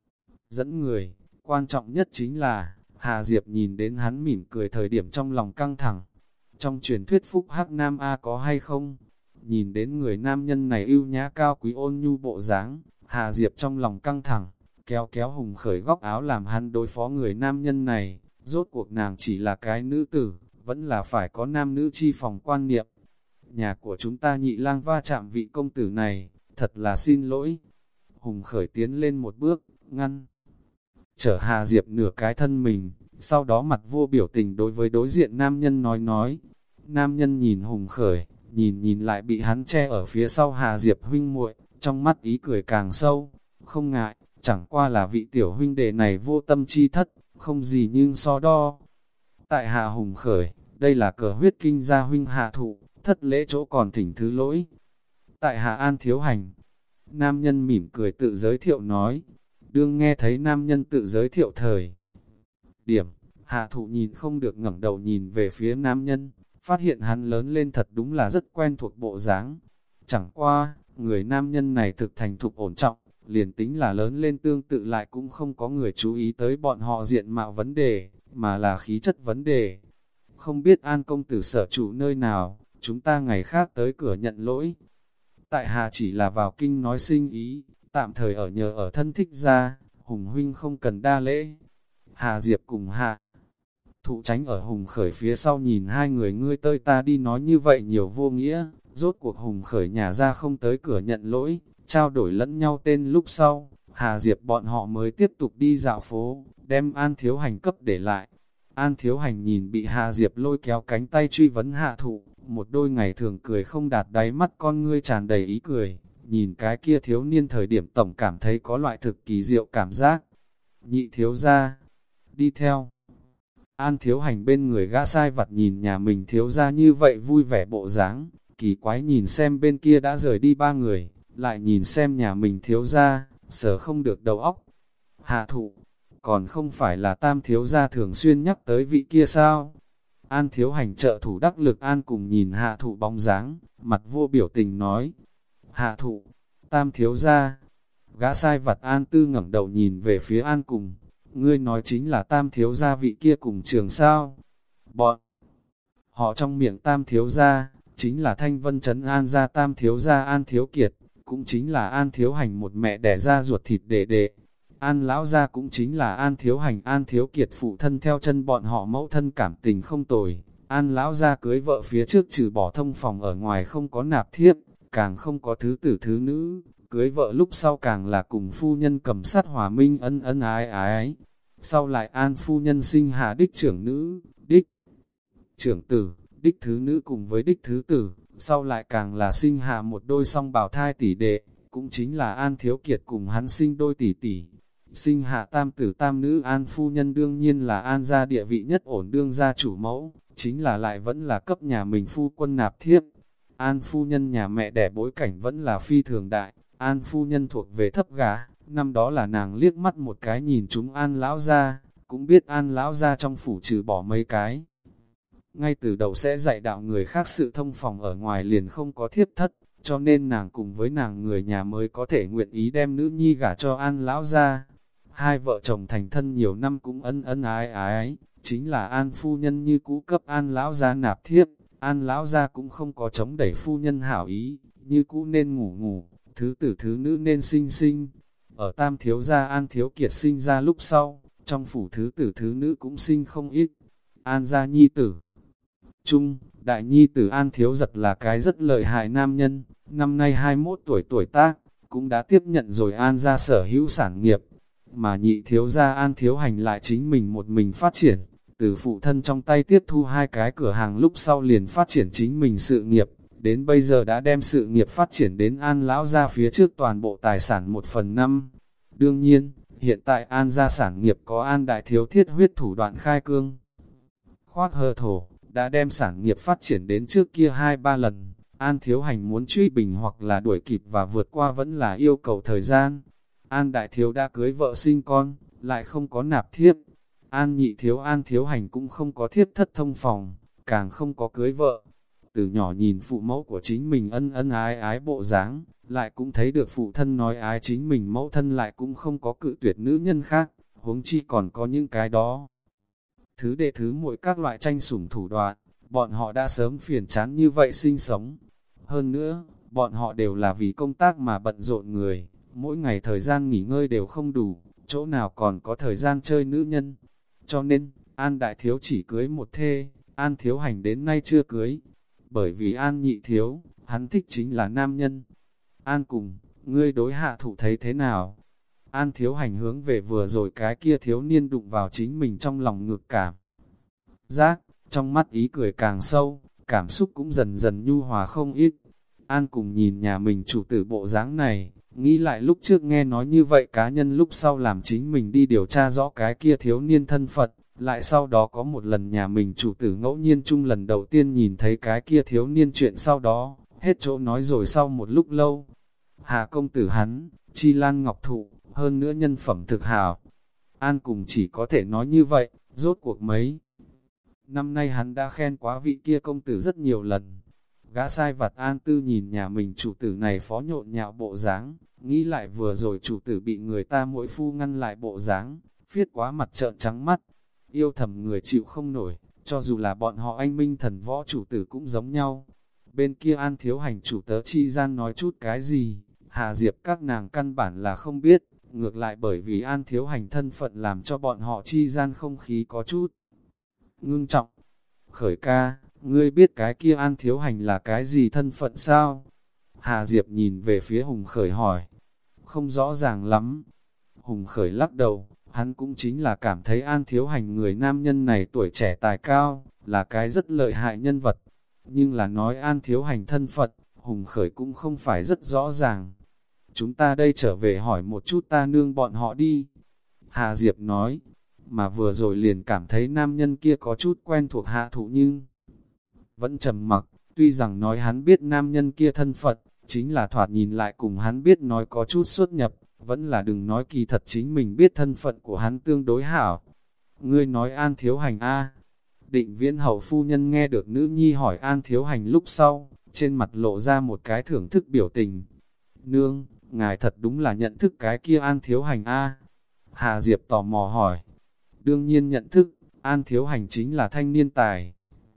dẫn người. Quan trọng nhất chính là, Hà Diệp nhìn đến hắn mỉm cười thời điểm trong lòng căng thẳng. Trong truyền thuyết phúc hắc nam A có hay không? Nhìn đến người nam nhân này ưu nhã cao quý ôn nhu bộ dáng, Hà Diệp trong lòng căng thẳng, kéo kéo Hùng Khởi góc áo làm hắn đối phó người nam nhân này. Rốt cuộc nàng chỉ là cái nữ tử, vẫn là phải có nam nữ chi phòng quan niệm. Nhà của chúng ta nhị lang va chạm vị công tử này, thật là xin lỗi. Hùng Khởi tiến lên một bước, ngăn chở Hà Diệp nửa cái thân mình, sau đó mặt vô biểu tình đối với đối diện nam nhân nói nói. Nam nhân nhìn Hùng Khởi, nhìn nhìn lại bị hắn che ở phía sau Hà Diệp huynh muội, trong mắt ý cười càng sâu. Không ngại, chẳng qua là vị tiểu huynh đệ này vô tâm chi thất, không gì nhưng so đo. Tại Hạ Hùng Khởi, đây là cờ huyết kinh gia huynh hạ thụ, thất lễ chỗ còn thỉnh thứ lỗi. Tại Hạ An Thiếu Hành, nam nhân mỉm cười tự giới thiệu nói. Đương nghe thấy nam nhân tự giới thiệu thời điểm, hạ thụ nhìn không được ngẩng đầu nhìn về phía nam nhân, phát hiện hắn lớn lên thật đúng là rất quen thuộc bộ dáng. Chẳng qua, người nam nhân này thực thành thục ổn trọng, liền tính là lớn lên tương tự lại cũng không có người chú ý tới bọn họ diện mạo vấn đề, mà là khí chất vấn đề. Không biết An công tử sở trụ nơi nào, chúng ta ngày khác tới cửa nhận lỗi. Tại hạ chỉ là vào kinh nói sinh ý, tạm thời ở nhờ ở thân thích ra, Hùng huynh không cần đa lễ. Hà Diệp cùng Hạ Thụ tránh ở Hùng Khởi phía sau nhìn hai người ngươi tơi ta đi nói như vậy nhiều vô nghĩa, rốt cuộc Hùng Khởi nhà ra không tới cửa nhận lỗi, trao đổi lẫn nhau tên lúc sau, Hà Diệp bọn họ mới tiếp tục đi dạo phố, đem An Thiếu Hành cấp để lại. An Thiếu Hành nhìn bị Hà Diệp lôi kéo cánh tay truy vấn Hạ Thụ, một đôi ngày thường cười không đạt đáy mắt con ngươi tràn đầy ý cười, nhìn cái kia thiếu niên thời điểm tổng cảm thấy có loại thực kỳ diệu cảm giác. Nhị thiếu ra, đi theo. An Thiếu Hành bên người gã sai vặt nhìn nhà mình thiếu ra như vậy vui vẻ bộ dáng, kỳ quái nhìn xem bên kia đã rời đi ba người, lại nhìn xem nhà mình thiếu ra, sở không được đầu óc. Hạ Thụ, còn không phải là Tam thiếu gia thường xuyên nhắc tới vị kia sao? An Thiếu Hành trợ thủ đắc lực An cùng nhìn Hạ Thụ bóng dáng, mặt vô biểu tình nói. Hạ Thụ, Tam thiếu gia. Gã sai vặt An Tư ngẩng đầu nhìn về phía An cùng, ngươi nói chính là Tam thiếu gia vị kia cùng trường sao? Bọn họ trong miệng Tam thiếu gia, chính là Thanh Vân Trấn An gia Tam thiếu gia An Thiếu Kiệt, cũng chính là An Thiếu Hành một mẹ đẻ ra ruột thịt đệ đệ. An lão gia cũng chính là An Thiếu Hành An Thiếu Kiệt phụ thân theo chân bọn họ mẫu thân cảm tình không tồi. An lão gia cưới vợ phía trước trừ bỏ thông phòng ở ngoài không có nạp thiếp, càng không có thứ tử thứ nữ, cưới vợ lúc sau càng là cùng phu nhân cầm sát hòa minh ân ân ái ái. Sau lại An phu nhân sinh hạ đích trưởng nữ, đích trưởng tử, đích thứ nữ cùng với đích thứ tử, sau lại càng là sinh hạ một đôi song bào thai tỷ đệ, cũng chính là An Thiếu Kiệt cùng hắn sinh đôi tỷ tỷ. Sinh hạ tam tử tam nữ An phu nhân đương nhiên là An gia địa vị nhất ổn đương gia chủ mẫu, chính là lại vẫn là cấp nhà mình phu quân nạp thiếp. An phu nhân nhà mẹ đẻ bối cảnh vẫn là phi thường đại, An phu nhân thuộc về thấp gà, năm đó là nàng liếc mắt một cái nhìn chúng An lão gia, cũng biết An lão gia trong phủ trừ bỏ mấy cái. Ngay từ đầu sẽ dạy đạo người khác sự thông phòng ở ngoài liền không có thiếp thất, cho nên nàng cùng với nàng người nhà mới có thể nguyện ý đem nữ nhi gả cho An lão gia. Hai vợ chồng thành thân nhiều năm cũng ân ân ái ái, chính là An phu nhân như cũ cấp An lão gia nạp thiếp, An lão gia cũng không có chống đẩy phu nhân hảo ý, như cũ nên ngủ ngủ, thứ tử thứ nữ nên sinh sinh. Ở Tam thiếu gia An Thiếu Kiệt sinh ra lúc sau, trong phủ thứ tử thứ nữ cũng sinh không ít. An gia nhi tử Trung, đại nhi tử An Thiếu Giật là cái rất lợi hại nam nhân, năm nay hai mươi mốt tuổi tuổi tác, cũng đã tiếp nhận rồi An gia sở hữu sản nghiệp. Mà nhị thiếu gia An Thiếu Hành lại chính mình một mình phát triển, từ phụ thân trong tay tiếp thu hai cái cửa hàng lúc sau liền phát triển chính mình sự nghiệp, đến bây giờ đã đem sự nghiệp phát triển đến An lão gia phía trước toàn bộ tài sản một phần năm. Đương nhiên, hiện tại An gia sản nghiệp có An đại thiếu thiết huyết thủ đoạn khai cương. Khoác hơ thổ, đã đem sản nghiệp phát triển đến trước kia hai ba lần, An Thiếu Hành muốn truy bình hoặc là đuổi kịp và vượt qua vẫn là yêu cầu thời gian. An đại thiếu đã cưới vợ sinh con, lại không có nạp thiếp. An nhị thiếu An Thiếu Hành cũng không có thiếp thất thông phòng, càng không có cưới vợ. Từ nhỏ nhìn phụ mẫu của chính mình ân ân ái ái bộ dáng, lại cũng thấy được phụ thân nói ái chính mình mẫu thân lại cũng không có cự tuyệt nữ nhân khác, huống chi còn có những cái đó. Thứ đệ thứ muội các loại tranh sủng thủ đoạn, bọn họ đã sớm phiền chán như vậy sinh sống. Hơn nữa, bọn họ đều là vì công tác mà bận rộn người, mỗi ngày thời gian nghỉ ngơi đều không đủ, chỗ nào còn có thời gian chơi nữ nhân. Cho nên, An đại thiếu chỉ cưới một thê, An Thiếu Hành đến nay chưa cưới. Bởi vì An nhị thiếu, hắn thích chính là nam nhân. An cùng, ngươi đối Hạ Thụ thấy thế nào? An Thiếu Hành hướng về vừa rồi cái kia thiếu niên đụng vào chính mình trong lòng ngược cảm. Giác, trong mắt ý cười càng sâu, cảm xúc cũng dần dần nhu hòa không ít. An cùng nhìn nhà mình chủ tử bộ dáng này, nghĩ lại lúc trước nghe nói như vậy cá nhân lúc sau làm chính mình đi điều tra rõ cái kia thiếu niên thân phận, lại sau đó có một lần nhà mình chủ tử ngẫu nhiên chung lần đầu tiên nhìn thấy cái kia thiếu niên chuyện sau đó, hết chỗ nói rồi sau một lúc lâu. Hà công tử hắn, chi lan ngọc thụ, hơn nữa nhân phẩm thực hảo. An cùng chỉ có thể nói như vậy, rốt cuộc mấy Năm nay hắn đã khen quá vị kia công tử rất nhiều lần. Gã sai vặt An Tư nhìn nhà mình chủ tử này phó nhộn nhạo bộ dáng, nghĩ lại vừa rồi chủ tử bị người ta mỗi phu ngăn lại bộ dáng, phiết quá mặt trợn trắng mắt. Yêu thầm người chịu không nổi, cho dù là bọn họ anh minh thần võ chủ tử cũng giống nhau. Bên kia An Thiếu Hành chủ tớ chi gian nói chút cái gì, Hà Diệp các nàng căn bản là không biết, ngược lại bởi vì An Thiếu Hành thân phận làm cho bọn họ chi gian không khí có chút ngưng trọng. Khởi ca, ngươi biết cái kia An Thiếu Hành là cái gì thân phận sao? Hà Diệp nhìn về phía Hùng Khởi hỏi. Không rõ ràng lắm. Hùng Khởi lắc đầu, hắn cũng chính là cảm thấy An Thiếu Hành người nam nhân này tuổi trẻ tài cao, là cái rất lợi hại nhân vật. Nhưng là nói An Thiếu Hành thân phận, Hùng Khởi cũng không phải rất rõ ràng. Chúng ta đây trở về hỏi một chút ta nương bọn họ đi. Hà Diệp nói, mà vừa rồi liền cảm thấy nam nhân kia có chút quen thuộc hạ thụ nhưng vẫn trầm mặc, tuy rằng nói hắn biết nam nhân kia thân phận, chính là thoạt nhìn lại cùng hắn biết nói có chút xuất nhập, vẫn là đừng nói kỳ thật chính mình biết thân phận của hắn tương đối hảo. Ngươi nói An Thiếu Hành a? Định Viễn hậu phu nhân nghe được nữ nhi hỏi An Thiếu Hành lúc sau, trên mặt lộ ra một cái thưởng thức biểu tình. Nương, ngài thật đúng là nhận thức cái kia An Thiếu Hành a? Hà Diệp tò mò hỏi. Đương nhiên nhận thức, An Thiếu Hành chính là thanh niên tài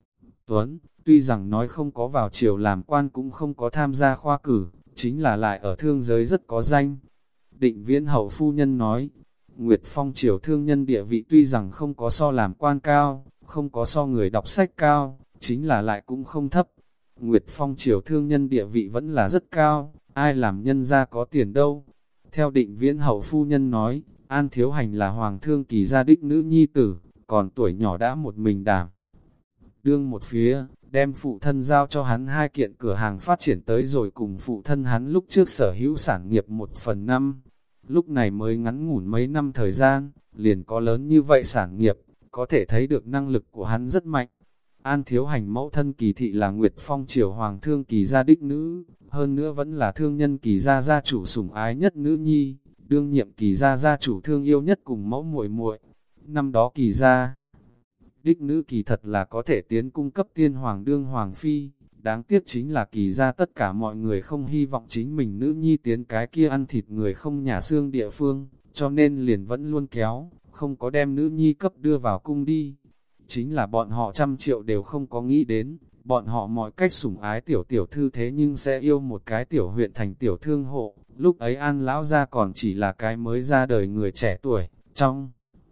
Tuấn, tuy rằng nói không có vào triều làm quan cũng không có tham gia khoa cử, chính là lại ở thương giới rất có danh. Định Viễn hậu phu nhân nói, Nguyệt Phong triều thương nhân địa vị tuy rằng không có so làm quan cao, không có so người đọc sách cao, chính là lại cũng không thấp. Nguyệt Phong triều thương nhân địa vị vẫn là rất cao, ai làm nhân ra có tiền đâu. Theo Định Viễn hậu phu nhân nói, An Thiếu Hành là hoàng thương kỳ gia đích nữ nhi tử, còn tuổi nhỏ đã một mình đảm đương một phía, đem phụ thân giao cho hắn hai kiện cửa hàng phát triển tới rồi cùng phụ thân hắn lúc trước sở hữu sản nghiệp một phần năm. Lúc này mới ngắn ngủn mấy năm thời gian, liền có lớn như vậy sản nghiệp, có thể thấy được năng lực của hắn rất mạnh. An Thiếu Hành mẫu thân Kỳ thị là Nguyệt Phong triều hoàng thương kỳ gia đích nữ, hơn nữa vẫn là thương nhân Kỳ gia gia chủ sủng ái nhất nữ nhi, đương nhiệm Kỳ gia gia chủ thương yêu nhất cùng mẫu muội muội. Năm đó Kỳ gia đích nữ kỳ thật là có thể tiến cung cấp tiên hoàng đương hoàng phi, đáng tiếc chính là Kỳ gia tất cả mọi người không hy vọng chính mình nữ nhi tiến cái kia ăn thịt người không nhà xương địa phương, cho nên liền vẫn luôn kéo, không có đem nữ nhi cấp đưa vào cung đi. Chính là bọn họ trăm triệu đều không có nghĩ đến, bọn họ mọi cách sủng ái tiểu tiểu thư thế nhưng sẽ yêu một cái tiểu huyện thành tiểu thương hộ. Lúc ấy An lão gia còn chỉ là cái mới ra đời người trẻ tuổi, trong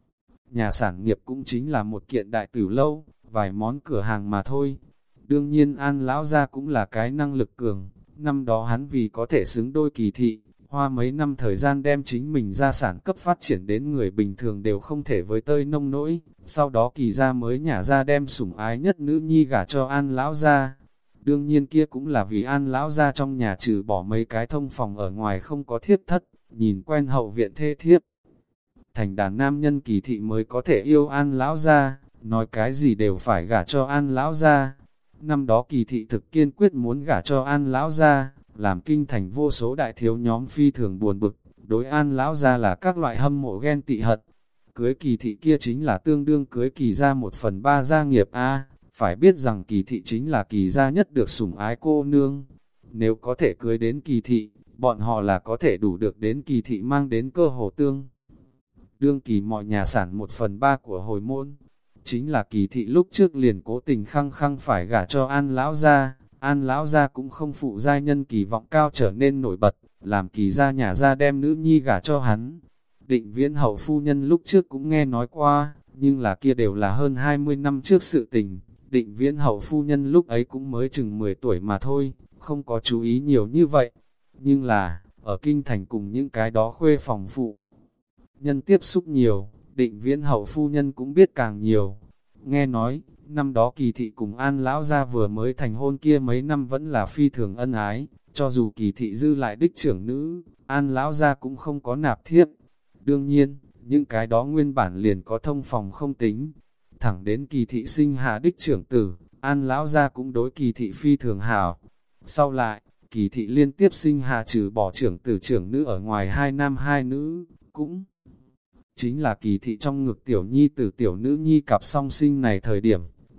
nhà sản nghiệp cũng chính là một kiện đại tử lâu, vài món cửa hàng mà thôi. Đương nhiên An lão gia cũng là cái năng lực cường, năm đó hắn vì có thể xứng đôi Kỳ thị, hoa mấy năm thời gian đem chính mình gia sản cấp phát triển đến người bình thường đều không thể với tơi nông nỗi, sau đó Kỳ gia mới nhả ra đem sủng ái nhất nữ nhi gả cho An lão gia. Đương nhiên kia cũng là vì An lão gia trong nhà trừ bỏ mấy cái thông phòng ở ngoài không có thiếp thất, nhìn quen hậu viện thê thiếp. Thành đàn nam nhân Kỳ thị mới có thể yêu An lão gia, nói cái gì đều phải gả cho An lão gia. Năm đó Kỳ thị thực kiên quyết muốn gả cho An lão gia, làm kinh thành vô số đại thiếu nhóm phi thường buồn bực, đối An lão gia là các loại hâm mộ ghen tị hận. Cưới Kỳ thị kia chính là tương đương cưới Kỳ gia một phần ba gia nghiệp a. Phải biết rằng Kỳ thị chính là Kỳ gia nhất được sủng ái cô nương. Nếu có thể cưới đến Kỳ thị, bọn họ là có thể đủ được đến Kỳ thị mang đến cơ hồ tương. Đương Kỳ mọi nhà sản một phần ba của hồi môn. Chính là Kỳ thị lúc trước liền cố tình khăng khăng phải gả cho An lão gia. An lão gia cũng không phụ giai nhân kỳ vọng cao trở nên nổi bật, làm Kỳ gia nhà gia đem nữ nhi gả cho hắn. Định Viễn hậu phu nhân lúc trước cũng nghe nói qua, nhưng là kia đều là hơn hai mươi năm trước sự tình. Định Viễn hậu phu nhân lúc ấy cũng mới chừng mười tuổi mà thôi, không có chú ý nhiều như vậy. Nhưng là, ở kinh thành cùng những cái đó khuê phòng phụ nhân tiếp xúc nhiều, Định Viễn hậu phu nhân cũng biết càng nhiều. Nghe nói, năm đó Kỳ thị cùng An lão gia vừa mới thành hôn kia mấy năm vẫn là phi thường ân ái, cho dù Kỳ thị dư lại đích trưởng nữ, An lão gia cũng không có nạp thiếp. Đương nhiên, những cái đó nguyên bản liền có thông phòng không tính. Thẳng đến Kỳ thị sinh hạ đích trưởng tử, An lão gia cũng đối Kỳ thị phi thường hảo. Sau lại, Kỳ thị liên tiếp sinh hạ trừ bỏ trưởng tử trưởng nữ ở ngoài hai nam hai nữ, cũng chính là Kỳ thị trong ngực tiểu nhi tử tiểu nữ nhi cặp song sinh này thời điểm,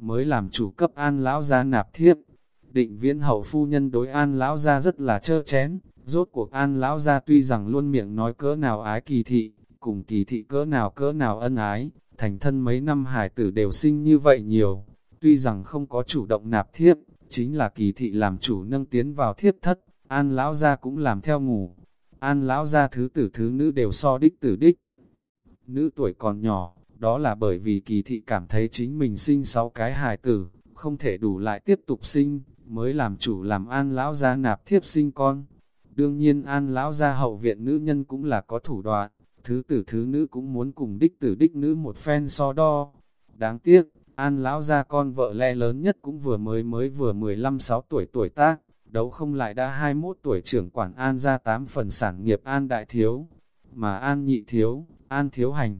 mới làm chủ cấp An lão gia nạp thiếp. Định Viễn hậu phu nhân đối An lão gia rất là trơ chén, rốt cuộc An lão gia tuy rằng luôn miệng nói cỡ nào ái Kỳ thị, cùng Kỳ thị cỡ nào cỡ nào ân ái, thành thân mấy năm hải tử đều sinh như vậy nhiều, tuy rằng không có chủ động nạp thiếp, chính là Kỳ thị làm chủ nâng tiến vào thiếp thất, An lão gia cũng làm theo ngủ. An lão gia thứ tử thứ nữ đều so đích tử đích. Nữ tuổi còn nhỏ, đó là bởi vì Kỳ thị cảm thấy chính mình sinh sáu cái hài tử, không thể đủ lại tiếp tục sinh, mới làm chủ làm An lão gia nạp thiếp sinh con. Đương nhiên An lão gia hậu viện nữ nhân cũng là có thủ đoạn, thứ tử thứ nữ cũng muốn cùng đích tử đích nữ một phen so đo. Đáng tiếc, An lão gia con vợ lẽ lớn nhất cũng vừa mới mới vừa mười lăm sáu tuổi tuổi tác, đấu không lại đã hai mươi mốt tuổi trưởng quản An gia tám phần sản nghiệp An đại thiếu, mà An nhị thiếu, An thiếu hành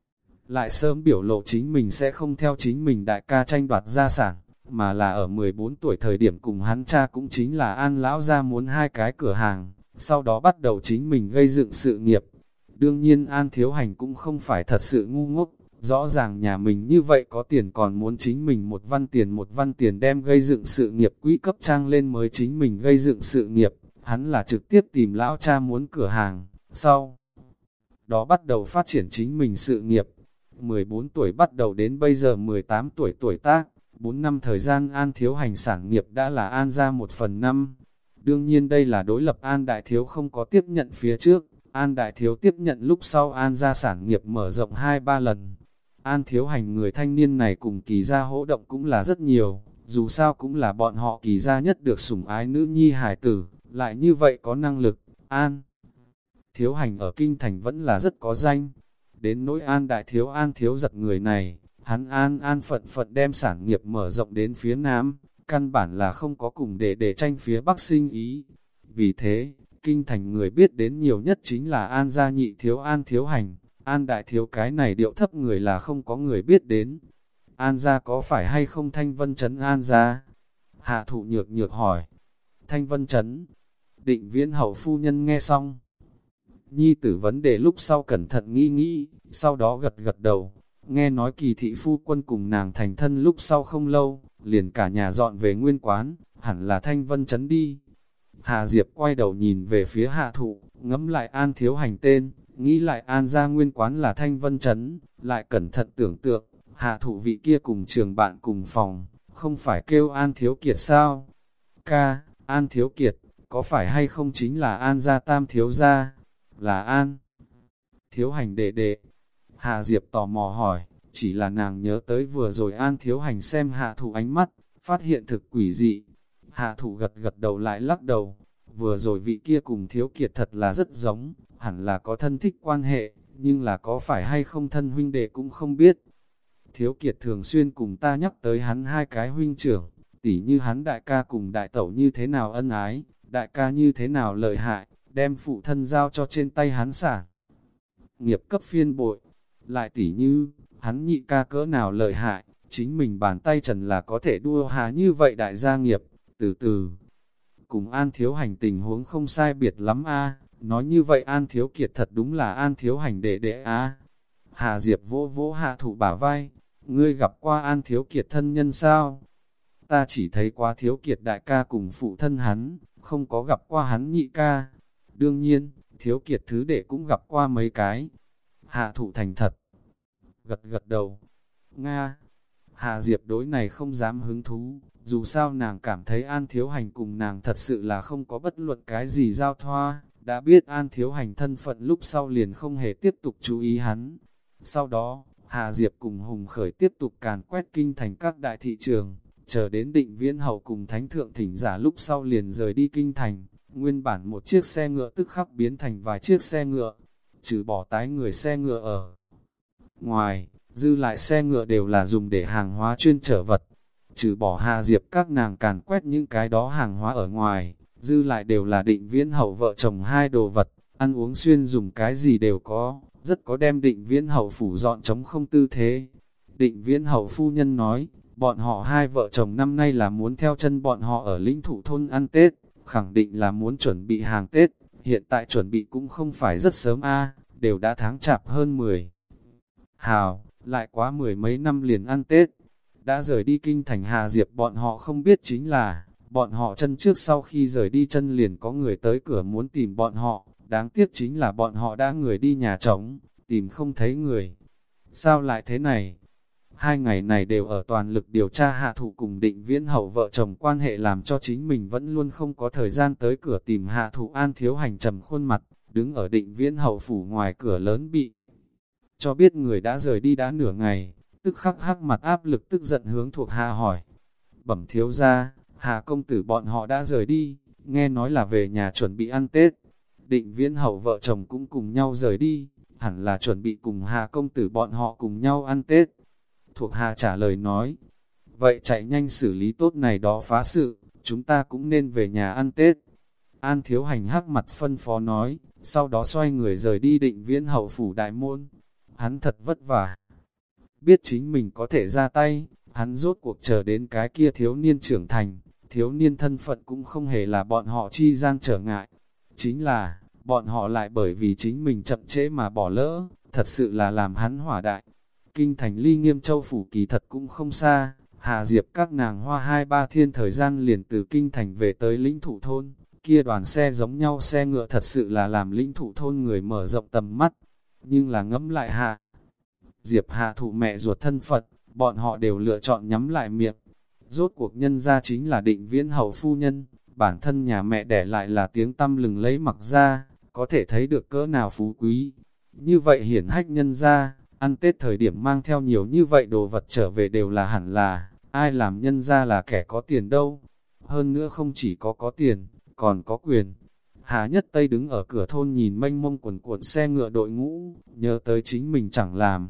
lại sớm biểu lộ chính mình sẽ không theo chính mình đại ca tranh đoạt gia sản, mà là ở mười bốn tuổi thời điểm cùng hắn cha cũng chính là An lão gia muốn hai cái cửa hàng, sau đó bắt đầu chính mình gây dựng sự nghiệp. Đương nhiên An thiếu hành cũng không phải thật sự ngu ngốc, rõ ràng nhà mình như vậy có tiền còn muốn chính mình một văn tiền một văn tiền đem gây dựng sự nghiệp quỹ cấp trang lên mới chính mình gây dựng sự nghiệp, hắn là trực tiếp tìm lão cha muốn cửa hàng, sau đó bắt đầu phát triển chính mình sự nghiệp. mười bốn tuổi bắt đầu đến bây giờ mười tám tuổi tuổi tác, bốn năm thời gian An thiếu hành sản nghiệp đã là An ra một phần năm. Đương nhiên đây là đối lập An đại thiếu không có tiếp nhận phía trước, An đại thiếu tiếp nhận lúc sau An ra sản nghiệp mở rộng hai ba lần. An thiếu hành người thanh niên này cùng Kỳ gia hỗ động cũng là rất nhiều, dù sao cũng là bọn họ Kỳ gia nhất được sủng ái nữ nhi hải tử, lại như vậy có năng lực. An thiếu hành ở kinh thành vẫn là rất có danh. Đến nỗi An đại thiếu An thiếu giật người này, hắn an an phận phận đem sản nghiệp mở rộng đến phía Nam, căn bản là không có cùng để để tranh phía Bắc sinh ý. Vì thế, kinh thành người biết đến nhiều nhất chính là An gia nhị thiếu An thiếu hành, An đại thiếu cái này điệu thấp người là không có người biết đến. An gia có phải hay không Thanh Vân Trấn An gia? Hạ thụ nhược nhược hỏi. Thanh Vân Trấn. Định Viễn hậu phu nhân nghe xong nhi tử vấn đề lúc sau cẩn thận nghĩ nghĩ, sau đó gật gật đầu. Nghe nói Kỳ thị phu quân cùng nàng thành thân lúc sau không lâu, liền cả nhà dọn về nguyên quán, hẳn là Thanh Vân Trấn đi. Hà Diệp quay đầu nhìn về phía hạ thụ, ngẫm lại An thiếu hành tên, nghĩ lại An gia nguyên quán là Thanh Vân Trấn, lại cẩn thận tưởng tượng, hạ thụ vị kia cùng trường bạn cùng phòng, không phải kêu An thiếu kiệt sao? Ca, An thiếu kiệt, có phải hay không chính là An gia tam thiếu gia? Là An thiếu hành đệ đệ. Hà Diệp tò mò hỏi, chỉ là nàng nhớ tới vừa rồi An thiếu hành xem hạ thụ ánh mắt, phát hiện thực quỷ dị. Hạ thụ gật gật đầu lại lắc đầu, vừa rồi vị kia cùng thiếu kiệt thật là rất giống, hẳn là có thân thích quan hệ, nhưng là có phải hay không thân huynh đệ cũng không biết. Thiếu kiệt thường xuyên cùng ta nhắc tới hắn hai cái huynh trưởng, tỉ như hắn đại ca cùng đại tẩu như thế nào ân ái, đại ca như thế nào lợi hại, đem phụ thân giao cho trên tay hắn sản nghiệp cấp phiên bội, lại tỉ như, hắn nhị ca cỡ nào lợi hại, chính mình bàn tay trần là có thể đua hà như vậy đại gia nghiệp. Từ từ, cùng An thiếu hành tình huống không sai biệt lắm a. Nói như vậy An thiếu kiệt thật đúng là An thiếu hành đệ đệ a. Hà Diệp vỗ vỗ hạ thụ bả vai, ngươi gặp qua An thiếu kiệt thân nhân sao? Ta chỉ thấy qua thiếu kiệt đại ca cùng phụ thân hắn, không có gặp qua hắn nhị ca. Đương nhiên, thiếu kiệt thứ đệ cũng gặp qua mấy cái. Hạ thụ thành thật, gật gật đầu. Nga, Hà Diệp đối này không dám hứng thú, dù sao nàng cảm thấy An thiếu hành cùng nàng thật sự là không có bất luận cái gì giao thoa, đã biết An thiếu hành thân phận lúc sau liền không hề tiếp tục chú ý hắn. Sau đó, Hà Diệp cùng Hùng Khởi tiếp tục càn quét kinh thành các đại thị trường, chờ đến Định Viễn hậu cùng Thánh thượng thỉnh giả lúc sau liền rời đi kinh thành. Nguyên bản một chiếc xe ngựa tức khắc biến thành vài chiếc xe ngựa, trừ bỏ tái người xe ngựa ở ngoài, dư lại xe ngựa đều là dùng để hàng hóa chuyên chở vật. Trừ bỏ Hà Diệp các nàng càn quét những cái đó hàng hóa ở ngoài, dư lại đều là Định Viễn hậu vợ chồng hai đồ vật, ăn uống xuyên dùng cái gì đều có, rất có đem Định Viễn hậu phủ dọn trống không tư thế. Định Viễn hậu phu nhân nói, bọn họ hai vợ chồng năm nay là muốn theo chân bọn họ ở lĩnh thụ thôn ăn Tết, khẳng định là muốn chuẩn bị hàng Tết, hiện tại chuẩn bị cũng không phải rất sớm a, đều đã tháng chạp hơn mười. Hào, lại quá mười mấy năm liền ăn Tết. đã rời đi kinh thành Hà Diệp bọn họ không biết chính là, bọn họ chân trước sau khi rời đi chân liền có người tới cửa muốn tìm bọn họ, đáng tiếc chính là bọn họ đã người đi nhà trống, tìm không thấy người. Sao lại thế này? Hai ngày này đều ở toàn lực điều tra Hạ Thụ cùng Định Viễn Hậu vợ chồng quan hệ làm cho chính mình vẫn luôn không có thời gian tới cửa tìm Hạ Thụ. An Thiếu Hành trầm khuôn mặt, đứng ở Định Viễn Hậu phủ ngoài cửa lớn bị cho biết người đã rời đi đã nửa ngày, tức khắc hắc mặt áp lực tức giận hướng thuộc hạ hỏi. Bẩm thiếu gia, Hà công tử bọn họ đã rời đi, nghe nói là về nhà chuẩn bị ăn Tết. Định Viễn Hậu vợ chồng cũng cùng nhau rời đi, hẳn là chuẩn bị cùng Hà công tử bọn họ cùng nhau ăn Tết. Thuộc hạ trả lời nói, vậy chạy nhanh xử lý tốt này đó phá sự, chúng ta cũng nên về nhà ăn Tết. An Thiếu Hành hắc mặt phân phó nói, sau đó xoay người rời đi Định Viễn Hậu phủ đại môn. Hắn thật vất vả, biết chính mình có thể ra tay, hắn rốt cuộc chờ đến cái kia thiếu niên trưởng thành, thiếu niên thân phận cũng không hề là bọn họ chi gian trở ngại. Chính là, bọn họ lại bởi vì chính mình chậm trễ mà bỏ lỡ, thật sự là làm hắn hỏa đại. Kinh thành ly Nghiêm Châu phủ kỳ thật cũng không xa, Hà Diệp các nàng hoa hai ba thiên thời gian liền từ kinh thành về tới lĩnh thụ thôn, kia đoàn xe giống nhau xe ngựa thật sự là làm lĩnh thụ thôn người mở rộng tầm mắt. Nhưng là ngẫm lại Hà Diệp Hạ Thụ mẹ ruột thân phận, bọn họ đều lựa chọn nhắm lại miệng. Rốt cuộc nhân ra chính là Định Viễn Hậu phu nhân, bản thân nhà mẹ đẻ lại là tiếng tăm lừng lấy mặc ra, có thể thấy được cỡ nào phú quý. Như vậy hiển hách nhân ra, ăn Tết thời điểm mang theo nhiều như vậy đồ vật trở về đều là hẳn là, ai làm nhân ra là kẻ có tiền đâu. Hơn nữa không chỉ có có tiền, còn có quyền. Hà Nhất Tây đứng ở cửa thôn nhìn mênh mông quần cuộn xe ngựa đội ngũ, nhớ tới chính mình chẳng làm.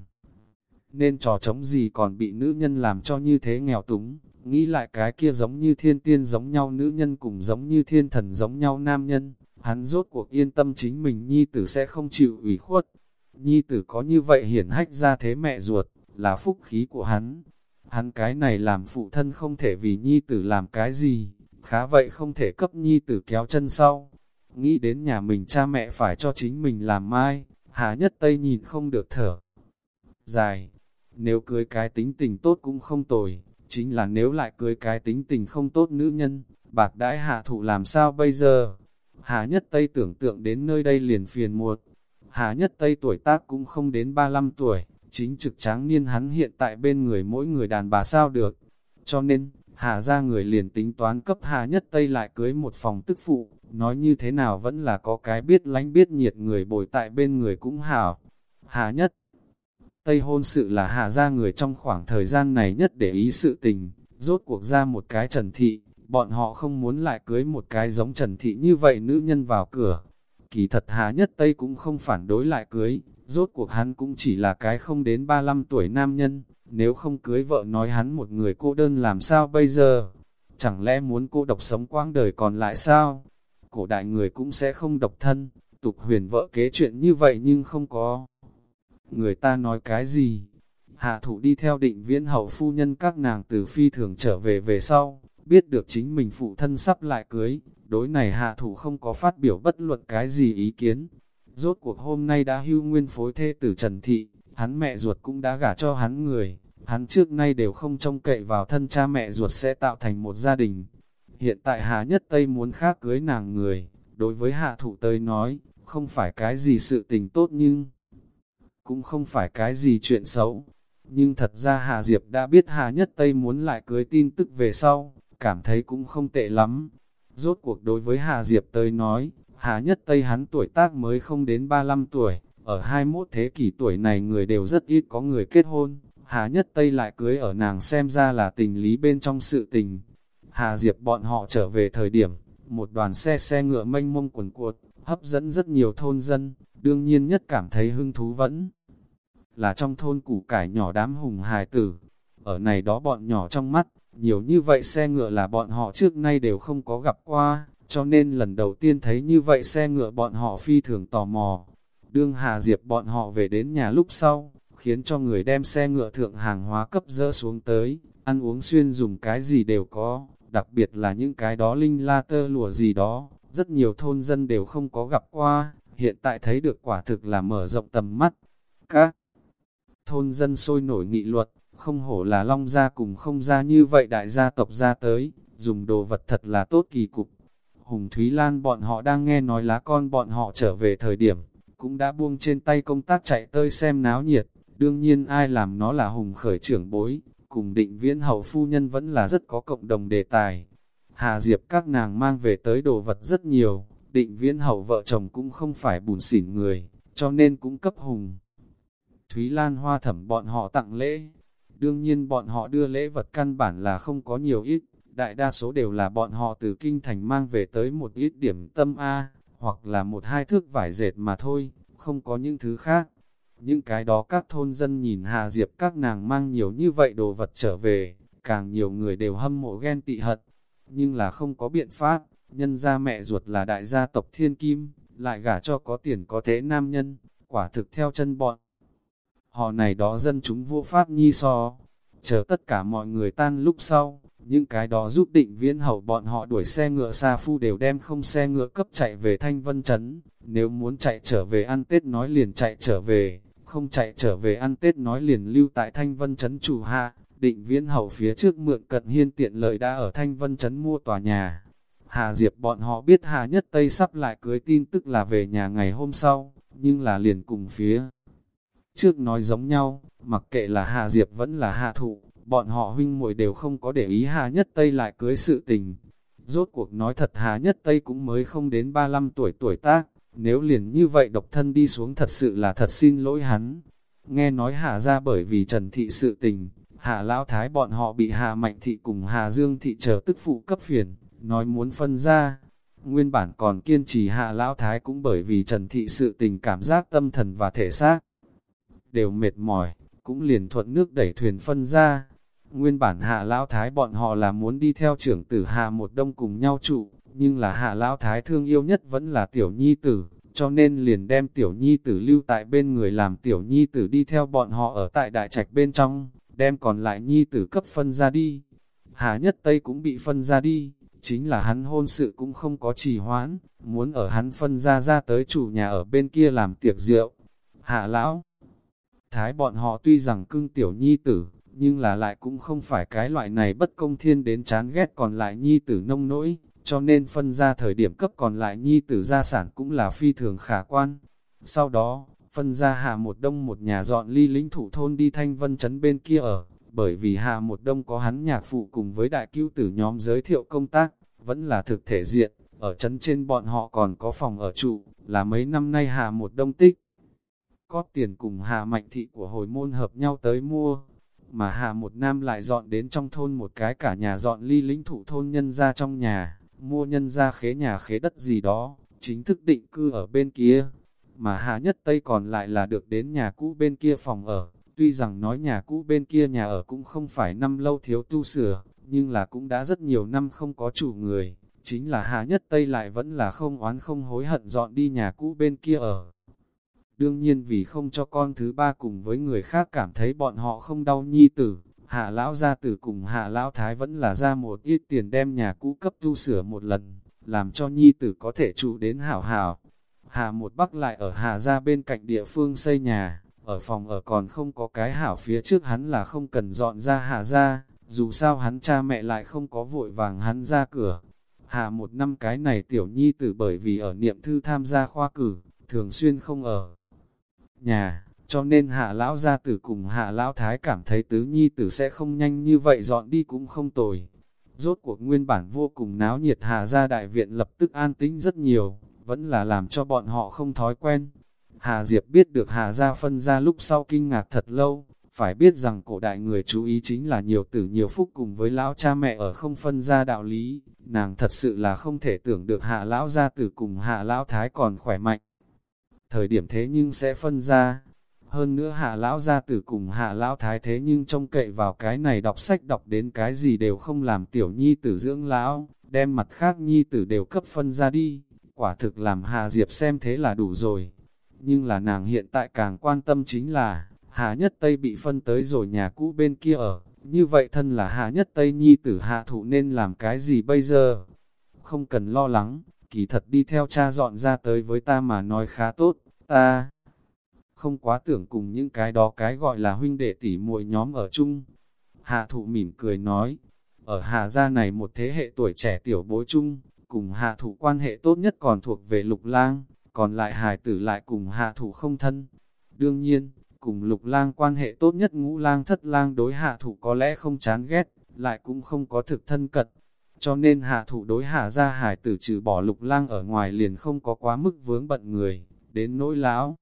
Nên trò trống gì còn bị nữ nhân làm cho như thế nghèo túng, nghĩ lại cái kia giống như thiên tiên giống nhau nữ nhân cùng giống như thiên thần giống nhau nam nhân, hắn rốt cuộc yên tâm chính mình nhi tử sẽ không chịu ủy khuất. Nhi tử có như vậy hiển hách ra thế mẹ ruột, là phúc khí của hắn. Hắn cái này làm phụ thân không thể vì nhi tử làm cái gì, khá vậy không thể cấp nhi tử kéo chân sau. Nghĩ đến nhà mình cha mẹ phải cho chính mình làm mai, Hà Nhất Tây nhìn không được thở dài. Nếu cưới cái tính tình tốt cũng không tồi, chính là nếu lại cưới cái tính tình không tốt nữ nhân, bạc đãi Hạ Thụ làm sao bây giờ? Hà Nhất Tây tưởng tượng đến nơi đây liền phiền muộn. Hà Nhất Tây tuổi tác cũng không đến ba mươi lăm tuổi, chính trực tráng niên hắn hiện tại bên người mỗi người đàn bà sao được. Cho nên, Hà ra người liền tính toán cấp Hà Nhất Tây lại cưới một phòng tức phụ, nói như thế nào vẫn là có cái biết lánh biết nhiệt người bồi tại bên người cũng hảo. Hà Nhất Tây hôn sự là Hà ra người trong khoảng thời gian này nhất để ý sự tình, rốt cuộc ra một cái Trần Thị, bọn họ không muốn lại cưới một cái giống Trần Thị như vậy nữ nhân vào cửa. Kỳ thật Hà Nhất Tây cũng không phản đối lại cưới, rốt cuộc hắn cũng chỉ là cái không đến ba mươi lăm tuổi nam nhân, nếu không cưới vợ nói hắn một người cô đơn làm sao bây giờ? Chẳng lẽ muốn cô độc sống quãng đời còn lại sao? Cổ đại người cũng sẽ không độc thân, tục huyền vợ kế chuyện như vậy nhưng không có. Người ta nói cái gì? Hạ Thụ đi theo Định Viễn Hậu phu nhân các nàng từ phi thường trở về về sau, biết được chính mình phụ thân sắp lại cưới, đối này Hạ Thụ không có phát biểu bất luận cái gì ý kiến. Rốt cuộc hôm nay đã hưu nguyên phối thê tử Trần Thị, hắn mẹ ruột cũng đã gả cho hắn người, hắn trước nay đều không trông cậy vào thân cha mẹ ruột sẽ tạo thành một gia đình. Hiện tại Hà Nhất Tây muốn khác cưới nàng người, đối với Hạ Thụ tới nói, không phải cái gì sự tình tốt nhưng cũng không phải cái gì chuyện xấu. Nhưng thật ra Hà Diệp đã biết Hà Nhất Tây muốn lại cưới tin tức về sau, cảm thấy cũng không tệ lắm. Rốt cuộc đối với Hà Diệp tới nói, Hà Nhất Tây hắn tuổi tác mới không đến ba mươi lăm tuổi, ở hai mươi mốt thế kỷ tuổi này người đều rất ít có người kết hôn, Hà Nhất Tây lại cưới ở nàng xem ra là tình lý bên trong sự tình. Hà Diệp bọn họ trở về thời điểm, một đoàn xe xe ngựa mênh mông quần cuột, hấp dẫn rất nhiều thôn dân, đương nhiên nhất cảm thấy hứng thú vẫn là trong thôn củ cải nhỏ đám hùng hài tử. Ở này đó bọn nhỏ trong mắt, nhiều như vậy xe ngựa là bọn họ trước nay đều không có gặp qua, cho nên lần đầu tiên thấy như vậy xe ngựa bọn họ phi thường tò mò. Đương Hà Diệp bọn họ về đến nhà lúc sau, khiến cho người đem xe ngựa thượng hàng hóa cấp dỡ xuống tới, ăn uống xuyên dùng cái gì đều có, đặc biệt là những cái đó linh la tơ lụa gì đó, rất nhiều thôn dân đều không có gặp qua, hiện tại thấy được quả thực là mở rộng tầm mắt. Các thôn dân sôi nổi nghị luật, Không hổ là Long gia cùng không gia như vậy đại gia tộc ra tới, dùng đồ vật thật là tốt kỳ cục. Hùng Thúy Lan bọn họ đang nghe nói lá con bọn họ trở về thời điểm, cũng đã buông trên tay công tác chạy tới xem náo nhiệt. Đương nhiên ai làm nó là Hùng Khởi trưởng bối, cùng Định Viễn hậu phu nhân vẫn là rất có cộng đồng đề tài. Hà Diệp các nàng mang về tới đồ vật rất nhiều, Định Viễn hậu vợ chồng cũng không phải bùn xỉn người, cho nên cũng cấp Hùng Thúy Lan Hoa Thẩm bọn họ tặng lễ. Đương nhiên bọn họ đưa lễ vật căn bản là không có nhiều ít, đại đa số đều là bọn họ từ kinh thành mang về tới một ít điểm tâm A, hoặc là một hai thước vải dệt mà thôi, không có những thứ khác. Những cái đó các thôn dân nhìn Hà Diệp các nàng mang nhiều như vậy đồ vật trở về, càng nhiều người đều hâm mộ ghen tị hận. Nhưng là không có biện pháp, nhân gia mẹ ruột là đại gia tộc thiên kim, lại gả cho có tiền có thế nam nhân, quả thực theo chân bọn. Họ này đó dân chúng vô pháp nhi so. Chờ tất cả mọi người tan lúc sau, những cái đó giúp Định Viễn hậu bọn họ đuổi xe ngựa xa phu đều đem không xe ngựa cấp chạy về Thanh Vân Trấn. Nếu muốn chạy trở về ăn Tết nói liền chạy trở về, không chạy trở về ăn Tết nói liền lưu tại Thanh Vân Trấn chủ hạ. Định Viễn hậu phía trước mượn Cận Hiên tiện lợi đã ở Thanh Vân Trấn mua tòa nhà. Hà Diệp bọn họ biết Hà Nhất Tây sắp lại cưới tin tức là về nhà ngày hôm sau, nhưng là liền cùng phía trước nói giống nhau, mặc kệ là Hà Diệp vẫn là Hà Thụ, bọn họ huynh muội đều không có để ý Hà Nhất Tây lại cưới sự tình. Rốt cuộc nói thật Hà Nhất Tây cũng mới không đến ba mươi lăm tuổi tuổi tác, nếu liền như vậy độc thân đi xuống thật sự là thật xin lỗi hắn. Nghe nói Hà ra bởi vì Trần Thị sự tình, Hà Lão Thái bọn họ bị Hà Mạnh Thị cùng Hà Dương Thị chờ tức phụ cấp phiền, nói muốn phân ra. Nguyên bản còn kiên trì Hà Lão Thái cũng bởi vì Trần Thị sự tình cảm giác tâm thần và thể xác đều mệt mỏi, cũng liền thuận nước đẩy thuyền phân ra. Nguyên bản Hạ Lão Thái bọn họ là muốn đi theo trưởng tử Hạ Một Đông cùng nhau trụ, nhưng là Hạ Lão Thái thương yêu nhất vẫn là tiểu nhi tử, cho nên liền đem tiểu nhi tử lưu tại bên người làm tiểu nhi tử đi theo bọn họ ở tại đại trạch bên trong, đem còn lại nhi tử cấp phân ra đi. Hạ Nhất Tây cũng bị phân ra đi, chính là hắn hôn sự cũng không có trì hoãn, muốn ở hắn phân ra ra tới chủ nhà ở bên kia làm tiệc rượu. Hạ Lão Thái bọn họ tuy rằng cưng tiểu nhi tử, nhưng là lại cũng không phải cái loại này bất công thiên đến chán ghét còn lại nhi tử nông nỗi, cho nên phân ra thời điểm cấp còn lại nhi tử gia sản cũng là phi thường khả quan. Sau đó, phân ra Hà Một Đông một nhà dọn ly lĩnh thủ thôn đi Thanh Vân Trấn bên kia ở, bởi vì Hà Một Đông có hắn nhạc phụ cùng với đại cứu tử nhóm giới thiệu công tác, vẫn là thực thể diện, ở trấn trên bọn họ còn có phòng ở trụ, là mấy năm nay Hà Một Đông tích có tiền cùng Hà Mạnh Thị của hồi môn hợp nhau tới mua, mà Hà Một Nam lại dọn đến trong thôn một cái cả nhà dọn ly lĩnh thủ thôn nhân ra trong nhà, mua nhân ra khế nhà khế đất gì đó, chính thức định cư ở bên kia, mà Hà Nhất Tây còn lại là được đến nhà cũ bên kia phòng ở, tuy rằng nói nhà cũ bên kia nhà ở cũng không phải năm lâu thiếu tu sửa, nhưng là cũng đã rất nhiều năm không có chủ người, chính là Hà Nhất Tây lại vẫn là không oán không hối hận dọn đi nhà cũ bên kia ở. Đương nhiên vì không cho con thứ ba cùng với người khác cảm thấy bọn họ không đau nhi tử, Hạ Lão gia tử cùng Hạ Lão Thái vẫn là ra một ít tiền đem nhà cũ cấp tu sửa một lần, làm cho nhi tử có thể trụ đến hảo hảo. Hạ Một Bắc lại ở Hạ gia bên cạnh địa phương xây nhà, ở phòng ở còn không có cái hảo phía trước hắn là không cần dọn ra Hạ gia, dù sao hắn cha mẹ lại không có vội vàng hắn ra cửa. Hạ Một Năm cái này tiểu nhi tử bởi vì ở niệm thư tham gia khoa cử, thường xuyên không ở nhà, cho nên Hạ Lão gia tử cùng Hạ Lão Thái cảm thấy tứ nhi tử sẽ không nhanh như vậy dọn đi cũng không tồi. Rốt cuộc nguyên bản vô cùng náo nhiệt Hạ gia đại viện lập tức an tĩnh rất nhiều, vẫn là làm cho bọn họ không thói quen. Hà Diệp biết được Hạ gia phân ra lúc sau kinh ngạc thật lâu, phải biết rằng cổ đại người chú ý chính là nhiều tử nhiều phúc cùng với lão cha mẹ ở không phân ra đạo lý, nàng thật sự là không thể tưởng được Hạ Lão gia tử cùng Hạ Lão Thái còn khỏe mạnh. Thời điểm thế nhưng sẽ phân ra. Hơn nữa Hạ Lão gia tử cùng Hạ Lão Thái thế nhưng trông cậy vào cái này đọc sách đọc đến cái gì đều không làm tiểu nhi tử dưỡng lão, đem mặt khác nhi tử đều cấp phân ra đi. Quả thực làm Hà Diệp xem thế là đủ rồi. Nhưng là nàng hiện tại càng quan tâm chính là, Hà Nhất Tây bị phân tới rồi nhà cũ bên kia ở. Như vậy thân là Hà Nhất Tây nhi tử Hạ Thụ nên làm cái gì bây giờ? Không cần lo lắng, kỳ thật đi theo cha dọn ra tới với ta mà nói khá tốt, ta không quá tưởng cùng những cái đó cái gọi là huynh đệ tỷ muội nhóm ở chung. Hạ thụ mỉm cười nói, ở Hạ gia này một thế hệ tuổi trẻ tiểu bối chung, cùng Hạ thụ quan hệ tốt nhất còn thuộc về Lục Lang, còn lại hài tử lại cùng Hạ thụ không thân. Đương nhiên, cùng Lục Lang quan hệ tốt nhất Ngũ Lang Thất Lang đối Hạ thụ có lẽ không chán ghét, lại cũng không có thực thân cận. Cho nên Hạ thụ đối Hạ gia hài tử trừ bỏ Lục Lang ở ngoài liền không có quá mức vướng bận người, đến nỗi lão.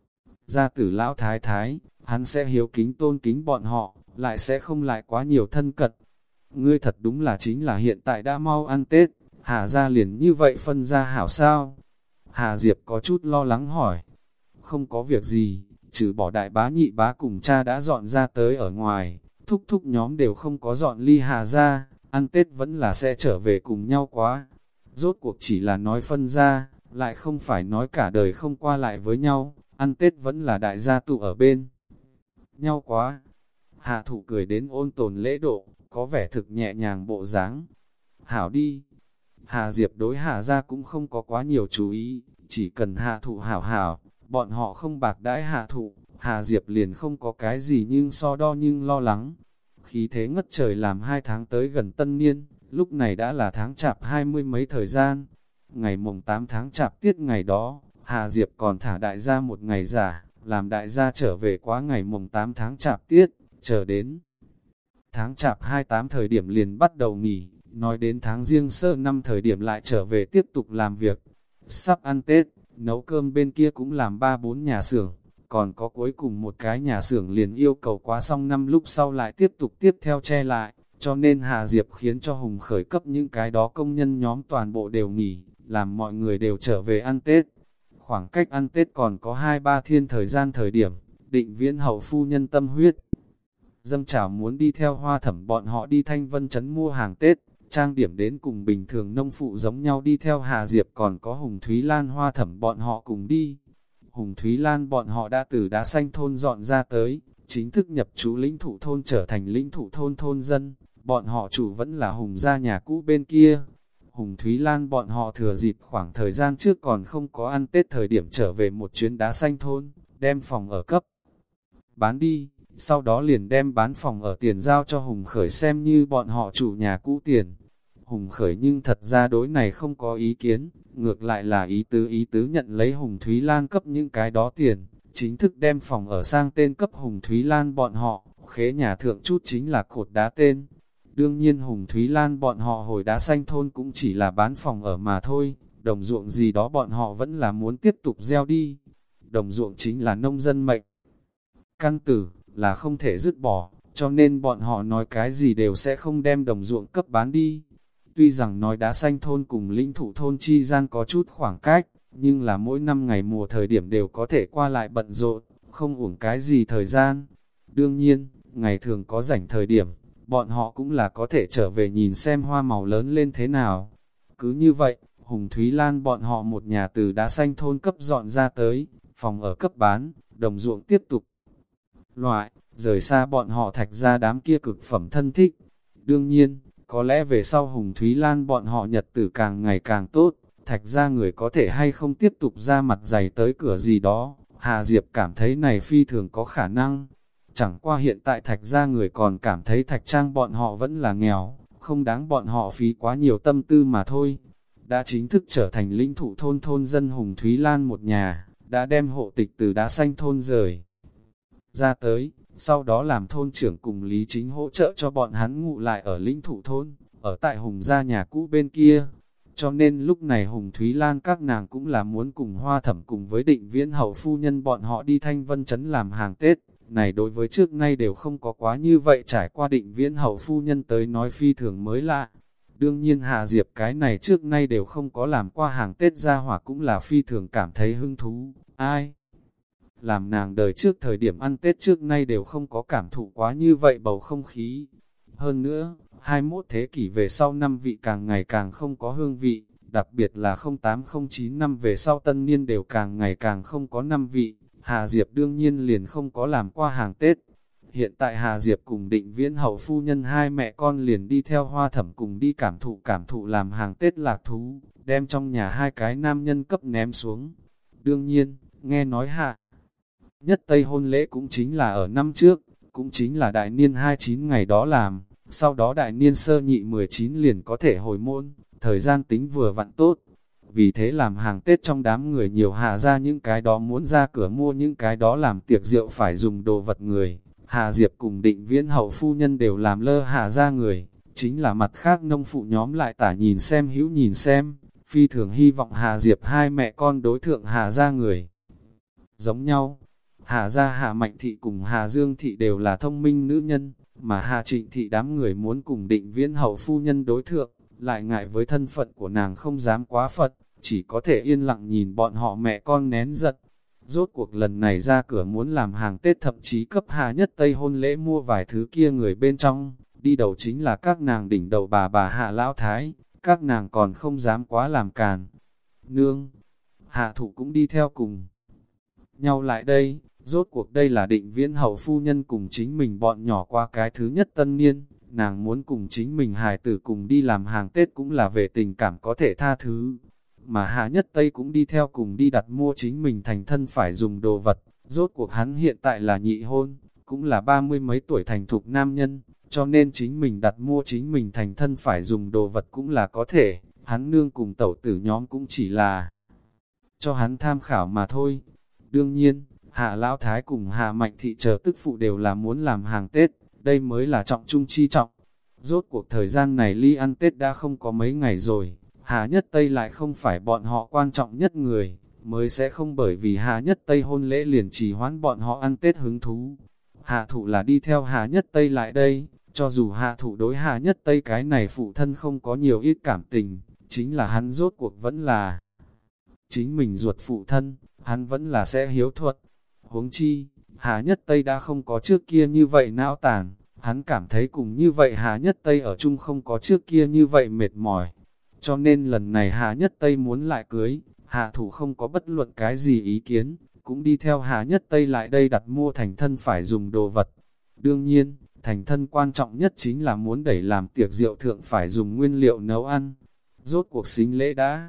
Gia tử lão thái thái, hắn sẽ hiếu kính tôn kính bọn họ, lại sẽ không lại quá nhiều thân cận. Ngươi thật đúng là chính là hiện tại đã mau ăn Tết, Hà gia liền như vậy phân ra hảo sao? Hà Diệp có chút lo lắng hỏi. Không có việc gì, trừ bỏ đại bá nhị bá cùng cha đã dọn ra tới ở ngoài, thúc thúc nhóm đều không có dọn ly Hà gia, ăn Tết vẫn là sẽ trở về cùng nhau quá. Rốt cuộc chỉ là nói phân ra, lại không phải nói cả đời không qua lại với nhau, ăn Tết vẫn là đại gia tụ ở bên nhau quá. Hạ thụ cười đến ôn tồn lễ độ, có vẻ thực nhẹ nhàng bộ dáng. Hảo đi. Hà Diệp đối Hà gia cũng không có quá nhiều chú ý, chỉ cần Hạ thụ hảo hảo, bọn họ không bạc đãi Hạ thụ, Hà Diệp liền không có cái gì nhưng so đo nhưng lo lắng. Khí thế ngất trời làm hai tháng tới gần tân niên, lúc này đã là tháng chạp hai mươi mấy thời gian. Ngày mùng tám tháng chạp tiết ngày đó, Hà Diệp còn thả đại gia một ngày giả, làm đại gia trở về quá ngày mùng tám tháng chạp tiết, chờ đến. Tháng chạp hai mươi tám thời điểm liền bắt đầu nghỉ, nói đến tháng riêng sơ năm thời điểm lại trở về tiếp tục làm việc. Sắp ăn Tết, nấu cơm bên kia cũng làm ba bốn nhà xưởng, còn có cuối cùng một cái nhà xưởng liền yêu cầu quá xong năm lúc sau lại tiếp tục tiếp theo che lại, cho nên Hà Diệp khiến cho Hùng khởi cấp những cái đó công nhân nhóm toàn bộ đều nghỉ, làm mọi người đều trở về ăn Tết. Khoảng cách ăn Tết còn có hai ba thiên thời gian thời điểm, Định Viễn hậu phu nhân tâm huyết dâng trào muốn đi theo Hoa Thẩm bọn họ đi Thanh Vân Trấn mua hàng Tết, trang điểm đến cùng bình thường nông phụ giống nhau đi theo Hà Diệp, còn có Hùng Thúy Lan Hoa Thẩm bọn họ cùng đi. Hùng Thúy Lan bọn họ đã từ Đá Xanh thôn dọn ra tới, chính thức nhập trú lĩnh thụ thôn trở thành lĩnh thụ thôn thôn dân, bọn họ chủ vẫn là Hùng gia nhà cũ bên kia. Hùng Thúy Lan bọn họ thừa dịp khoảng thời gian trước còn không có ăn Tết thời điểm trở về một chuyến Đá Xanh thôn, đem phòng ở cấp bán đi, sau đó liền đem bán phòng ở tiền giao cho Hùng Khởi xem như bọn họ chủ nhà cũ tiền. Hùng Khởi nhưng thật ra đối này không có ý kiến, ngược lại là ý tứ ý tứ nhận lấy Hùng Thúy Lan cấp những cái đó tiền, chính thức đem phòng ở sang tên cấp Hùng Thúy Lan bọn họ, khế nhà thượng chút chính là cột đá tên. Đương nhiên Hùng Thúy Lan bọn họ hồi Đá Xanh thôn cũng chỉ là bán phòng ở mà thôi, đồng ruộng gì đó bọn họ vẫn là muốn tiếp tục gieo đi. Đồng ruộng chính là nông dân mệnh căn tử, là không thể dứt bỏ, cho nên bọn họ nói cái gì đều sẽ không đem đồng ruộng cấp bán đi. Tuy rằng nói Đá Xanh thôn cùng lĩnh thụ thôn chi gian có chút khoảng cách, nhưng là mỗi năm ngày mùa thời điểm đều có thể qua lại bận rộn, không uổng cái gì thời gian. Đương nhiên, ngày thường có rảnh thời điểm, bọn họ cũng là có thể trở về nhìn xem hoa màu lớn lên thế nào. Cứ như vậy, Hùng Thúy Lan bọn họ một nhà từ Đá Xanh thôn cấp dọn ra tới, phòng ở cấp bán, đồng ruộng tiếp tục loại, rời xa bọn họ Thạch ra đám kia cực phẩm thân thích. Đương nhiên, có lẽ về sau Hùng Thúy Lan bọn họ nhật tử càng ngày càng tốt, Thạch ra người có thể hay không tiếp tục ra mặt dày tới cửa gì đó, Hà Diệp cảm thấy này phi thường có khả năng. Chẳng qua hiện tại Thạch ra người còn cảm thấy Thạch Trang bọn họ vẫn là nghèo, không đáng bọn họ phí quá nhiều tâm tư mà thôi. Đã chính thức trở thành lĩnh thụ thôn thôn dân Hùng Thúy Lan một nhà, đã đem hộ tịch từ Đá Xanh thôn rời ra tới, sau đó làm thôn trưởng cùng Lý Chính hỗ trợ cho bọn hắn ngụ lại ở lĩnh thụ thôn, ở tại Hùng gia nhà cũ bên kia. Cho nên lúc này Hùng Thúy Lan các nàng cũng là muốn cùng Hoa Thẩm cùng với Định Viễn hậu phu nhân bọn họ đi Thanh Vân Trấn làm hàng Tết. Này đối với trước nay đều không có quá như vậy, trải qua Định Viễn hậu phu nhân tới nói phi thường mới lạ. Đương nhiên Hà Diệp cái này trước nay đều không có làm qua hàng Tết ra hỏa cũng là phi thường cảm thấy hứng thú. Ai? Làm nàng đời trước thời điểm ăn Tết trước nay đều không có cảm thụ quá như vậy bầu không khí. Hơn nữa, hai mươi mốt thế kỷ về sau năm vị càng ngày càng không có hương vị, đặc biệt là không tám không chín năm về sau tân niên đều càng ngày càng không có năm vị. Hà Diệp đương nhiên liền không có làm qua hàng Tết. Hiện tại Hà Diệp cùng Định Viễn hậu phu nhân hai mẹ con liền đi theo Hoa Thẩm cùng đi cảm thụ cảm thụ làm hàng Tết lạc thú, đem trong nhà hai cái nam nhân cấp ném xuống. Đương nhiên, nghe nói Hà Nhất Tây hôn lễ cũng chính là ở năm trước, cũng chính là đại niên hai mươi chín ngày đó làm, sau đó đại niên sơ nhị mười chín liền có thể hồi môn, thời gian tính vừa vặn tốt. Vì thế làm hàng Tết trong đám người nhiều hạ ra những cái đó muốn ra cửa mua những cái đó làm tiệc rượu phải dùng đồ vật người. Hà Diệp cùng Định Viễn hậu phu nhân đều làm lơ hạ ra người, chính là mặt khác nông phụ nhóm lại tả nhìn xem hữu nhìn xem, phi thường hy vọng Hà Diệp hai mẹ con đối thượng Hà ra người. Giống nhau, Hà gia Hà Mạnh Thị cùng Hà Dương Thị đều là thông minh nữ nhân, mà Hà Trịnh Thị đám người muốn cùng Định Viễn hậu phu nhân đối thượng, lại ngại với thân phận của nàng không dám quá phật, chỉ có thể yên lặng nhìn bọn họ mẹ con nén giận. Rốt cuộc lần này ra cửa muốn làm hàng Tết thậm chí cấp Hà Nhất Tây hôn lễ mua vài thứ kia người bên trong, đi đầu chính là các nàng đỉnh đầu bà bà Hạ Lão Thái, các nàng còn không dám quá làm càn. Nương, Hạ Thụ cũng đi theo cùng nhau lại đây, rốt cuộc đây là Định Viễn hậu phu nhân cùng chính mình bọn nhỏ qua cái thứ nhất tân niên, nàng muốn cùng chính mình hài tử cùng đi làm hàng Tết cũng là về tình cảm có thể tha thứ. Mà Hạ Nhất Tây cũng đi theo cùng đi đặt mua chính mình thành thân phải dùng đồ vật, rốt cuộc hắn hiện tại là nhị hôn, cũng là ba mươi mấy tuổi thành thục nam nhân, cho nên chính mình đặt mua chính mình thành thân phải dùng đồ vật cũng là có thể, hắn nương cùng tẩu tử nhóm cũng chỉ là cho hắn tham khảo mà thôi. Đương nhiên, Hạ Lão Thái cùng Hạ Mạnh Thị chờ tức phụ đều là muốn làm hàng Tết, đây mới là trọng trung chi trọng. Rốt cuộc thời gian này ly ăn Tết đã không có mấy ngày rồi, Hạ Nhất Tây lại không phải bọn họ quan trọng nhất người, mới sẽ không bởi vì Hạ Nhất Tây hôn lễ liền trì hoãn bọn họ ăn Tết hứng thú. Hạ Thụ là đi theo Hạ Nhất Tây lại đây, cho dù Hạ Thụ đối Hạ Nhất Tây cái này phụ thân không có nhiều ít cảm tình, chính là hắn rốt cuộc vẫn là chính mình ruột phụ thân, hắn vẫn là sẽ hiếu thuận. Huống chi, Hạ Nhất Tây đã không có trước kia như vậy não tàn, hắn cảm thấy cùng như vậy Hạ Nhất Tây ở chung không có trước kia như vậy mệt mỏi. Cho nên lần này Hạ Nhất Tây muốn lại cưới, Hạ Thụ không có bất luận cái gì ý kiến, cũng đi theo Hạ Nhất Tây lại đây đặt mua thành thân phải dùng đồ vật. Đương nhiên, thành thân quan trọng nhất chính là muốn đẩy làm tiệc rượu thượng phải dùng nguyên liệu nấu ăn. Rốt cuộc sính lễ đã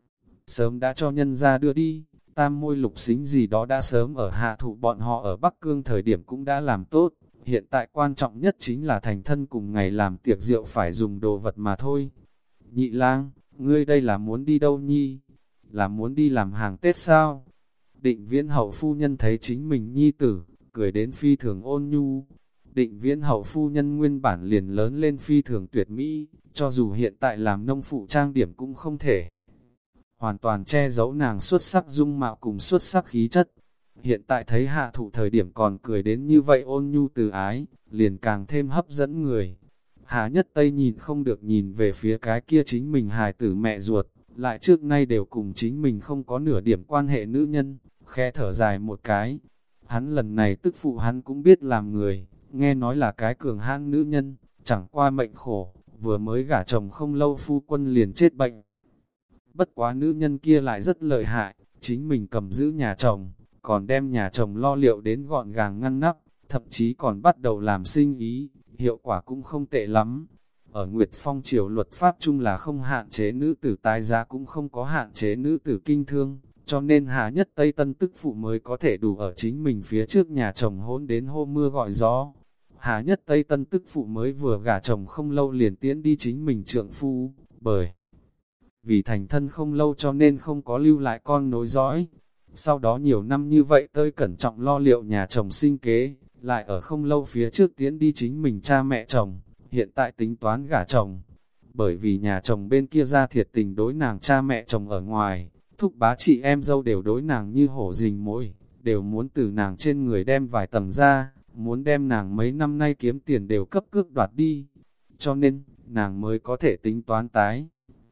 sớm đã cho nhân ra đưa đi, tam môi lục xính gì đó đã sớm ở Hạ Thụ bọn họ ở Bắc Cương thời điểm cũng đã làm tốt. Hiện tại quan trọng nhất chính là thành thân cùng ngày làm tiệc rượu phải dùng đồ vật mà thôi. Nhị lang, ngươi đây là muốn đi đâu nhi? Là muốn đi làm hàng Tết sao? Định Viễn hậu phu nhân thấy chính mình nhi tử, cười đến phi thường ôn nhu. Định Viễn hậu phu nhân nguyên bản liền lớn lên phi thường tuyệt mỹ, cho dù hiện tại làm nông phụ trang điểm cũng không thể hoàn toàn che giấu nàng xuất sắc dung mạo cùng xuất sắc khí chất. Hiện tại thấy Hạ Thụ thời điểm còn cười đến như vậy ôn nhu từ ái, liền càng thêm hấp dẫn người. Hạ Nhất Tây nhìn không được nhìn về phía cái kia chính mình hài tử mẹ ruột, lại trước nay đều cùng chính mình không có nửa điểm quan hệ nữ nhân, khẽ thở dài một cái. Hắn lần này tức phụ hắn cũng biết làm người, nghe nói là cái cường hãn nữ nhân, chẳng qua mệnh khổ, vừa mới gả chồng không lâu phu quân liền chết bệnh. Bất quá nữ nhân kia lại rất lợi hại, chính mình cầm giữ nhà chồng, còn đem nhà chồng lo liệu đến gọn gàng ngăn nắp, thậm chí còn bắt đầu làm sinh ý, hiệu quả cũng không tệ lắm. Ở Nguyệt Phong triều luật pháp chung là không hạn chế nữ tử tái giá cũng không có hạn chế nữ tử kinh thương, cho nên Hạ Nhất Tây tân tức phụ mới có thể đủ ở chính mình phía trước nhà chồng hôn đến hô mưa gọi gió. Hạ Nhất Tây tân tức phụ mới vừa gả chồng không lâu liền tiễn đi chính mình trượng phu, bởi vì thành thân không lâu cho nên không có lưu lại con nối dõi. Sau đó nhiều năm như vậy tơi cẩn trọng lo liệu nhà chồng sinh kế, lại ở không lâu phía trước tiễn đi chính mình cha mẹ chồng, hiện tại tính toán gả chồng. Bởi vì nhà chồng bên kia ra thiệt tình đối nàng cha mẹ chồng ở ngoài, thúc bá chị em dâu đều đối nàng như hổ rình mồi, đều muốn từ nàng trên người đem vài tầng ra, muốn đem nàng mấy năm nay kiếm tiền đều cấp cước đoạt đi. Cho nên, nàng mới có thể tính toán tái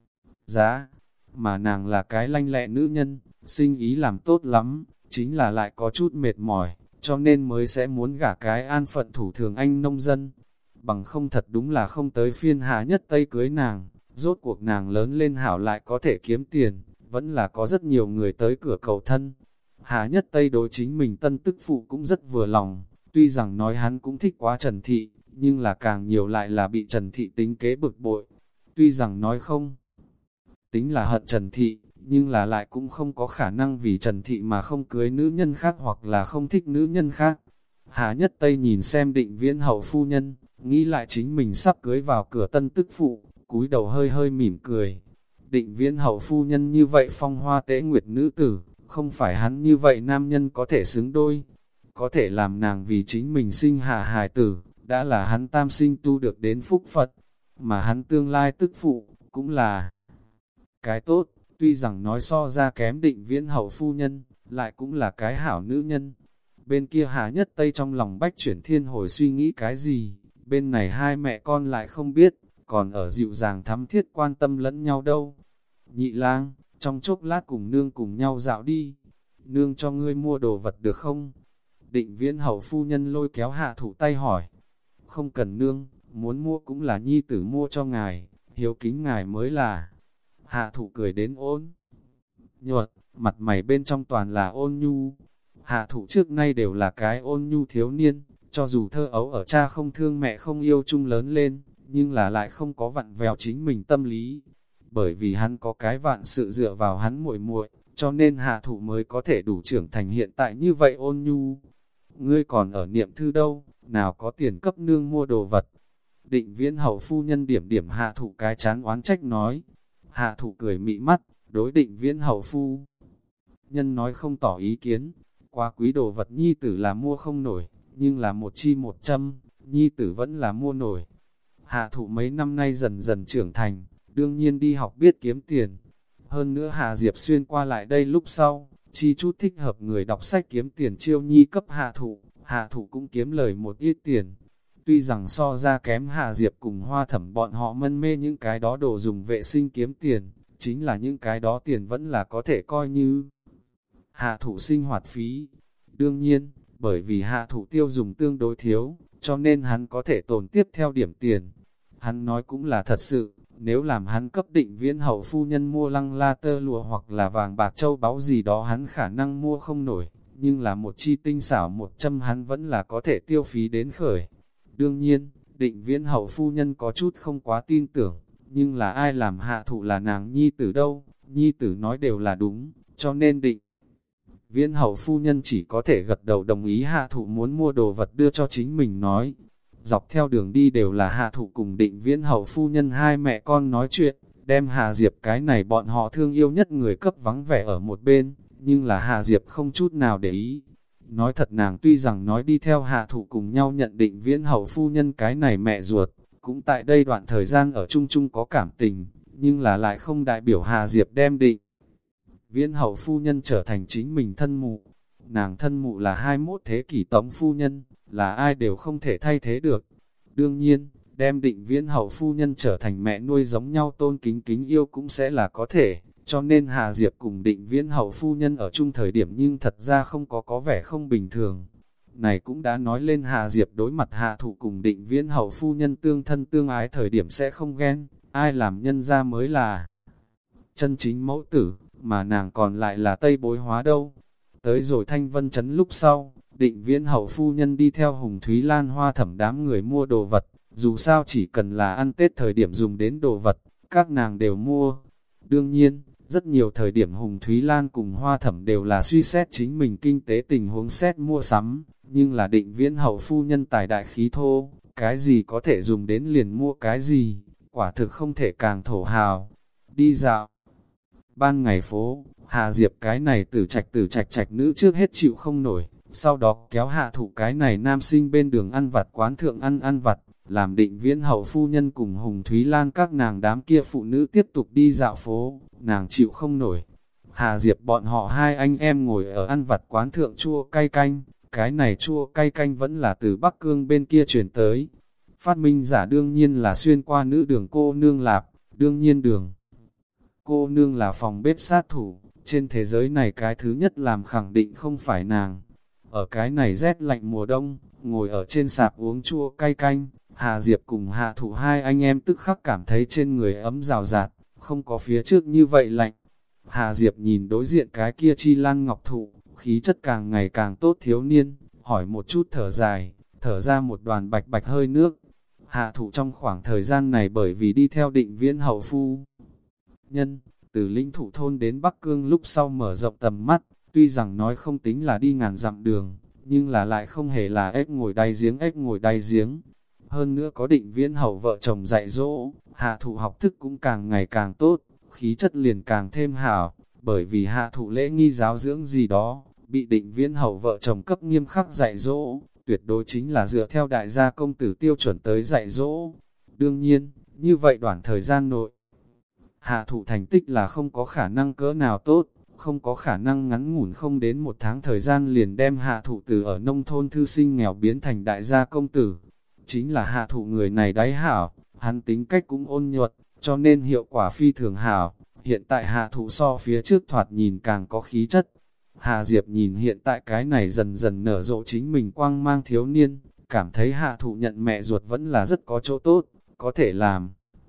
giá, mà nàng là cái lanh lẹ nữ nhân, sinh ý làm tốt lắm, chính là lại có chút mệt mỏi, cho nên mới sẽ muốn gả cái an phận thủ thường anh nông dân. Bằng không thật đúng là không tới phiên Hạ Nhất Tây cưới nàng, rốt cuộc nàng lớn lên hảo lại có thể kiếm tiền, vẫn là có rất nhiều người tới cửa cầu thân. Hạ Nhất Tây đối chính mình tân tức phụ cũng rất vừa lòng, tuy rằng nói hắn cũng thích quá Trần Thị, nhưng là càng nhiều lại là bị Trần Thị tính kế bực bội. Tuy rằng nói không tính là hận Trần Thị, nhưng là lại cũng không có khả năng vì Trần Thị mà không cưới nữ nhân khác hoặc là không thích nữ nhân khác. Hà Nhất Tây nhìn xem Định Viễn hậu phu nhân, nghĩ lại chính mình sắp cưới vào cửa tân tức phụ, cúi đầu hơi hơi mỉm cười. Định Viễn hậu phu nhân như vậy phong hoa tế nguyệt nữ tử, không phải hắn như vậy nam nhân có thể xứng đôi, có thể làm nàng vì chính mình sinh hạ hài tử, đã là hắn tam sinh tu được đến phúc Phật, mà hắn tương lai tức phụ, cũng là cái tốt, tuy rằng nói so ra kém Định Viễn hậu phu nhân, lại cũng là cái hảo nữ nhân. Bên kia Hà Nhất Tây trong lòng bách chuyển thiên hồi suy nghĩ cái gì, bên này hai mẹ con lại không biết, còn ở dịu dàng thắm thiết quan tâm lẫn nhau đâu. Nhị lang, trong chốc lát cùng nương cùng nhau dạo đi, nương cho ngươi mua đồ vật được không? Định Viễn hậu phu nhân lôi kéo Hạ Thụ tay hỏi. Không cần nương, muốn mua cũng là nhi tử mua cho ngài, hiếu kính ngài mới là. Hạ Thụ cười đến ôn nhuận, mặt mày bên trong toàn là ôn nhu. Hạ Thụ trước nay đều là cái ôn nhu thiếu niên, cho dù thơ ấu ở cha không thương mẹ không yêu chung lớn lên, nhưng là lại không có vặn vẹo chính mình tâm lý. Bởi vì hắn có cái vạn sự dựa vào hắn muội muội, cho nên Hạ Thụ mới có thể đủ trưởng thành hiện tại như vậy ôn nhu. Ngươi còn ở niệm thư đâu, nào có tiền cấp nương mua đồ vật. Định Viễn hậu phu nhân điểm điểm Hạ Thụ cái chán oán trách nói. Hạ Thụ cười mị mắt, đối Định Viễn hậu phu nhân nói không tỏ ý kiến. Quá quý đồ vật nhi tử là mua không nổi, nhưng là một chi một châm, nhi tử vẫn là mua nổi. Hạ Thụ mấy năm nay dần dần trưởng thành, đương nhiên đi học biết kiếm tiền. Hơn nữa Hà Diệp Xuyên qua lại đây lúc sau, chi chút thích hợp người đọc sách kiếm tiền chiêu nhi cấp Hạ Thụ, Hạ Thụ cũng kiếm lời một ít tiền. Tuy rằng so ra kém Hà Diệp cùng Hoa Thẩm bọn họ mân mê những cái đó đồ dùng vệ sinh kiếm tiền, chính là những cái đó tiền vẫn là có thể coi như Hạ Thụ sinh hoạt phí. Đương nhiên, bởi vì Hạ Thụ tiêu dùng tương đối thiếu, cho nên hắn có thể tồn tiếp theo điểm tiền. Hắn nói cũng là thật sự, nếu làm hắn cấp Định Viễn hậu phu nhân mua lăng la tơ lụa hoặc là vàng bạc châu báu gì đó hắn khả năng mua không nổi, nhưng là một chi tinh xảo một châm hắn vẫn là có thể tiêu phí đến khởi. Đương nhiên, Định Viễn hậu phu nhân có chút không quá tin tưởng, nhưng là ai làm Hạ Thụ là nàng nhi tử đâu, nhi tử nói đều là đúng, cho nên Định Viễn hậu phu nhân chỉ có thể gật đầu đồng ý Hạ Thụ muốn mua đồ vật đưa cho chính mình nói. Dọc theo đường đi đều là Hạ Thụ cùng Định Viễn hậu phu nhân hai mẹ con nói chuyện, đem Hà Diệp cái này bọn họ thương yêu nhất người cấp vắng vẻ ở một bên, nhưng là Hà Diệp không chút nào để ý. Nói thật nàng tuy rằng nói đi theo Hạ Thụ cùng nhau nhận Định Viễn hậu phu nhân cái này mẹ ruột, cũng tại đây đoạn thời gian ở chung chung có cảm tình, nhưng là lại không đại biểu Hà Diệp đem Định Viễn hậu phu nhân trở thành chính mình thân mụ. Nàng thân mụ là hai mươi mốt thế kỷ Tống phu nhân, là ai đều không thể thay thế được. Đương nhiên, đem Định Viễn hậu phu nhân trở thành mẹ nuôi giống nhau tôn kính kính yêu cũng sẽ là có thể, cho nên Hà Diệp cùng Định Viễn hậu phu nhân ở chung thời điểm nhưng thật ra không có có vẻ không bình thường. Này cũng đã nói lên Hà Diệp đối mặt Hạ Thụ cùng Định Viễn hậu phu nhân tương thân tương ái thời điểm sẽ không ghen, ai làm nhân ra mới là chân chính mẫu tử, mà nàng còn lại là tây bối hóa đâu. Tới rồi Thanh Vân Trấn lúc sau, Định Viễn hậu phu nhân đi theo Hùng Thúy Lan Hoa Thẩm đám người mua đồ vật, dù sao chỉ cần là ăn Tết thời điểm dùng đến đồ vật, các nàng đều mua. Đương nhiên, rất nhiều thời điểm Hùng Thúy Lan cùng Hoa Thẩm đều là suy xét chính mình kinh tế tình huống xét mua sắm, nhưng là Định Viễn hậu phu nhân tài đại khí thô, cái gì có thể dùng đến liền mua cái gì, quả thực không thể càng thổ hào. Đi dạo ban ngày phố, Hà Diệp cái này tử trạch tử trạch trạch nữ trước hết chịu không nổi, sau đó kéo Hạ Thụ cái này nam sinh bên đường ăn vặt quán thượng ăn ăn vặt, làm Định Viễn hậu phu nhân cùng Hùng Thúy Lan các nàng đám kia phụ nữ tiếp tục đi dạo phố, nàng chịu không nổi. Hà Diệp bọn họ hai anh em ngồi ở ăn vặt quán thượng chua cay canh, cái này chua cay canh vẫn là từ Bắc Cương bên kia truyền tới. Phát minh giả đương nhiên là xuyên qua nữ đường cô nương lạp, đương nhiên đường cô nương là phòng bếp sát thủ, trên thế giới này cái thứ nhất làm khẳng định không phải nàng. Ở cái này rét lạnh mùa đông, ngồi ở trên sạp uống chua cay canh, Hà Diệp cùng Hạ Thụ hai anh em tức khắc cảm thấy trên người ấm rào rạt, không có phía trước như vậy lạnh. Hà Diệp nhìn đối diện cái kia chi lan ngọc thụ, khí chất càng ngày càng tốt thiếu niên, hỏi một chút thở dài, thở ra một đoàn bạch bạch hơi nước. Hạ Thụ trong khoảng thời gian này bởi vì đi theo Định Viễn hậu phu nhân, Từ Lĩnh Thụ thôn đến Bắc Cương lúc sau mở rộng tầm mắt, tuy rằng nói không tính là đi ngàn dặm đường, nhưng là lại không hề là ếch ngồi đáy giếng ếch ngồi đáy giếng. Hơn nữa có Định Viễn hậu vợ chồng dạy dỗ, Hạ Thụ học thức cũng càng ngày càng tốt, khí chất liền càng thêm hảo, bởi vì Hạ Thụ lễ nghi giáo dưỡng gì đó, bị Định Viễn hậu vợ chồng cấp nghiêm khắc dạy dỗ, tuyệt đối chính là dựa theo đại gia công tử tiêu chuẩn tới dạy dỗ. Đương nhiên, như vậy đoạn thời gian nội, Hạ Thụ thành tích là không có khả năng cỡ nào tốt, không có khả năng ngắn ngủn không đến một tháng thời gian liền đem Hạ Thụ từ ở nông thôn thư sinh nghèo biến thành đại gia công tử. Chính là Hạ Thụ người này đáy hảo, hắn tính cách cũng ôn nhuận, cho nên hiệu quả phi thường hảo. Hiện tại Hạ Thụ so phía trước thoạt nhìn càng có khí chất. Hà Diệp nhìn hiện tại cái này dần dần nở rộ chính mình quang mang thiếu niên, cảm thấy Hạ Thụ nhận mẹ ruột vẫn là rất có chỗ tốt, có thể làm.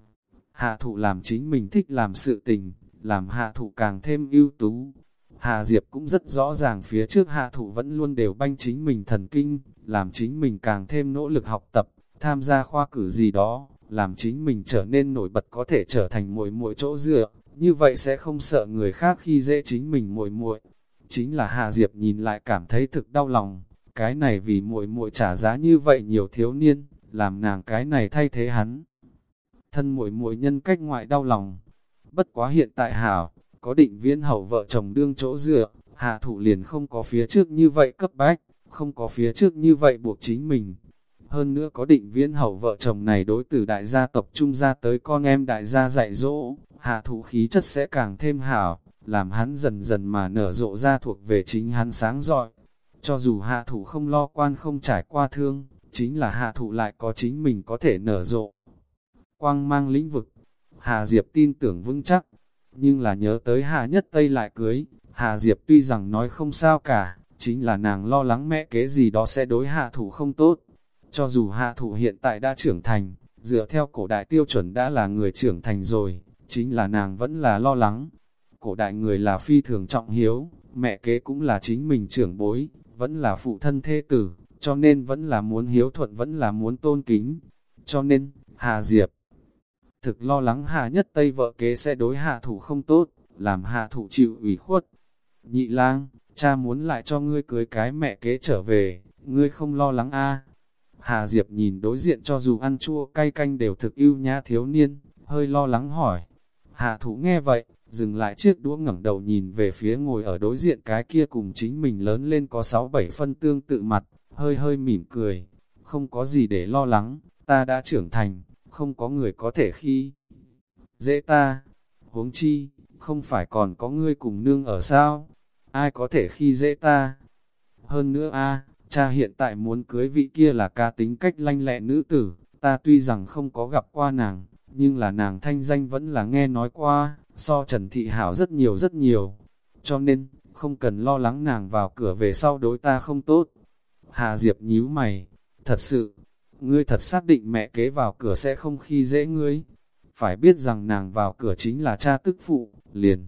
Hạ Thụ làm chính mình thích làm sự tình, làm Hạ Thụ càng thêm ưu tú. Hà Diệp cũng rất rõ ràng phía trước Hạ Thụ vẫn luôn đều banh chính mình thần kinh, làm chính mình càng thêm nỗ lực học tập, tham gia khoa cử gì đó, làm chính mình trở nên nổi bật có thể trở thành muội muội chỗ dựa, như vậy sẽ không sợ người khác khi dễ chính mình muội muội. Chính là Hà Diệp nhìn lại cảm thấy thực đau lòng, cái này vì muội muội trả giá như vậy nhiều thiếu niên, làm nàng cái này thay thế hắn. Thân muội muội nhân cách ngoại đau lòng. Bất quá hiện tại hảo, có Định Viễn hậu vợ chồng đương chỗ dựa, Hạ Thụ liền không có phía trước như vậy cấp bách, không có phía trước như vậy buộc chính mình. Hơn nữa có Định Viễn hậu vợ chồng này đối từ đại gia tộc trung ra tới con em đại gia dạy dỗ, Hạ Thụ khí chất sẽ càng thêm hảo, làm hắn dần dần mà nở rộ ra thuộc về chính hắn sáng rọi. Cho dù Hạ Thụ không lo quan không trải qua thương, chính là Hạ Thụ lại có chính mình có thể nở rộ quang mang lĩnh vực. Hà Diệp tin tưởng vững chắc, nhưng là nhớ tới Hà Nhất Tây lại cưới, Hà Diệp tuy rằng nói không sao cả, chính là nàng lo lắng mẹ kế gì đó sẽ đối Hạ Thụ không tốt. Cho dù Hạ Thụ hiện tại đã trưởng thành, dựa theo cổ đại tiêu chuẩn đã là người trưởng thành rồi, chính là nàng vẫn là lo lắng. Cổ đại người là phi thường trọng hiếu, mẹ kế cũng là chính mình trưởng bối, vẫn là phụ thân thê tử, cho nên vẫn là muốn hiếu thuận, vẫn là muốn tôn kính. Cho nên, Hà Diệp thực lo lắng Hà Nhất Tây vợ kế sẽ đối Hạ Thụ không tốt, làm Hạ Thụ chịu ủy khuất. Nhị lang, cha muốn lại cho ngươi cưới cái mẹ kế trở về, ngươi không lo lắng a? Hà Diệp nhìn đối diện cho dù ăn chua cay canh đều thực ưu nhã thiếu niên, hơi lo lắng hỏi. Hạ Thụ nghe vậy, dừng lại chiếc đũa ngẩng đầu nhìn về phía ngồi ở đối diện cái kia cùng chính mình lớn lên có sáu bảy phân tương tự mặt, hơi hơi mỉm cười. Không có gì để lo lắng, ta đã trưởng thành, không có người có thể khi dễ ta. Huống chi, không phải còn có ngươi cùng nương ở sao? Ai có thể khi dễ ta? Hơn nữa a, cha hiện tại muốn cưới vị kia là ca tính cách lanh lẹ nữ tử, ta tuy rằng không có gặp qua nàng, nhưng là nàng thanh danh vẫn là nghe nói qua, so Trần Thị hảo rất nhiều rất nhiều. Cho nên, không cần lo lắng nàng vào cửa về sau đối ta không tốt. Hà Diệp nhíu mày, thật sự, ngươi thật xác định mẹ kế vào cửa sẽ không khi dễ ngươi. Phải biết rằng nàng vào cửa chính là cha tức phụ, liền.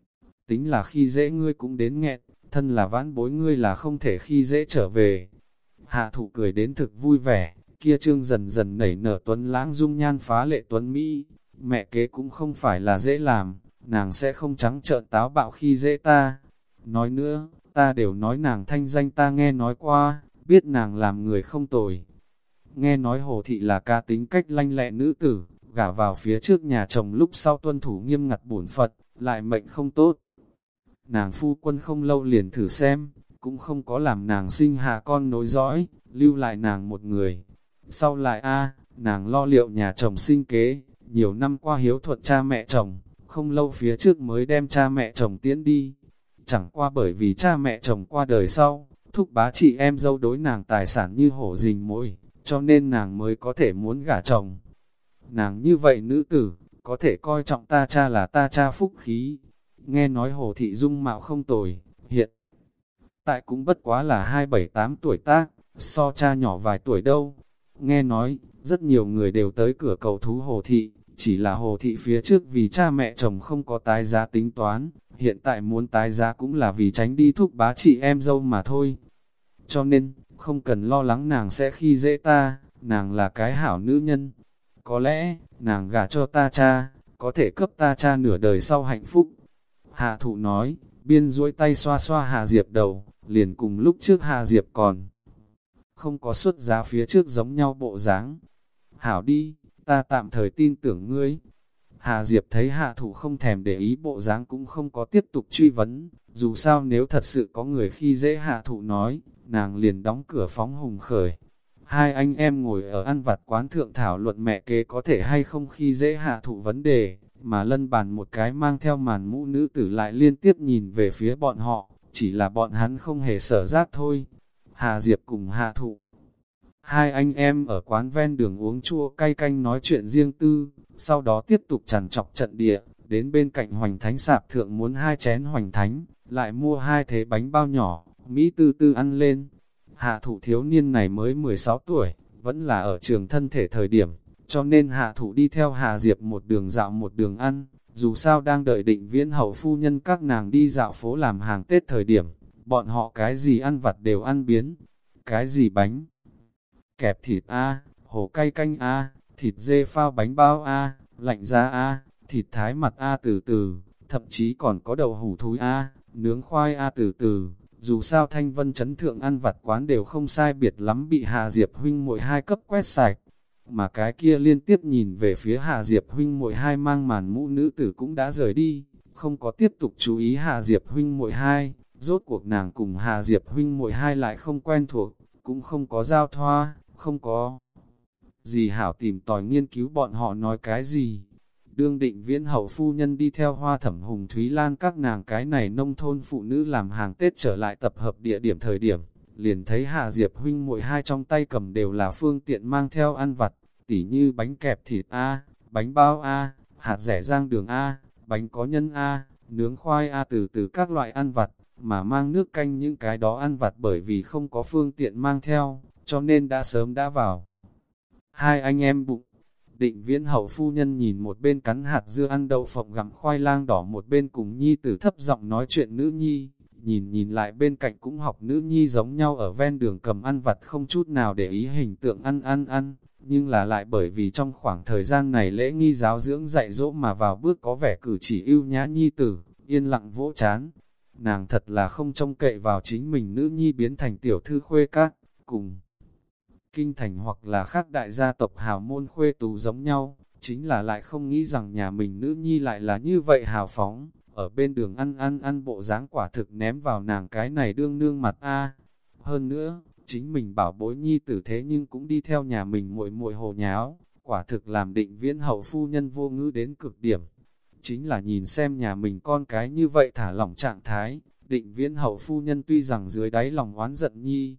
Tính là khi dễ ngươi cũng đến nghẹn, thân là vãn bối ngươi là không thể khi dễ trở về. Hạ Thụ cười đến thực vui vẻ, kia trương dần dần nảy nở tuấn lãng dung nhan phá lệ tuấn Mỹ. Mẹ kế cũng không phải là dễ làm, nàng sẽ không trắng trợn táo bạo khi dễ ta. Nói nữa, ta đều nói nàng thanh danh ta nghe nói qua, biết nàng làm người không tồi. Nghe nói Hồ Thị là ca tính cách lanh lẹ nữ tử, gả vào phía trước nhà chồng lúc sau tuân thủ nghiêm ngặt bổn phận, lại mệnh không tốt. Nàng phu quân không lâu liền thử xem, cũng không có làm nàng sinh hạ con nối dõi, lưu lại nàng một người. Sau lại a, nàng lo liệu nhà chồng sinh kế, nhiều năm qua hiếu thuận cha mẹ chồng, không lâu phía trước mới đem cha mẹ chồng tiễn đi. Chẳng qua bởi vì cha mẹ chồng qua đời sau, thúc bá chị em dâu đối nàng tài sản như hổ rình mồi, cho nên nàng mới có thể muốn gả chồng. Nàng như vậy nữ tử, có thể coi trọng ta cha là ta cha phúc khí. Nghe nói Hồ Thị dung mạo không tồi, hiện tại cũng bất quá là hai bảy tám tuổi tác, so cha nhỏ vài tuổi đâu. Nghe nói, rất nhiều người đều tới cửa cầu thú Hồ Thị, chỉ là Hồ Thị phía trước vì cha mẹ chồng không có tái giá tính toán, hiện tại muốn tái giá cũng là vì tránh đi thúc bá chị em dâu mà thôi. Cho nên, không cần lo lắng nàng sẽ khi dễ ta, nàng là cái hảo nữ nhân. Có lẽ, nàng gả cho ta cha, có thể cấp ta cha nửa đời sau hạnh phúc. Hạ thụ nói, biên duỗi tay xoa xoa Hà Diệp đầu, liền cùng lúc trước Hà Diệp còn không có xuất giá phía trước giống nhau bộ dáng. Hảo đi, ta tạm thời tin tưởng ngươi. Hà Diệp thấy Hạ thụ không thèm để ý bộ dáng cũng không có tiếp tục truy vấn, dù sao nếu thật sự có người khi dễ Hạ thụ nói, nàng liền đóng cửa phóng Hùng Khởi. Hai anh em ngồi ở ăn vặt quán thượng thảo luận mẹ kế có thể hay không khi dễ Hạ thụ vấn đề, mà lân bàn một cái mang theo màn mũ nữ tử lại liên tiếp nhìn về phía bọn họ, chỉ là bọn hắn không hề sở giác thôi. Hà Diệp cùng Hạ thụ, hai anh em ở quán ven đường uống chua cay canh nói chuyện riêng tư, sau đó tiếp tục chằn chọc trận địa, đến bên cạnh Hoành Thánh sạp thượng muốn hai chén Hoành Thánh, lại mua hai thế bánh bao nhỏ, Mỹ tư tư ăn lên. Hạ thụ thiếu niên này mới mười sáu tuổi, vẫn là ở trường thân thể thời điểm, cho nên Hạ thụ đi theo Hà Diệp một đường dạo một đường ăn, dù sao đang đợi Định Viễn hậu phu nhân các nàng đi dạo phố làm hàng Tết thời điểm, bọn họ cái gì ăn vặt đều ăn biến, cái gì bánh kẹp thịt a, hồ cay canh a, thịt dê phao bánh bao a, lạnh da a, thịt thái mặt a từ từ, thậm chí còn có đậu hủ thúi a, nướng khoai a từ từ. Dù sao Thanh Vân Trấn thượng ăn vặt quán đều không sai biệt lắm bị Hà Diệp huynh muội hai cấp quét sạch. Mà cái kia liên tiếp nhìn về phía Hà Diệp huynh muội hai mang màn mũ nữ tử cũng đã rời đi, không có tiếp tục chú ý Hà Diệp huynh muội hai. Rốt cuộc nàng cùng Hà Diệp huynh muội hai lại không quen thuộc, cũng không có giao thoa, không có gì hảo tìm tòi nghiên cứu bọn họ nói cái gì. Đương Định Viễn hậu phu nhân đi theo Hoa Thẩm Hùng Thúy Lan các nàng cái này nông thôn phụ nữ làm hàng Tết trở lại tập hợp địa điểm thời điểm, liền thấy Hà Diệp huynh muội hai trong tay cầm đều là phương tiện mang theo ăn vặt, tỉ như bánh kẹp thịt A, bánh bao A, hạt rẻ rang đường A, bánh có nhân A, nướng khoai A từ từ các loại ăn vặt, mà mang nước canh những cái đó ăn vặt bởi vì không có phương tiện mang theo, cho nên đã sớm đã vào. Hai anh em bụng. Định Viễn hậu phu nhân nhìn một bên cắn hạt dưa ăn đậu phộng gặm khoai lang đỏ, một bên cùng nhi tử thấp giọng nói chuyện nữ nhi, nhìn nhìn lại bên cạnh cũng học nữ nhi giống nhau ở ven đường cầm ăn vặt không chút nào để ý hình tượng ăn ăn ăn, nhưng là lại bởi vì trong khoảng thời gian này lễ nghi giáo dưỡng dạy dỗ mà vào bước có vẻ cử chỉ ưu nhã nhi tử, yên lặng vỗ chán. Nàng thật là không trông cậy vào chính mình nữ nhi biến thành tiểu thư khuê các, cùng kinh thành hoặc là khác đại gia tộc hào môn khuê tú giống nhau, chính là lại không nghĩ rằng nhà mình nữ nhi lại là như vậy hào phóng, ở bên đường ăn ăn ăn bộ dáng quả thực ném vào nàng cái này đương nương mặt a. Hơn nữa, chính mình bảo bối nhi tử thế nhưng cũng đi theo nhà mình muội muội hồ nháo, quả thực làm Định Viễn hậu phu nhân vô ngữ đến cực điểm. Chính là nhìn xem nhà mình con cái như vậy thả lỏng trạng thái, Định Viễn hậu phu nhân tuy rằng dưới đáy lòng oán giận nhi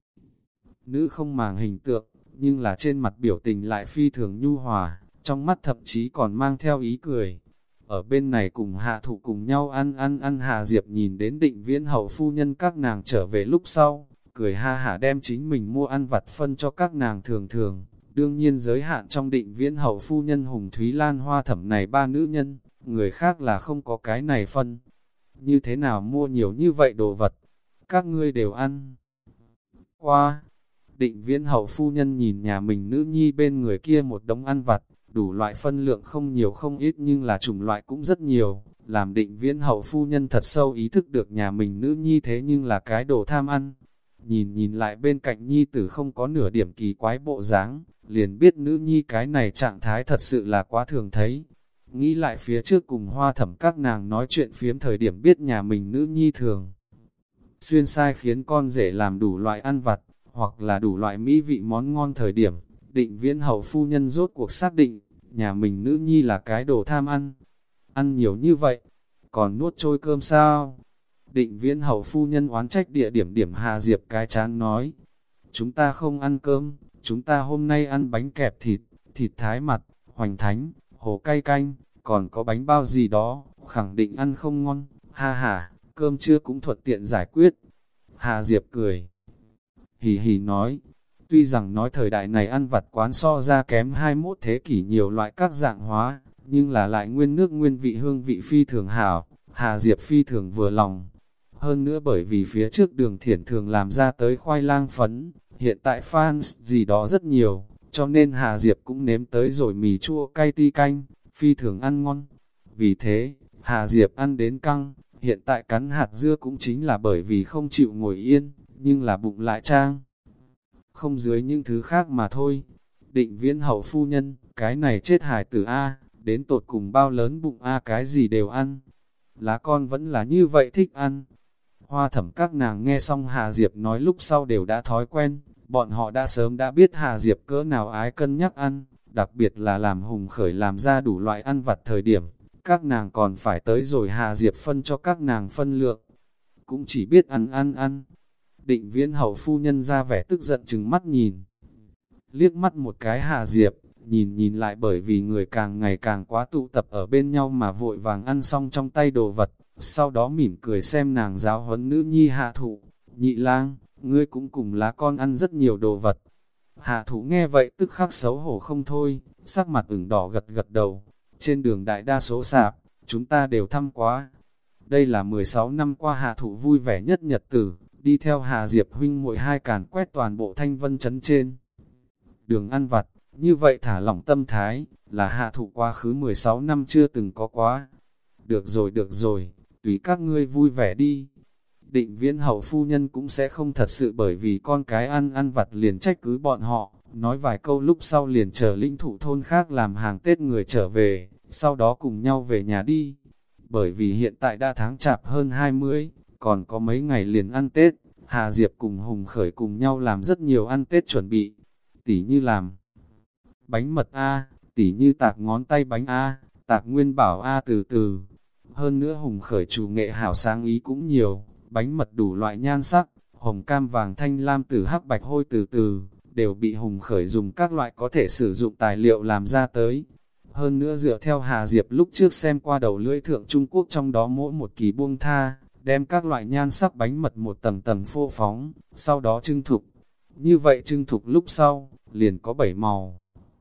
nữ không màng hình tượng, nhưng là trên mặt biểu tình lại phi thường nhu hòa, trong mắt thậm chí còn mang theo ý cười. Ở bên này cùng Hạ thụ cùng nhau ăn ăn ăn, Hà Diệp nhìn đến Định Viễn hậu phu nhân các nàng trở về lúc sau, cười ha hả đem chính mình mua ăn vặt phân cho các nàng thường thường, đương nhiên giới hạn trong Định Viễn hậu phu nhân Hùng Thúy Lan Hoa Thẩm này ba nữ nhân, người khác là không có cái này phân. Như thế nào mua nhiều như vậy đồ vật, các ngươi đều ăn qua. Định Viễn hậu phu nhân nhìn nhà mình nữ nhi bên người kia một đống ăn vặt, đủ loại phân lượng không nhiều không ít nhưng là chủng loại cũng rất nhiều, làm Định Viễn hậu phu nhân thật sâu ý thức được nhà mình nữ nhi thế nhưng là cái đồ tham ăn. Nhìn nhìn lại bên cạnh nhi tử không có nửa điểm kỳ quái bộ dáng, liền biết nữ nhi cái này trạng thái thật sự là quá thường thấy. Nghĩ lại phía trước cùng Hoa Thẩm các nàng nói chuyện phiếm thời điểm biết nhà mình nữ nhi thường xuyên sai khiến con rể làm đủ loại ăn vặt, hoặc là đủ loại mỹ vị món ngon thời điểm, Định Viễn hậu phu nhân rốt cuộc xác định, nhà mình nữ nhi là cái đồ tham ăn. Ăn nhiều như vậy, còn nuốt trôi cơm sao? Định Viễn hậu phu nhân oán trách địa điểm điểm Hà Diệp cái chán nói, chúng ta không ăn cơm, chúng ta hôm nay ăn bánh kẹp thịt, thịt thái mặt, hoành thánh, hồ cay canh, còn có bánh bao gì đó, khẳng định ăn không ngon, ha ha, cơm trưa cũng thuận tiện giải quyết. Hà Diệp cười hì hì nói, tuy rằng nói thời đại này ăn vặt quán so ra kém hai mươi mốt thế kỷ nhiều loại các dạng hóa, nhưng là lại nguyên nước nguyên vị hương vị phi thường hảo, Hà Diệp phi thường vừa lòng. Hơn nữa bởi vì phía trước Đường Thiển thường làm ra tới khoai lang phấn, hiện tại fans gì đó rất nhiều, cho nên Hà Diệp cũng nếm tới rồi mì chua cay ti canh, phi thường ăn ngon. Vì thế, Hà Diệp ăn đến căng, hiện tại cắn hạt dưa cũng chính là bởi vì không chịu ngồi yên, nhưng là bụng lại trang. Không dưới những thứ khác mà thôi. Định Viễn hậu phu nhân, cái này chết hài tử A, đến tột cùng bao lớn bụng A cái gì đều ăn. Lá con vẫn là như vậy thích ăn. Hoa Thẩm các nàng nghe xong Hà Diệp nói lúc sau đều đã thói quen, bọn họ đã sớm đã biết Hà Diệp cỡ nào ái cân nhắc ăn, đặc biệt là làm Hùng Khởi làm ra đủ loại ăn vặt thời điểm, các nàng còn phải tới rồi Hà Diệp phân cho các nàng phân lượng, cũng chỉ biết ăn ăn ăn. Định Viễn hậu phu nhân ra vẻ tức giận chừng mắt nhìn, liếc mắt một cái Hà Diệp, nhìn nhìn lại bởi vì người càng ngày càng quá tụ tập ở bên nhau mà vội vàng ăn xong trong tay đồ vật, sau đó mỉm cười xem nàng giáo huấn nữ nhi Hạ Thụ. Nhị lang, ngươi cũng cùng lá con ăn rất nhiều đồ vật. Hạ Thụ nghe vậy tức khắc xấu hổ không thôi, sắc mặt ửng đỏ gật gật đầu. Trên đường đại đa số sạp, chúng ta đều thăm quá. Đây là mười sáu năm qua Hạ Thụ vui vẻ nhất nhật tử, đi theo Hà Diệp huynh muội hai càn quét toàn bộ Thanh Vân trấn trên đường ăn vặt. Như vậy thả lỏng tâm thái, là Hạ Thụ quá khứ mười sáu năm chưa từng có quá. Được rồi được rồi, tùy các ngươi vui vẻ đi. Định Viễn hậu phu nhân cũng sẽ không thật sự bởi vì con cái ăn ăn vặt liền trách cứ bọn họ, nói vài câu lúc sau liền chờ lĩnh thụ thôn khác làm hàng Tết người trở về, sau đó cùng nhau về nhà đi. Bởi vì hiện tại đã tháng chạp hơn hai mươi, còn có mấy ngày liền ăn Tết, Hà Diệp cùng Hùng Khởi cùng nhau làm rất nhiều ăn Tết chuẩn bị, tỉ như làm bánh mật A, tỉ như tạc ngón tay bánh A, tạc nguyên bảo A từ từ. Hơn nữa Hùng Khởi chủ nghệ hảo sáng ý cũng nhiều, bánh mật đủ loại nhan sắc, hồng cam vàng thanh lam tử hắc bạch hôi từ từ, đều bị Hùng Khởi dùng các loại có thể sử dụng tài liệu làm ra tới. Hơn nữa dựa theo Hà Diệp lúc trước xem qua đầu lưỡi thượng Trung Quốc trong đó mỗi một kỳ buông tha, đem các loại nhan sắc bánh mật một tầng tầng phô phóng, sau đó trưng thục. Như vậy trưng thục lúc sau, liền có bảy màu,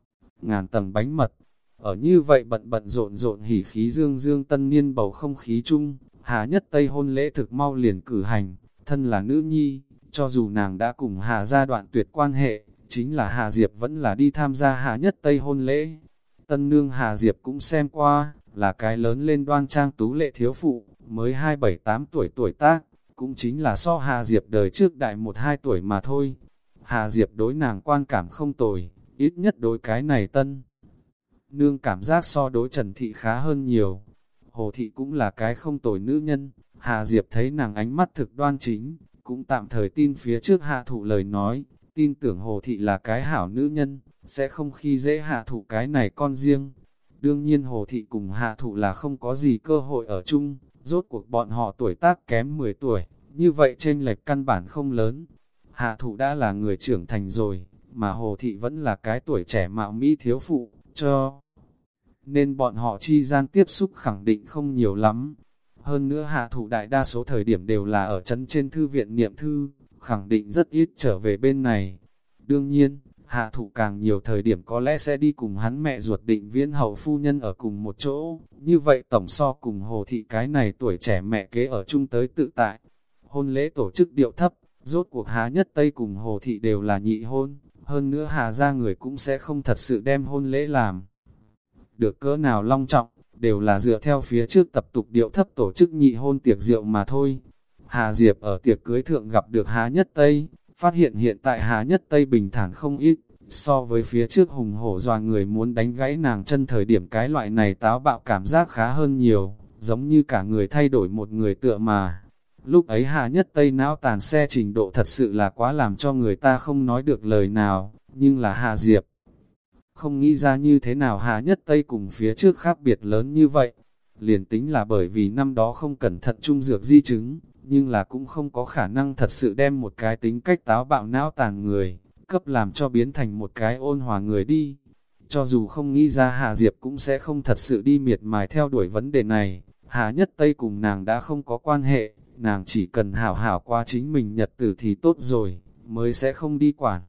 ngàn tầng bánh mật. Ở như vậy bận bận rộn rộn hỉ khí dương dương tân niên bầu không khí chung, Hà Nhất Tây hôn lễ thực mau liền cử hành. Thân là nữ nhi, cho dù nàng đã cùng Hà gia đoạn tuyệt quan hệ, chính là Hà Diệp vẫn là đi tham gia Hà Nhất Tây hôn lễ. Tân nương Hà Diệp cũng xem qua, là cái lớn lên đoan trang tú lệ thiếu phụ, mới hai bảy tám tuổi tuổi tác, cũng chính là so Hà Diệp đời trước đại một hai tuổi mà thôi. Hà Diệp đối nàng quan cảm không tồi, ít nhất đối cái này tân nương cảm giác so đối Trần Thị khá hơn nhiều. Hồ Thị cũng là cái không tồi nữ nhân, Hà Diệp thấy nàng ánh mắt thực đoan chính, cũng tạm thời tin phía trước Hạ Thụ lời nói, tin tưởng Hồ Thị là cái hảo nữ nhân, sẽ không khi dễ Hạ Thụ cái này con riêng. Đương nhiên Hồ Thị cùng Hạ Thụ là không có gì cơ hội ở chung, rốt cuộc bọn họ tuổi tác kém mười tuổi, như vậy chênh lệch căn bản không lớn. Hạ Thụ đã là người trưởng thành rồi, mà Hồ Thị vẫn là cái tuổi trẻ mạo mỹ thiếu phụ, cho nên bọn họ chi gian tiếp xúc khẳng định không nhiều lắm. Hơn nữa Hạ Thụ đại đa số thời điểm đều là ở trấn trên thư viện niệm thư, khẳng định rất ít trở về bên này. Đương nhiên, Hạ Thụ càng nhiều thời điểm có lẽ sẽ đi cùng hắn mẹ ruột Định Viễn hậu phu nhân ở cùng một chỗ, như vậy tổng so cùng Hồ Thị cái này tuổi trẻ mẹ kế ở chung tới tự tại. Hôn lễ tổ chức điệu thấp, rốt cuộc Hà Nhất Tây cùng Hồ Thị đều là nhị hôn, hơn nữa Hà gia người cũng sẽ không thật sự đem hôn lễ làm được cỡ nào long trọng, đều là dựa theo phía trước tập tục điệu thấp tổ chức nhị hôn tiệc rượu mà thôi. Hà Diệp ở tiệc cưới thượng gặp được Hà Nhất Tây, phát hiện hiện tại Hà Nhất Tây bình thản không ít, so với phía trước hùng hổ dọa người muốn đánh gãy nàng chân thời điểm cái loại này táo bạo cảm giác khá hơn nhiều, giống như cả người thay đổi một người tựa mà. Lúc ấy Hà Nhất Tây não tàn xe trình độ thật sự là quá làm cho người ta không nói được lời nào, nhưng là Hà Diệp không nghĩ ra như thế nào Hà Nhất Tây cùng phía trước khác biệt lớn như vậy. Liền tính là bởi vì năm đó không cẩn thận trung dược di chứng, nhưng là cũng không có khả năng thật sự đem một cái tính cách táo bạo não tàn người, cấp làm cho biến thành một cái ôn hòa người đi. Cho dù không nghĩ ra Hà Diệp cũng sẽ không thật sự đi miệt mài theo đuổi vấn đề này, Hà Nhất Tây cùng nàng đã không có quan hệ, nàng chỉ cần hảo hảo qua chính mình nhật tử thì tốt rồi, mới sẽ không đi quản.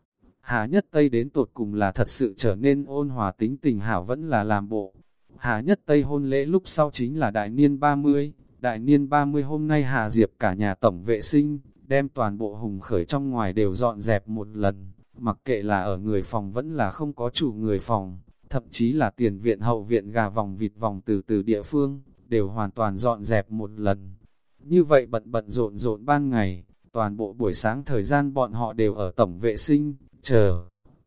Hà Nhất Tây đến tột cùng là thật sự trở nên ôn hòa tính tình hảo vẫn là làm bộ. Hà Nhất Tây hôn lễ lúc sau chính là đại niên ba mươi, đại niên ba mươi hôm nay Hà Diệp cả nhà tổng vệ sinh, đem toàn bộ Hùng Khởi trong ngoài đều dọn dẹp một lần, mặc kệ là ở người phòng vẫn là không có chủ người phòng, thậm chí là tiền viện hậu viện gà vòng vịt vòng từ từ địa phương, đều hoàn toàn dọn dẹp một lần. Như vậy bận bận rộn rộn ban ngày, toàn bộ buổi sáng thời gian bọn họ đều ở tổng vệ sinh, chờ.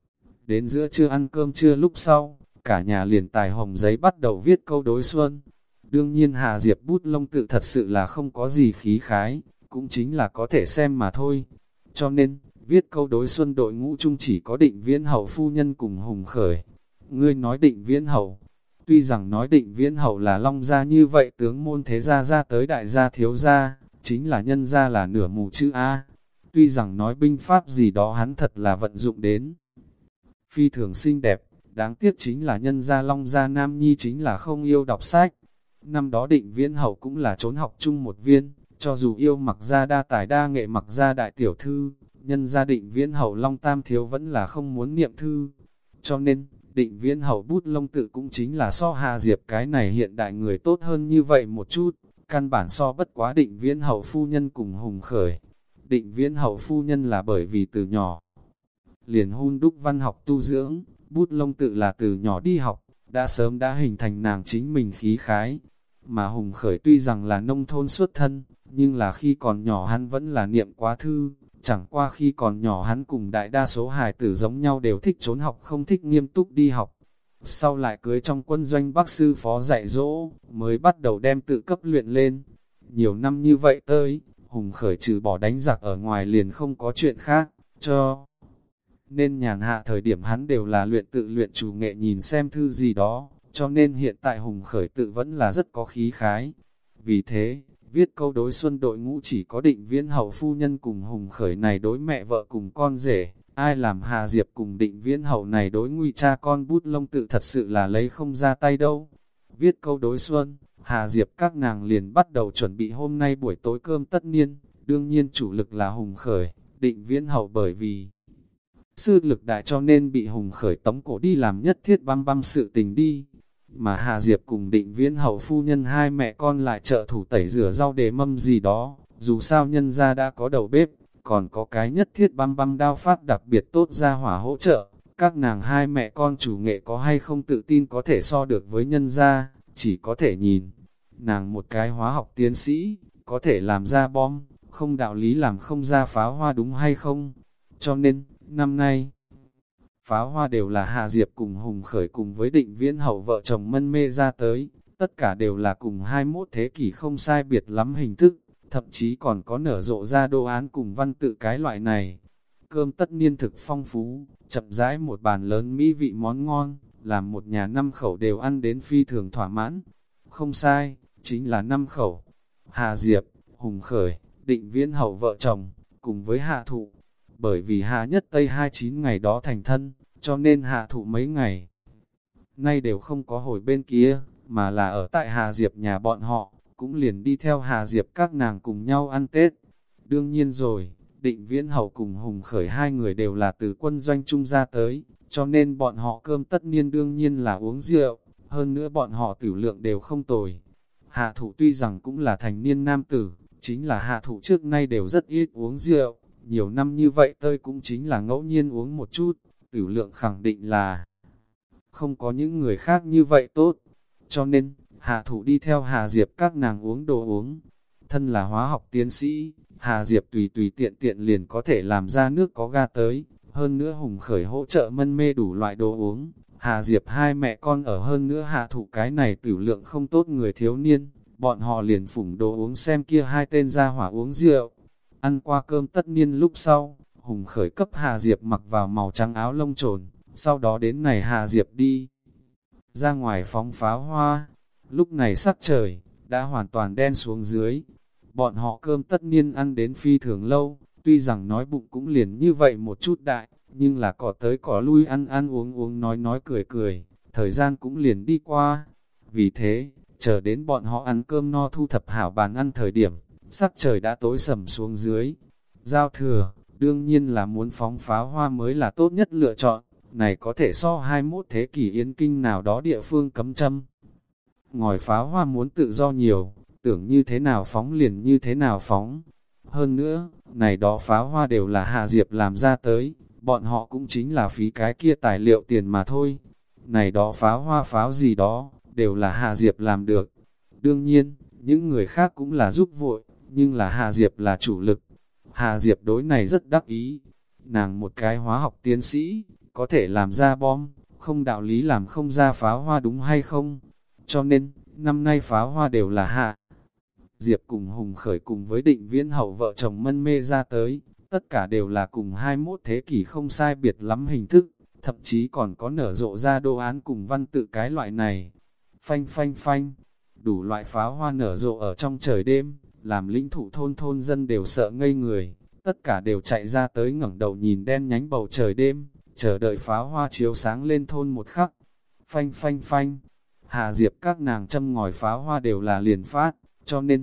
Đến giữa trưa ăn cơm trưa lúc sau, cả nhà liền tài hồng giấy bắt đầu viết câu đối xuân. Đương nhiên Hà Diệp bút lông tự thật sự là không có gì khí khái, cũng chính là có thể xem mà thôi. Cho nên, viết câu đối xuân đội ngũ chung chỉ có Định Viễn Hậu phu nhân cùng Hùng Khởi. Ngươi nói Định Viễn Hậu, tuy rằng nói Định Viễn Hậu là Long gia như vậy tướng môn thế gia ra tới đại gia thiếu gia, chính là nhân gia là nửa mù chữ A. Tuy rằng nói binh pháp gì đó hắn thật là vận dụng đến phi thường xinh đẹp, đáng tiếc chính là nhân gia Long gia nam nhi chính là không yêu đọc sách. Năm đó Định Viễn Hậu cũng là trốn học chung một viên, cho dù yêu mặc gia đa tài đa nghệ mặc gia đại tiểu thư, nhân gia Định Viễn Hậu Long Tam thiếu vẫn là không muốn niệm thư. Cho nên, Định Viễn Hậu bút lông tự cũng chính là so Hà Diệp cái này hiện đại người tốt hơn như vậy một chút, căn bản so bất quá Định Viễn Hậu phu nhân cùng Hùng Khởi. Định Viễn Hậu phu nhân là bởi vì từ nhỏ liền hun đúc văn học tu dưỡng, bút lông tự là từ nhỏ đi học, đã sớm đã hình thành nàng chính mình khí khái. Mà Hùng Khởi tuy rằng là nông thôn xuất thân, nhưng là khi còn nhỏ hắn vẫn là niệm quá thư, chẳng qua khi còn nhỏ hắn cùng đại đa số hài tử giống nhau đều thích trốn học không thích nghiêm túc đi học. Sau lại cưới trong quân doanh bác sư phó dạy dỗ, mới bắt đầu đem tự cấp luyện lên. Nhiều năm như vậy tới, Hùng Khởi trừ bỏ đánh giặc ở ngoài liền không có chuyện khác, cho nên nhàn hạ thời điểm hắn đều là luyện tự luyện chủ nghệ nhìn xem thư gì đó, cho nên hiện tại Hùng Khởi tự vẫn là rất có khí khái. Vì thế, viết câu đối xuân đội ngũ chỉ có Định Viễn Hậu phu nhân cùng Hùng Khởi này đối mẹ vợ cùng con rể, ai làm Hà Diệp cùng Định Viễn Hậu này đối nguy cha con bút lông tự thật sự là lấy không ra tay đâu. Viết câu đối xuân, Hà Diệp các nàng liền bắt đầu chuẩn bị hôm nay buổi tối cơm tất niên, đương nhiên chủ lực là Hùng Khởi, Định Viễn Hậu bởi vì sư lực đại cho nên bị Hùng Khởi tống cổ đi làm nhất thiết băm băm sự tình đi. Mà Hà Diệp cùng Định Viễn Hậu phu nhân hai mẹ con lại trợ thủ tẩy rửa rau đề mâm gì đó, dù sao nhân gia đã có đầu bếp, còn có cái nhất thiết băm băm đao pháp đặc biệt tốt ra hỏa hỗ trợ, các nàng hai mẹ con chủ nghệ có hay không tự tin có thể so được với nhân gia, chỉ có thể nhìn. Nàng một cái hóa học tiến sĩ, có thể làm ra bom, không đạo lý làm không ra pháo hoa đúng hay không? Cho nên, năm nay, pháo hoa đều là Hà Diệp cùng Hùng Khởi cùng với Định Viễn Hậu vợ chồng mân mê ra tới, tất cả đều là cùng hai mươi mốt thế kỷ không sai biệt lắm hình thức, thậm chí còn có nở rộ ra đồ án cùng văn tự cái loại này. Cơm tất niên thực phong phú, chậm rãi một bàn lớn mỹ vị món ngon, làm một nhà năm khẩu đều ăn đến phi thường thỏa mãn. Không sai, chính là năm khẩu. Hà Diệp, Hùng Khởi, Định Viễn Hậu vợ chồng, cùng với Hạ Thụ. Bởi vì Hạ Nhất Tây hai mươi chín ngày đó thành thân, cho nên Hạ Thụ mấy ngày nay đều không có hồi bên kia, mà là ở tại Hà Diệp nhà bọn họ, cũng liền đi theo Hà Diệp các nàng cùng nhau ăn Tết. Đương nhiên rồi, Định Viễn Hậu cùng Hùng Khởi hai người đều là từ quân doanh trung ra tới, cho nên bọn họ cơm tất niên đương nhiên là uống rượu, hơn nữa bọn họ tử lượng đều không tồi. Hạ Thụ tuy rằng cũng là thành niên nam tử, chính là Hạ Thụ trước nay đều rất ít uống rượu, nhiều năm như vậy tơi cũng chính là ngẫu nhiên uống một chút, tử lượng khẳng định là không có những người khác như vậy tốt. Cho nên, Hạ Thụ đi theo Hà Diệp các nàng uống đồ uống. Thân là hóa học tiến sĩ, Hà Diệp tùy tùy tiện tiện liền có thể làm ra nước có ga tới. Hơn nữa Hùng Khởi hỗ trợ mân mê đủ loại đồ uống. Hà Diệp hai mẹ con ở hơn nữa Hạ Thụ cái này tử lượng không tốt người thiếu niên. Bọn họ liền phủng đồ uống xem kia hai tên ra hỏa uống rượu. Ăn qua cơm tất niên lúc sau, Hùng Khởi cấp Hà Diệp mặc vào màu trắng áo lông trồn. Sau đó đến này Hà Diệp đi ra ngoài phóng pháo hoa. Lúc này sắc trời đã hoàn toàn đen xuống dưới. Bọn họ cơm tất niên ăn đến phi thường lâu, tuy rằng nói bụng cũng liền như vậy một chút đại, nhưng là cỏ tới cỏ lui ăn ăn uống uống nói nói cười cười, thời gian cũng liền đi qua. Vì thế, chờ đến bọn họ ăn cơm no thu thập hảo bàn ăn thời điểm, sắc trời đã tối sầm xuống dưới. Giao thừa, đương nhiên là muốn phóng pháo hoa mới là tốt nhất lựa chọn, này có thể so hai mươi mốt thế kỷ Yên Kinh nào đó địa phương cấm châm. Ngòi pháo hoa muốn tự do nhiều, tưởng như thế nào phóng liền như thế nào phóng. Hơn nữa, này đó pháo hoa đều là Hà Diệp làm ra tới, bọn họ cũng chính là phí cái kia tài liệu tiền mà thôi. này đó pháo hoa pháo gì đó, đều là Hà Diệp làm được. Đương nhiên, những người khác cũng là giúp vội, nhưng là Hà Diệp là chủ lực. Hà Diệp đối này rất đắc ý. Nàng một cái hóa học tiến sĩ, có thể làm ra bom, không đạo lý làm không ra pháo hoa đúng hay không? Cho nên, năm nay pháo hoa đều là Hà Diệp cùng Hùng Khởi cùng với Định Viễn Hậu vợ chồng mân mê ra tới, tất cả đều là cùng hai mươi mốt thế kỷ không sai biệt lắm hình thức, thậm chí còn có nở rộ ra đồ án cùng văn tự cái loại này. Phanh phanh phanh, đủ loại pháo hoa nở rộ ở trong trời đêm, làm lĩnh thụ thôn thôn dân đều sợ ngây người, tất cả đều chạy ra tới ngẩng đầu nhìn đen nhánh bầu trời đêm, chờ đợi pháo hoa chiếu sáng lên thôn một khắc. Phanh phanh phanh, Hà Diệp các nàng châm ngòi pháo hoa đều là liền phát, cho nên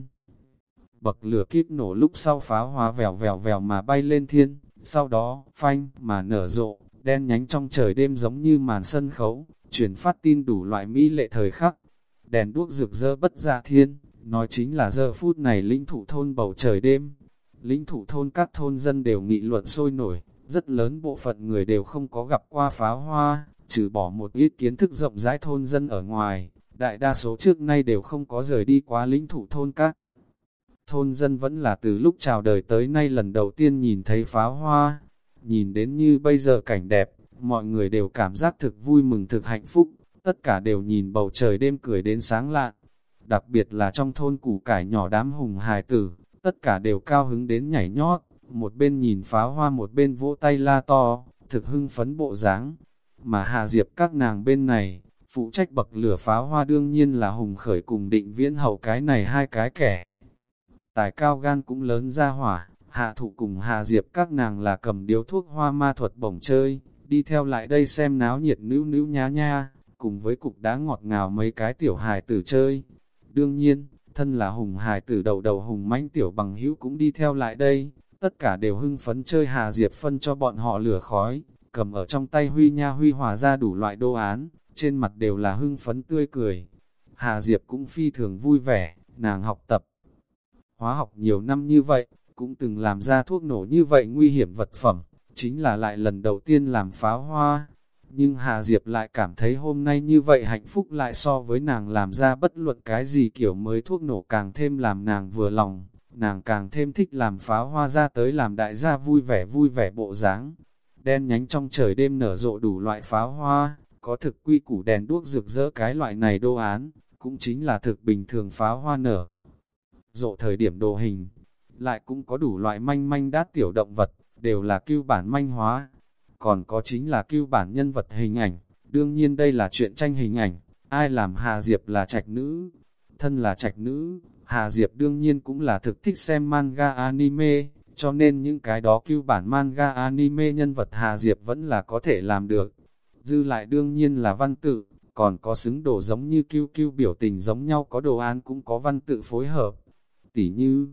bậc lửa kíp nổ lúc sau pháo hoa vèo vèo vèo mà bay lên thiên, sau đó, phanh, mà nở rộ, đen nhánh trong trời đêm giống như màn sân khấu, truyền phát tin đủ loại mỹ lệ thời khắc. Đèn đuốc rực rỡ bất dạ thiên, nói chính là giờ phút này lĩnh thụ thôn bầu trời đêm. Lĩnh thụ thôn các thôn dân đều nghị luận sôi nổi, rất lớn bộ phận người đều không có gặp qua pháo hoa, trừ bỏ một ít kiến thức rộng rãi thôn dân ở ngoài, đại đa số trước nay đều không có rời đi qua lĩnh thụ thôn các. Thôn dân vẫn là từ lúc chào đời tới nay lần đầu tiên nhìn thấy pháo hoa, nhìn đến như bây giờ cảnh đẹp, mọi người đều cảm giác thực vui mừng thực hạnh phúc, tất cả đều nhìn bầu trời đêm cười đến sáng lạn. Đặc biệt là trong thôn củ cải nhỏ đám hùng hài tử, tất cả đều cao hứng đến nhảy nhót, một bên nhìn pháo hoa một bên vỗ tay la to, thực hưng phấn bộ dáng. Mà Hà Diệp các nàng bên này, phụ trách bậc lửa pháo hoa đương nhiên là Hùng Khởi cùng Định Viễn Hậu cái này hai cái kẻ. Tài cao gan cũng lớn ra hỏa, Hạ Thụ cùng Hà Diệp các nàng là cầm điếu thuốc hoa ma thuật bổng chơi, đi theo lại đây xem náo nhiệt nữ nữ nhá nha, cùng với cục đá ngọt ngào mấy cái tiểu hài tử chơi. Đương nhiên, thân là Hùng hài tử đầu đầu Hùng mãnh tiểu bằng hữu cũng đi theo lại đây, tất cả đều hưng phấn chơi Hà Diệp phân cho bọn họ lửa khói, cầm ở trong tay huy nha huy hòa ra đủ loại đồ án, trên mặt đều là hưng phấn tươi cười. Hà Diệp cũng phi thường vui vẻ, nàng học tập hóa học nhiều năm như vậy, cũng từng làm ra thuốc nổ như vậy nguy hiểm vật phẩm, chính là lại lần đầu tiên làm pháo hoa. Nhưng Hà Diệp lại cảm thấy hôm nay như vậy hạnh phúc lại so với nàng làm ra bất luận cái gì kiểu mới thuốc nổ càng thêm làm nàng vừa lòng, nàng càng thêm thích làm pháo hoa ra tới làm đại gia vui vẻ vui vẻ bộ dáng. Đen nhánh trong trời đêm nở rộ đủ loại pháo hoa, có thực quy củ đèn đuốc rực rỡ cái loại này đồ án, cũng chính là thực bình thường pháo hoa nở rộ thời điểm đồ hình, lại cũng có đủ loại manh manh đát tiểu động vật, đều là cưu bản manh hóa. Còn có chính là cưu bản nhân vật hình ảnh, đương nhiên đây là chuyện tranh hình ảnh, ai làm Hà Diệp là trạch nữ. Thân là trạch nữ, Hà Diệp đương nhiên cũng là thực thích xem manga anime, cho nên những cái đó cưu bản manga anime nhân vật Hà Diệp vẫn là có thể làm được. Dư lại đương nhiên là văn tự, còn có xứng đồ giống như cưu cưu biểu tình giống nhau có đồ án cũng có văn tự phối hợp. Tỉ như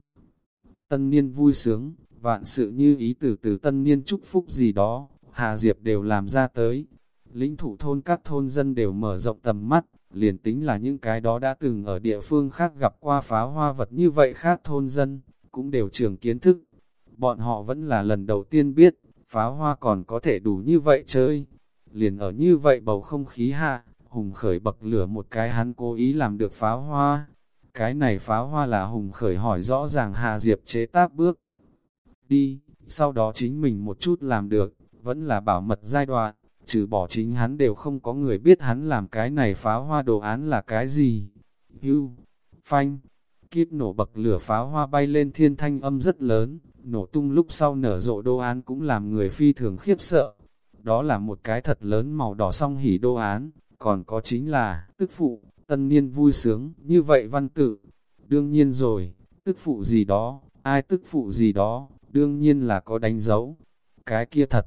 tân niên vui sướng, vạn sự như ý từ từ tân niên chúc phúc gì đó, Hà Diệp đều làm ra tới. Lĩnh thụ thôn các thôn dân đều mở rộng tầm mắt, liền tính là những cái đó đã từng ở địa phương khác gặp qua pháo hoa vật như vậy khác thôn dân, cũng đều trưởng kiến thức. Bọn họ vẫn là lần đầu tiên biết, pháo hoa còn có thể đủ như vậy chơi. Liền ở như vậy bầu không khí hạ, Hùng Khởi bậc lửa một cái hắn cố ý làm được pháo hoa. Cái này pháo hoa là Hùng Khởi hỏi rõ ràng Hà Diệp chế tác bước đi, sau đó chính mình một chút làm được, vẫn là bảo mật giai đoạn, trừ bỏ chính hắn đều không có người biết hắn làm cái này pháo hoa đồ án là cái gì. Hưu, phanh, kíp nổ bậc lửa pháo hoa bay lên thiên thanh âm rất lớn, nổ tung lúc sau nở rộ đồ án cũng làm người phi thường khiếp sợ. Đó là một cái thật lớn màu đỏ song hỉ đồ án, còn có chính là, tức phụ, tân niên vui sướng, như vậy văn tự. Đương nhiên rồi, tức phụ gì đó, ai tức phụ gì đó, đương nhiên là có đánh dấu. Cái kia thật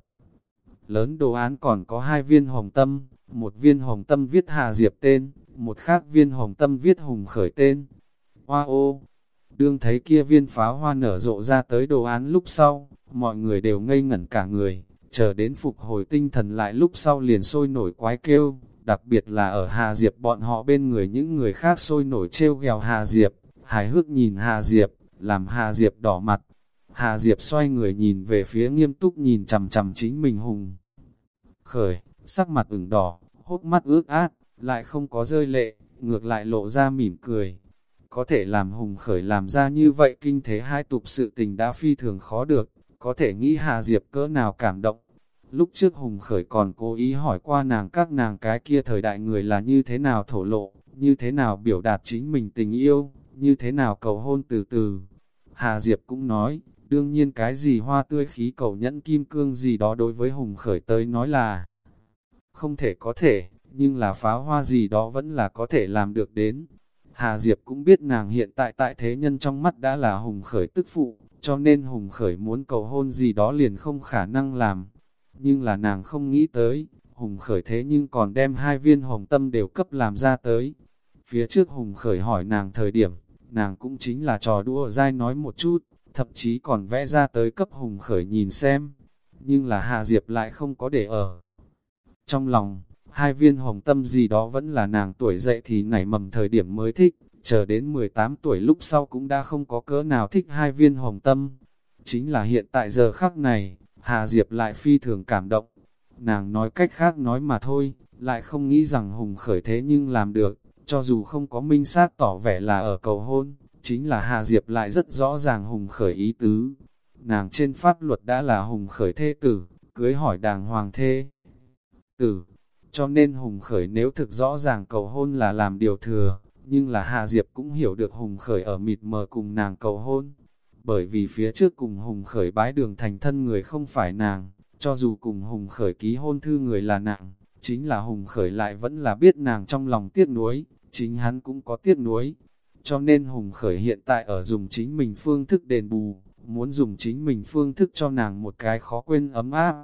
lớn đồ án còn có hai viên hồng tâm, một viên hồng tâm viết Hà Diệp tên, một khác viên hồng tâm viết Hùng Khởi tên. Hoa ô, đương thấy kia viên pháo hoa nở rộ ra tới đồ án lúc sau, mọi người đều ngây ngẩn cả người, chờ đến phục hồi tinh thần lại lúc sau liền sôi nổi quái kêu, đặc biệt là ở Hà Diệp bọn họ bên người những người khác sôi nổi trêu ghèo Hà Diệp, hài hước nhìn Hà Diệp, làm Hà Diệp đỏ mặt. Hà Diệp xoay người nhìn về phía nghiêm túc nhìn chằm chằm chính mình Hùng Khởi, sắc mặt ửng đỏ, hốc mắt ướt át, lại không có rơi lệ, ngược lại lộ ra mỉm cười. Có thể làm Hùng Khởi làm ra như vậy kinh thế hai tục sự tình đã phi thường khó được, có thể nghĩ Hà Diệp cỡ nào cảm động. Lúc trước Hùng Khởi còn cố ý hỏi qua nàng các nàng cái kia thời đại người là như thế nào thổ lộ, như thế nào biểu đạt chính mình tình yêu, như thế nào cầu hôn từ từ. Hà Diệp cũng nói, đương nhiên cái gì hoa tươi khí cầu nhẫn kim cương gì đó đối với Hùng Khởi tới nói là không thể có thể, nhưng là pháo hoa gì đó vẫn là có thể làm được đến. Hà Diệp cũng biết nàng hiện tại tại thế nhân trong mắt đã là Hùng Khởi tức phụ, cho nên Hùng Khởi muốn cầu hôn gì đó liền không khả năng làm. Nhưng là nàng không nghĩ tới, Hùng Khởi thế nhưng còn đem hai viên hồng tâm đều cấp làm ra tới. Phía trước Hùng Khởi hỏi nàng thời điểm, nàng cũng chính là trò đùa dai nói một chút, thậm chí còn vẽ ra tới cấp Hùng Khởi nhìn xem. Nhưng là Hà Diệp lại không có để ở trong lòng, hai viên hồng tâm gì đó vẫn là nàng tuổi dậy thì nảy mầm thời điểm mới thích, chờ đến mười tám tuổi lúc sau cũng đã không có cỡ nào thích hai viên hồng tâm. Chính là hiện tại giờ khắc này, Hà Diệp lại phi thường cảm động. Nàng nói cách khác nói mà thôi, lại không nghĩ rằng Hùng Khởi thế nhưng làm được, cho dù không có minh xác tỏ vẻ là ở cầu hôn, chính là Hà Diệp lại rất rõ ràng Hùng Khởi ý tứ. Nàng trên pháp luật đã là Hùng Khởi thê tử, cưới hỏi đàng hoàng thê tử, cho nên Hùng Khởi nếu thực rõ ràng cầu hôn là làm điều thừa, nhưng là Hà Diệp cũng hiểu được Hùng Khởi ở mịt mờ cùng nàng cầu hôn. Bởi vì phía trước cùng Hùng Khởi bái đường thành thân người không phải nàng, cho dù cùng Hùng Khởi ký hôn thư người là nàng, chính là Hùng Khởi lại vẫn là biết nàng trong lòng tiếc nuối, chính hắn cũng có tiếc nuối. Cho nên Hùng Khởi hiện tại ở dùng chính mình phương thức đền bù, muốn dùng chính mình phương thức cho nàng một cái khó quên ấm áp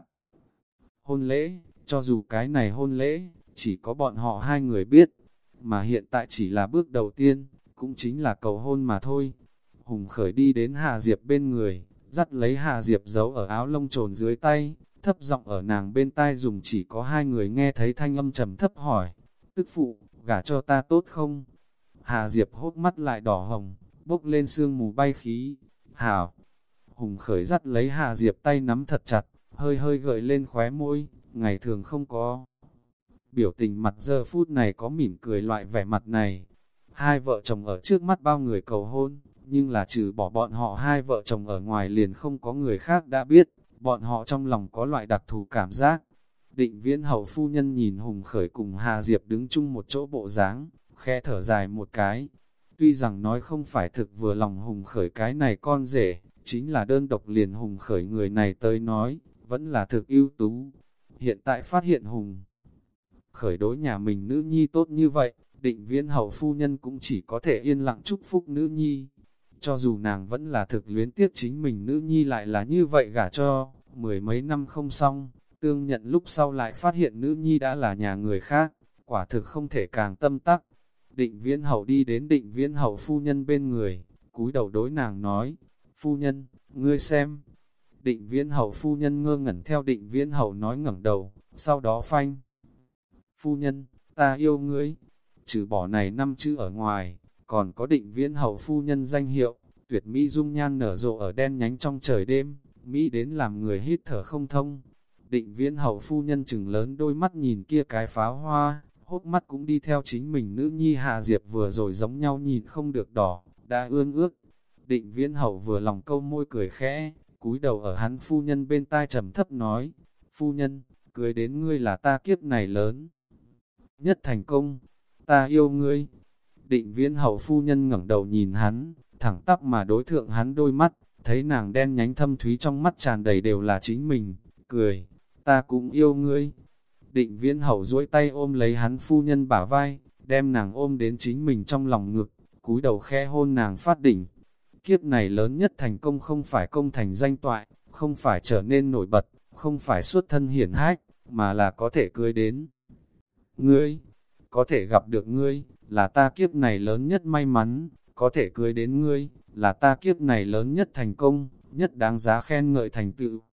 hôn lễ, cho dù cái này hôn lễ, chỉ có bọn họ hai người biết, mà hiện tại chỉ là bước đầu tiên, cũng chính là cầu hôn mà thôi. Hùng Khởi đi đến Hà Diệp bên người, dắt lấy Hà Diệp giấu ở áo lông trồn dưới tay, thấp giọng ở nàng bên tai dùng chỉ có hai người nghe thấy thanh âm trầm thấp hỏi, tức phụ, gả cho ta tốt không? Hà Diệp hốt mắt lại đỏ hồng, bốc lên sương mù bay khí. Hảo! Hùng Khởi dắt lấy Hà Diệp tay nắm thật chặt, hơi hơi gợi lên khóe môi, ngày thường không có. Biểu tình mặt giờ phút này có mỉm cười loại vẻ mặt này. Hai vợ chồng ở trước mắt bao người cầu hôn, nhưng là trừ bỏ bọn họ hai vợ chồng ở ngoài liền không có người khác đã biết, bọn họ trong lòng có loại đặc thù cảm giác. Định Viễn hậu phu nhân nhìn Hùng Khởi cùng Hà Diệp đứng chung một chỗ bộ dáng, khẽ thở dài một cái. Tuy rằng nói không phải thực vừa lòng Hùng Khởi cái này con rể, chính là đơn độc liền Hùng Khởi người này tới nói, vẫn là thực ưu tú. Hiện tại phát hiện Hùng Khởi đối nhà mình nữ nhi tốt như vậy, Định Viễn hậu phu nhân cũng chỉ có thể yên lặng chúc phúc nữ nhi. Cho dù nàng vẫn là thực luyến tiếc chính mình nữ nhi lại là như vậy gả cho, mười mấy năm không xong, tương nhận lúc sau lại phát hiện nữ nhi đã là nhà người khác, quả thực không thể càng tâm tắc. Định Viễn hậu đi đến Định Viễn hậu phu nhân bên người, cúi đầu đối nàng nói, phu nhân, ngươi xem. Định Viễn hậu phu nhân ngơ ngẩn theo Định Viễn hậu nói ngẩng đầu, sau đó phanh. Phu nhân, ta yêu ngươi. Trừ bỏ này năm chữ ở ngoài, còn có Định Viễn hậu phu nhân danh hiệu, tuyệt mỹ dung nhan nở rộ ở đen nhánh trong trời đêm, mỹ đến làm người hít thở không thông. Định Viễn hậu phu nhân chừng lớn đôi mắt nhìn kia cái pháo hoa, hốt mắt cũng đi theo chính mình nữ nhi Hà Diệp vừa rồi giống nhau nhìn không được đỏ, đã ương ước. Định Viễn hậu vừa lòng câu môi cười khẽ, cúi đầu ở hắn phu nhân bên tai trầm thấp nói, phu nhân, cưới đến ngươi là ta kiếp này lớn nhất thành công, ta yêu ngươi. Định Viễn hậu phu nhân ngẩng đầu nhìn hắn, thẳng tắp mà đối thượng hắn đôi mắt, thấy nàng đen nhánh thâm thúy trong mắt tràn đầy đều là chính mình, cười, ta cũng yêu ngươi. Định Viễn hậu duỗi tay ôm lấy hắn phu nhân bả vai, đem nàng ôm đến chính mình trong lòng ngực, cúi đầu khẽ hôn nàng phát đỉnh. Kiếp này lớn nhất thành công không phải công thành danh toại, không phải trở nên nổi bật, không phải xuất thân hiển hách, mà là có thể cưới đến ngươi, có thể gặp được ngươi, là ta kiếp này lớn nhất may mắn, có thể cưới đến ngươi, là ta kiếp này lớn nhất thành công, nhất đáng giá khen ngợi thành tựu.